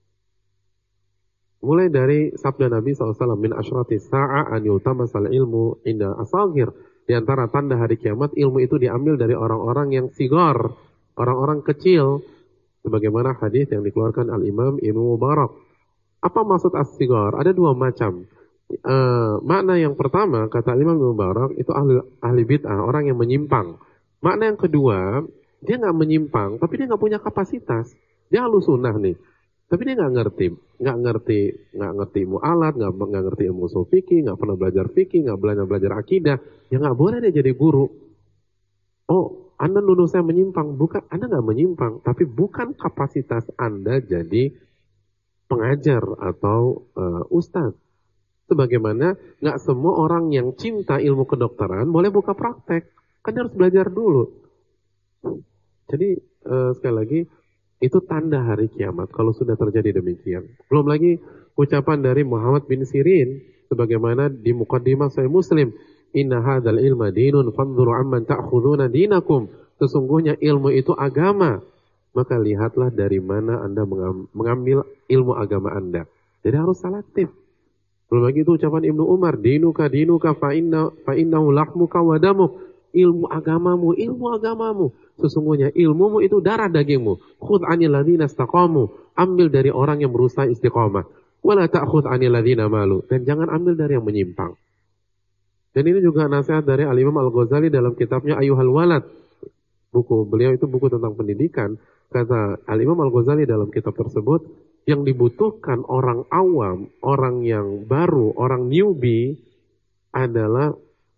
Mulai dari sabda Nabi SAW, min asyrati sa'a an yutamasal ilmu inda asagir. Di antara tanda hari kiamat, ilmu itu diambil dari orang-orang yang sigar, orang-orang kecil. Sebagaimana hadis yang dikeluarkan Al-Imam Ibnu Mubarak. Apa maksud as-sigar? Ada dua macam. Makna yang pertama, kata Imam Ibnu Mubarak, itu ahli bid'ah, orang yang menyimpang. Makna yang kedua, dia nggak menyimpang, tapi dia nggak punya kapasitas. Dia ahlu sunnah nih. Tapi dia nggak ngerti ilmu alat, nggak ngerti ilmu usul fikih, nggak pernah belajar fikih, nggak belajar akidah. Ya nggak boleh dia jadi guru. Oh, Anda nuduh saya menyimpang. Bukan, Anda nggak menyimpang, tapi bukan kapasitas Anda jadi pengajar atau ustadz. Sebagaimana nggak semua orang yang cinta ilmu kedokteran boleh buka praktek. Kan dia harus belajar dulu. Jadi sekali lagi, itu tanda hari kiamat kalau sudah terjadi demikian. Belum lagi ucapan dari Muhammad bin Sirin sebagaimana di muqaddimah Sahih Muslim, inna hadzal ilma dinun fanzuru amman ta'khuduna dinakum. Sesungguhnya ilmu itu agama. Maka lihatlah dari mana Anda mengambil ilmu agama Anda. Jadi harus selektif. Belum lagi itu ucapan Ibnu Umar, dinuka fa innahu lahmuka wa damuk. Ilmu agamamu. Sesungguhnya ilmumu itu darah dagingmu. Khudh 'anil ladzina istaqamu. Ambil dari orang yang berusaha istiqamah. Wala ta'khudh 'anil ladzina malu. Dan jangan ambil dari yang menyimpang. Dan ini juga nasihat dari Al-Imam Al-Ghazali dalam kitabnya Ayyuhal Walad. Beliau itu buku tentang pendidikan. Kata Al-Imam Al-Ghazali dalam kitab tersebut, yang dibutuhkan orang awam, orang yang baru, orang newbie adalah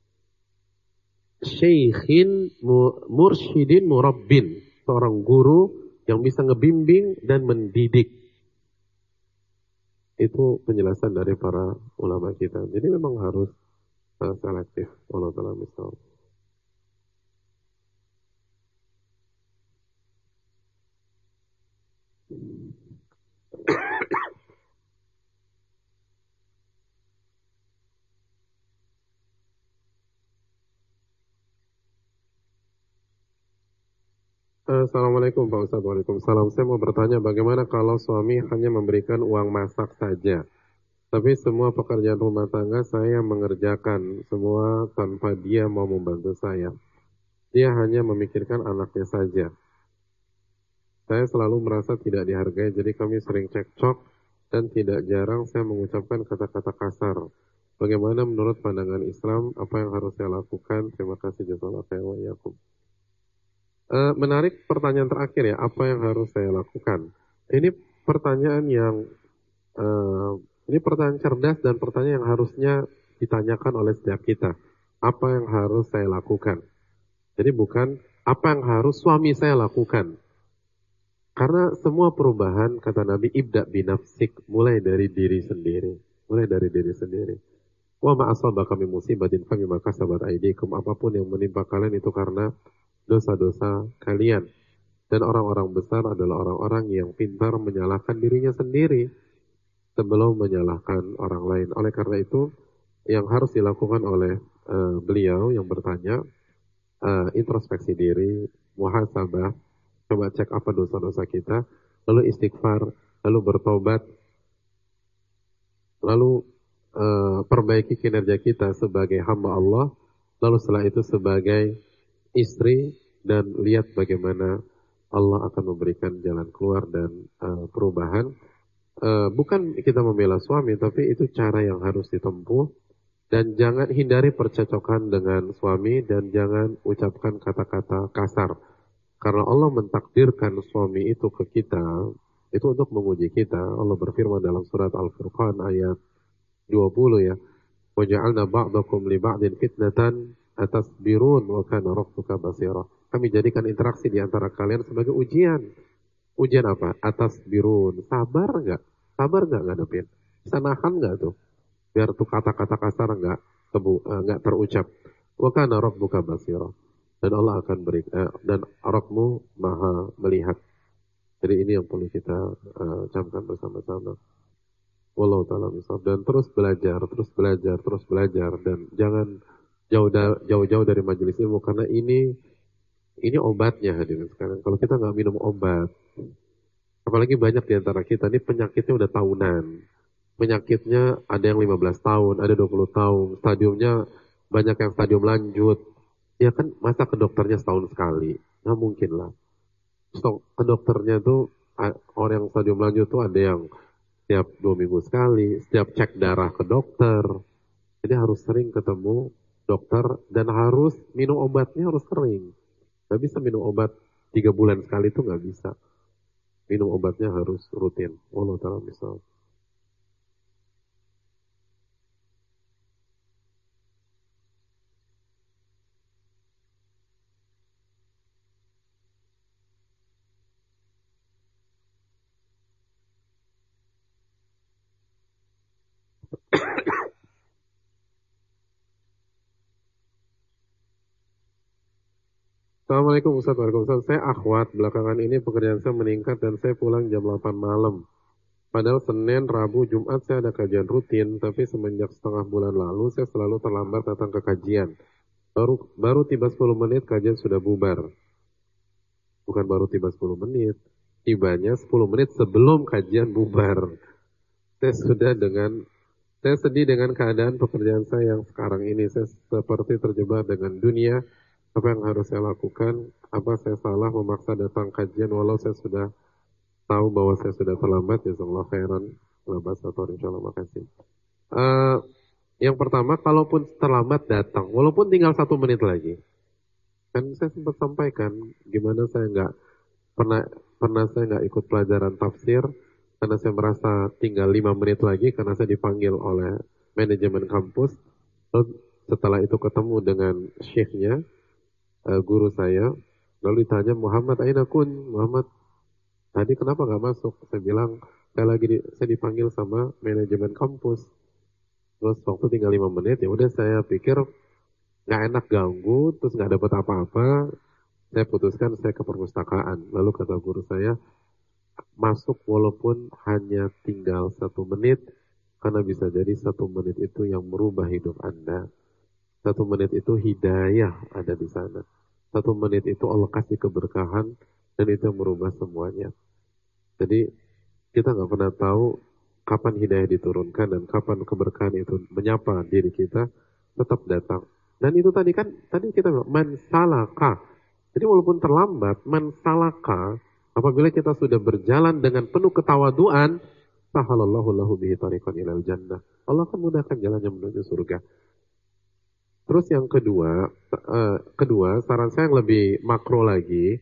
syekhin mursyidin murabbin, seorang guru yang bisa ngebimbing dan mendidik. Itu penjelasan dari para ulama kita. Jadi memang harus selektif. Allah Ta'ala misal. Assalamualaikum Pak Ustadz. Waalaikumsalam. Saya mau bertanya bagaimana kalau suami hanya memberikan uang masak saja, tapi semua pekerjaan rumah tangga saya mengerjakan semua tanpa dia mau membantu saya. Dia hanya memikirkan anaknya saja. Saya selalu merasa tidak dihargai, jadi kami sering cekcok dan tidak jarang saya mengucapkan kata-kata kasar. Bagaimana menurut pandangan Islam, apa yang harus saya lakukan? Terima kasih jazakallahu khairan wa iyyakum. Menarik pertanyaan terakhir ya, apa yang harus saya lakukan? Ini pertanyaan yang ini pertanyaan cerdas dan pertanyaan yang harusnya ditanyakan oleh setiap kita. Apa yang harus saya lakukan? Jadi bukan apa yang harus suami saya lakukan. Karena semua perubahan, kata Nabi, ibda binafsik, mulai dari diri sendiri. Mulai dari diri sendiri. Wa ma asabaka min musibatin fa bima kasabat aydikum. Apapun yang menimpa kalian itu karena dosa-dosa kalian. Dan orang-orang besar adalah orang-orang yang pintar menyalahkan dirinya sendiri sebelum menyalahkan orang lain. Oleh karena itu, yang harus dilakukan oleh beliau yang bertanya, introspeksi diri, muhasabah, coba cek apa dosa-dosa kita, lalu istighfar, lalu bertobat, lalu perbaiki kinerja kita sebagai hamba Allah, lalu setelah itu sebagai istri, dan lihat bagaimana Allah akan memberikan jalan keluar dan perubahan. Bukan kita membela suami, tapi itu cara yang harus ditempuh. Dan jangan hindari percecokan dengan suami, dan jangan ucapkan kata-kata kasar. Karena Allah mentakdirkan suami itu ke kita, itu untuk menguji kita. Allah berfirman dalam surat Al-Furqan ayat 20 ya. وَجَعَلْنَا بَعْضَكُمْ لِبَعْضٍ فِتْنَةً أَتَصْبِرُونَ وَكَانَ رَبُّكَ بَصِيرًا. Kami jadikan interaksi di antara kalian sebagai ujian. Ujian apa? Atasbirun. Sabar nggak? Sabar nggak ngadepin? Bisa nahan nggak tuh? Biar tuh kata-kata kasar nggak terucap. Wa kana rabbuka basira. Dan Allah akan beri dan Rabbmu maha melihat. Jadi ini yang perlu kita camkan bersama-sama. Wallahu ta'ala misal. Dan terus belajar dan jangan jauh-jauh dari majelis ilmu, karena ini Ini obatnya hadirin sekarang. Kalau kita nggak minum obat, apalagi banyak di antara kita ini penyakitnya udah tahunan. Penyakitnya ada yang 15 tahun, ada 20 tahun, stadiumnya banyak yang stadium lanjut. Ya kan masa ke dokternya setahun sekali? Nggak mungkin lah. Ke dokternya tuh orang yang stadium lanjut tuh ada yang setiap 2 minggu sekali, setiap cek darah ke dokter. Jadi harus sering ketemu dokter dan harus minum obatnya harus sering. Nggak bisa minum obat 3 bulan sekali itu nggak bisa. Minum obatnya harus rutin. Wallahu ta'ala misal. Assalamualaikum Ustaz. Waalaikumsalam. Saya akhwat. Belakangan ini pekerjaan saya meningkat dan saya pulang jam 8 malam. Padahal Senin, Rabu, Jumat saya ada kajian rutin, tapi semenjak setengah bulan lalu saya selalu terlambat datang ke kajian. Baru tiba 10 menit kajian sudah bubar. Bukan baru tiba 10 menit. Tibanya 10 menit sebelum kajian bubar. Saya sudah dengan Saya sedih dengan keadaan pekerjaan saya yang sekarang ini. Saya seperti terjebak dengan dunia. Apa yang harus saya lakukan? Apa saya salah memaksa datang kajian walau saya sudah tahu bahwa saya sudah terlambat? Jazakallahu khairan. Labas atau insyaallah makasih. Eh, yang pertama, kalaupun terlambat datang, walaupun tinggal 1 menit lagi. Kan saya sempat sampaikan gimana saya nggak pernah pernah saya nggak ikut pelajaran tafsir karena saya merasa tinggal 5 menit lagi karena saya dipanggil oleh manajemen kampus. Lalu setelah itu ketemu dengan syekhnya, guru saya, lalu ditanya Muhammad Aina kun, Muhammad tadi kenapa nggak masuk? Saya bilang saya dipanggil sama manajemen kampus. Terus waktu tinggal 5 menit, ya udah saya pikir nggak enak ganggu, terus nggak dapat apa-apa. Saya putuskan saya ke perpustakaan. Lalu kata guru saya, masuk walaupun hanya tinggal 1 menit, karena bisa jadi 1 menit itu yang merubah hidup Anda. 1 menit itu hidayah ada di sana. 1 menit itu Allah kasih keberkahan, dan itu yang merubah semuanya. Jadi kita nggak pernah tahu kapan hidayah diturunkan dan kapan keberkahan itu menyapa diri kita, tetap datang. Dan itu tadi kita bilang, man salaka. Jadi walaupun terlambat, man salaka, apabila kita sudah berjalan dengan penuh ketawaduan, sahalallahu lahu bihi tariqan ilal jannah. Allah akan mudahkan jalannya menuju surga. Terus yang kedua, saran saya yang lebih makro lagi,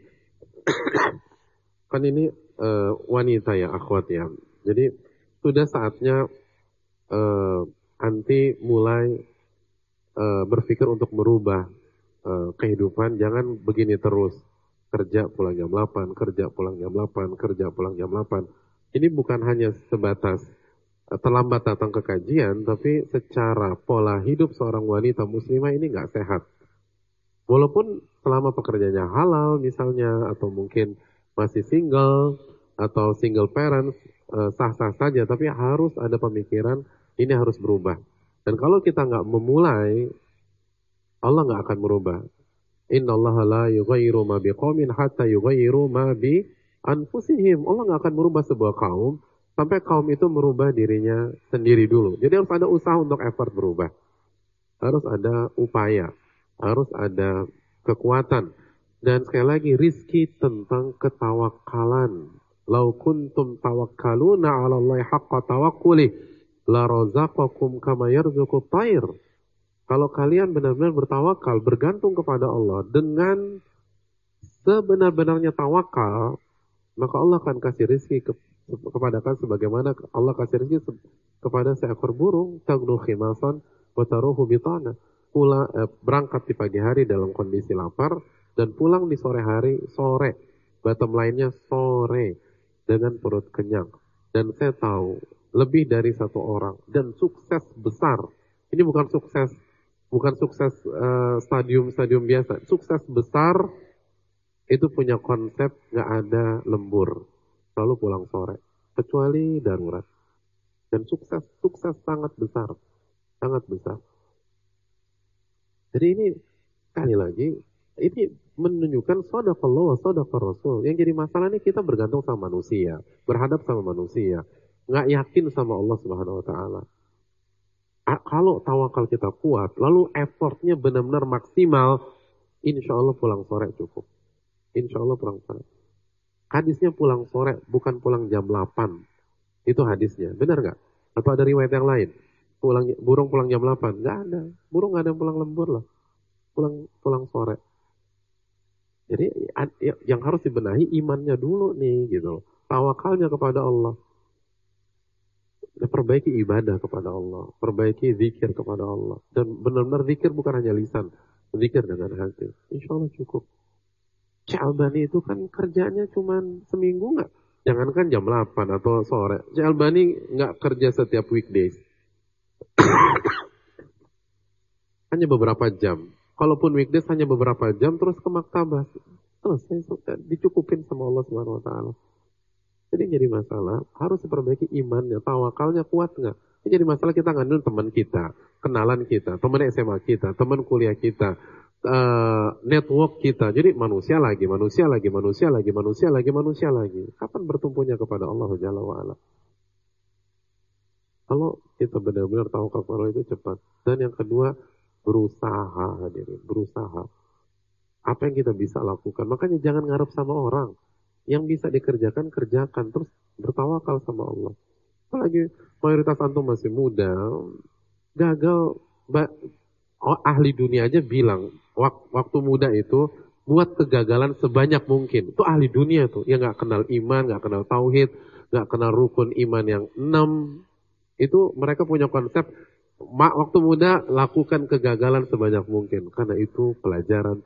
kan ini wanita ya, akhwat ya. Jadi sudah saatnya anti mulai berpikir untuk merubah kehidupan. Jangan begini terus. Kerja pulang jam 8, kerja pulang jam 8, kerja pulang jam 8. Ini bukan hanya sebatas terlambat datang ke kajian, tapi secara pola hidup seorang wanita muslimah ini nggak sehat. Walaupun selama pekerjaannya halal misalnya, atau mungkin masih single, atau single parents, sah-sah saja, tapi harus ada pemikiran, ini harus berubah. Dan kalau kita nggak memulai, Allah nggak akan merubah. Innallaha la yughayyiru ma biqaumin hatta yughayyiru ma bi anfusihim. Allah nggak akan merubah sebuah kaum sampai kaum itu merubah dirinya sendiri dulu. Jadi harus ada usaha untuk effort berubah. Harus ada upaya, harus ada kekuatan. Dan sekali lagi rizki tentang ketawakalan. Lau kuntum tawakkaluna 'ala Allahi haqqa tawakkuli la razaqakum kama yarzuqut thair. Kalau kalian benar-benar bertawakal, bergantung kepada Allah dengan sebenar-benarnya tawakal, maka Allah akan kasih rezeki kepada kalian sebagaimana Allah kasih rezeki kepada seekor burung, tagnu khimasan wa taruhu bitana. Berangkat di pagi hari dalam kondisi lapar dan pulang di sore hari sore. Bottom line-nya sore dengan perut kenyang. Dan saya tahu lebih dari satu orang dan sukses besar. Ini bukan sukses stadium-stadium biasa. Sukses besar itu punya konsep nggak ada lembur, selalu pulang sore, kecuali darurat. Dan sukses sangat besar, sangat besar. Jadi ini sekali lagi Ini menunjukkan shadaqallah wa shadaqar rasul. Yang jadi masalah ini kita bergantung sama manusia, berhadap sama manusia, nggak yakin sama Allah Subhanahu wa taala. Kalau tawakal kita kuat, lalu effortnya benar-benar maksimal, insya Allah pulang sore cukup. Insya Allah pulang sore. Hadisnya pulang sore, bukan pulang jam 8. Itu hadisnya, benar nggak? Atau ada riwayat yang lain? Burung pulang jam 8? Nggak ada. Burung nggak ada yang pulang lembur lah. Pulang sore. Jadi yang harus dibenahi imannya dulu nih, gitu. Tawakalnya kepada Allah. Perbaiki ibadah kepada Allah, perbaiki zikir kepada Allah, dan benar-benar zikir bukan hanya lisan, zikir dengan hati. Insya Allah cukup. Albani itu kan kerjanya cuma seminggu nggak? Jangankan jam 8 atau sore. Albani nggak kerja setiap weekdays. Hanya beberapa jam. Kalaupun weekdays hanya beberapa jam, terus ke maktabah. Selesai, dicukupin sama Allah Subhanahu wa taala. Jadi jadi masalah, harus diperbaiki imannya, tawakalnya kuat nggak? Ini jadi masalah kita ngandung teman kita, kenalan kita, teman SMA kita, teman kuliah kita, network kita. Jadi manusia lagi. Kapan bertumpunya kepada Allah Jalla wa'ala? Kalau kita benar-benar tawakal kepada Allah itu cepat. Dan yang kedua, berusaha hadirin, berusaha. Apa yang kita bisa lakukan? Makanya jangan ngarep sama orang. Yang bisa dikerjakan, kerjakan. Terus bertawakal sama Allah. Apalagi mayoritas antum masih muda. Gagal. Ahli dunia aja bilang. Waktu muda itu. Buat kegagalan sebanyak mungkin. Itu ahli dunia tuh. Yang gak kenal iman, gak kenal tauhid. Gak kenal rukun iman yang 6. Itu mereka punya konsep. Waktu muda lakukan kegagalan sebanyak mungkin. Karena itu pelajaran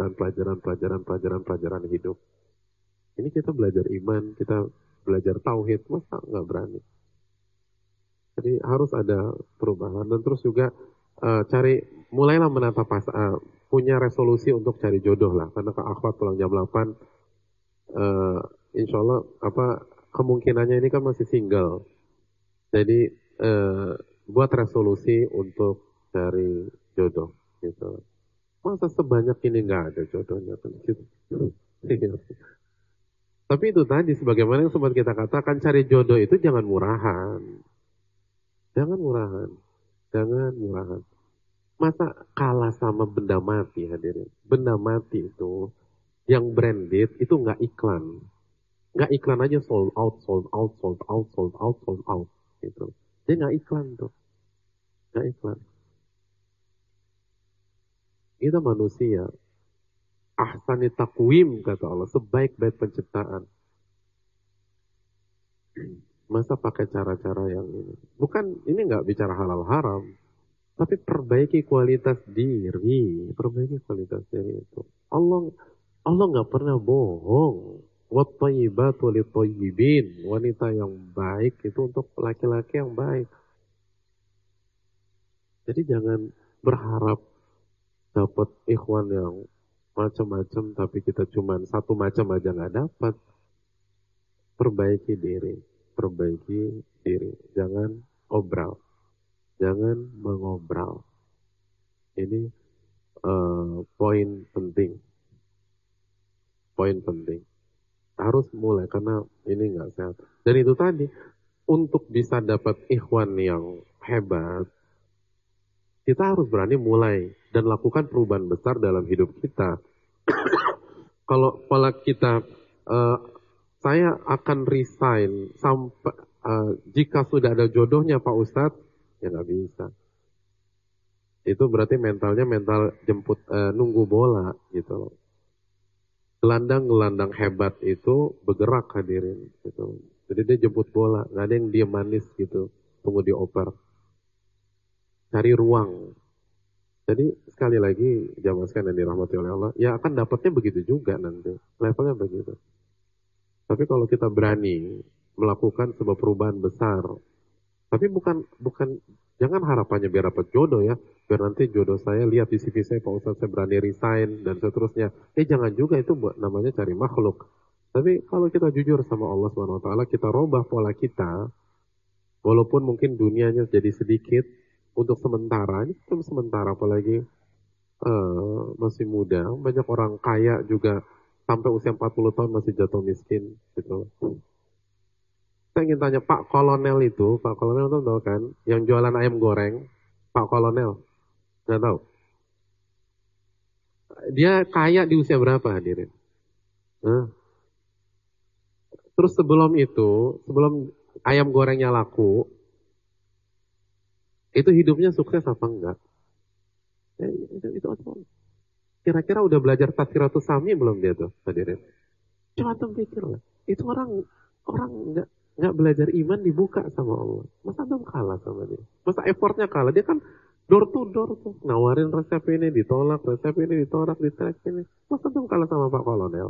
hidup. Ini kita belajar iman, kita belajar tauhid, masa nggak berani? Jadi harus ada perubahan dan terus juga mulailah menata punya resolusi untuk cari jodoh lah. Karena ke akhwat pulang jam 8, insya Allah kemungkinannya ini kan masih single. Jadi buat resolusi untuk cari jodoh gitu. Masa sebanyak ini nggak ada jodohnya kan gitu. Tapi itu tadi, sebagaimana yang sempat kita katakan, cari jodoh itu jangan murahan. Jangan murahan. Masa kalah sama benda mati hadirin. Benda mati itu, yang branded itu nggak iklan. Nggak iklan aja sold out. Gitu. Dia nggak iklan tuh. Nggak iklan. Kita manusia. Ahsani takwim kata Allah, sebaik-baik penciptaan. Masa pakai cara-cara yang ini? Bukan, ini nggak bicara halal haram, tapi perbaiki kualitas diri, itu. Allah nggak pernah bohong. Wattayyibatu lit-thayyibin, wanita yang baik itu untuk laki-laki yang baik. Jadi jangan berharap dapat ikhwan yang macam-macam, tapi kita cuma satu macam aja nggak dapat. Perbaiki diri, jangan obral, jangan mengobral. Ini poin penting, harus mulai karena ini nggak sehat. Dan itu tadi, untuk bisa dapat ikhwan yang hebat, kita harus berani mulai dan lakukan perubahan besar dalam hidup kita. Kalau pola kita, saya akan resign sampai jika sudah ada jodohnya Pak Ustadz, ya nggak bisa. Itu berarti mentalnya mental jemput nunggu bola gitu. Gelandang hebat itu bergerak hadirin gitu. Jadi dia jemput bola, nggak ada yang diam manis gitu, tunggu dioper. Cari ruang. Jadi sekali lagi jamaah sekalian yang dirahmati oleh Allah, ya akan dapatnya begitu juga nanti. Levelnya begitu. Tapi kalau kita berani melakukan sebuah perubahan besar, tapi bukan jangan harapannya biar dapat jodoh ya, biar nanti jodoh saya lihat di CV saya Pak Ustadz saya berani resign dan seterusnya. Jangan juga, itu namanya cari makhluk. Tapi kalau kita jujur sama Allah SWT, kita robah pola kita, walaupun mungkin dunianya jadi sedikit, untuk sementara, ini cuma sementara apalagi masih muda, banyak orang kaya juga sampai usia 40 tahun masih jatuh miskin gitu. Saya ingin tanya Pak Kolonel tuh tahu kan, yang jualan ayam goreng, Pak Kolonel, nggak tahu. Dia kaya di usia berapa hadirin? Hah? Terus sebelum itu, sebelum ayam gorengnya laku, itu hidupnya sukses apa enggak? Itu kira-kira udah belajar Tazkiratus Sami belum dia tuh hadirin? Coba antum pikir lah. Itu orang orang nggak belajar iman dibuka sama Allah. Masa antum kalah sama dia? Masa effortnya kalah? Dia kan door to door tuh. Nawarin resep ini ditolak, resep ini ditolak, ditolak ini. Masa antum kalah sama Pak Kolonel?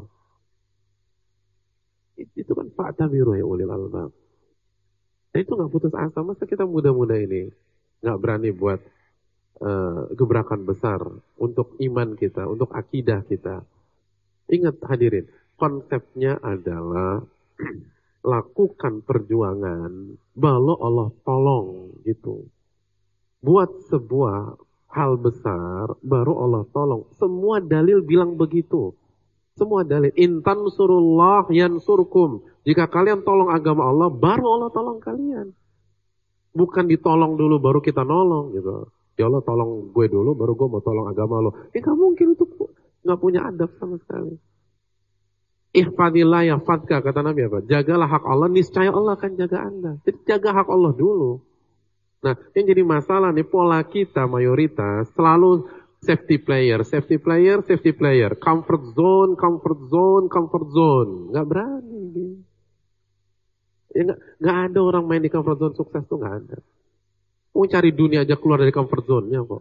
Itu kan Pak Tabiru ya ulil albab. Nah itu nggak putus asa. Masa kita muda-muda ini nggak berani buat gebrakan besar untuk iman kita, untuk akidah kita. Ingat hadirin, konsepnya adalah lakukan perjuangan, baru Allah tolong gitu. Buat sebuah hal besar, baru Allah tolong. Semua dalil bilang begitu. Semua dalil. Intan surullah yansurkum. Jika kalian tolong agama Allah, baru Allah tolong kalian. Bukan ditolong dulu baru kita nolong gitu. Ya Allah tolong gue dulu, baru gue mau tolong agama lo. Gak mungkin itu, gak punya adab sama sekali. Ihfadillah yahfadka, kata Nabi apa? Jagalah hak Allah, niscaya Allah akan jaga Anda. Jadi jaga hak Allah dulu. Nah, yang jadi masalah nih, pola kita mayoritas selalu safety player, safety player, safety player. Comfort zone, comfort zone, comfort zone. Gak berani. Ya, gak ada orang main di comfort zone sukses tuh gak ada. Mau cari dunia aja keluar dari comfort zone-nya kok.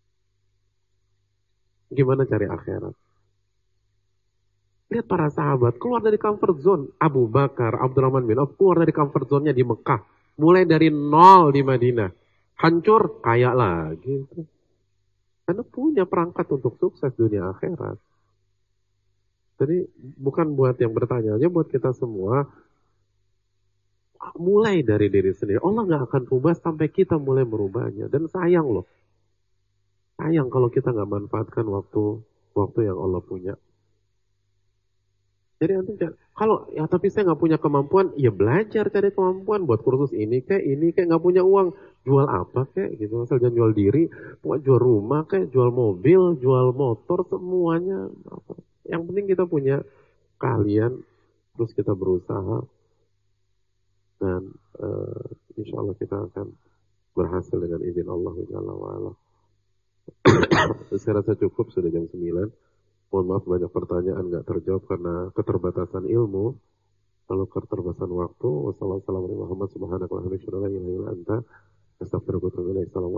Gimana cari akhirat? Lihat para sahabat keluar dari comfort zone. Abu Bakar, Abdurrahman bin Auf keluar dari comfort zone-nya di Mekah. Mulai dari nol di Madinah. Hancur, kaya lagi. Karena punya perangkat untuk sukses dunia akhirat. Jadi bukan buat yang bertanya aja, buat kita semua. Mulai dari diri sendiri. Allah gak akan rubah sampai kita mulai merubahnya. Dan sayang loh. Sayang kalau kita gak manfaatkan waktu yang Allah punya. Jadi nanti kalau ya tapi saya nggak punya kemampuan, ya belajar cari kemampuan buat kursus ini kayak nggak punya uang, jual apa kayak gitu, asal jangan jual diri, mau jual rumah kayak jual mobil, jual motor semuanya. Yang penting kita punya keahlian, terus kita berusaha dan insya Allah kita akan berhasil dengan izin Allah Jalla wa'ala. Saya rasa cukup, sudah jam 9. Mohon maaf banyak pertanyaan nggak terjawab karena keterbatasan ilmu, lalu keterbatasan waktu. Wassalamualaikum warahmatullahi wabarakatuh.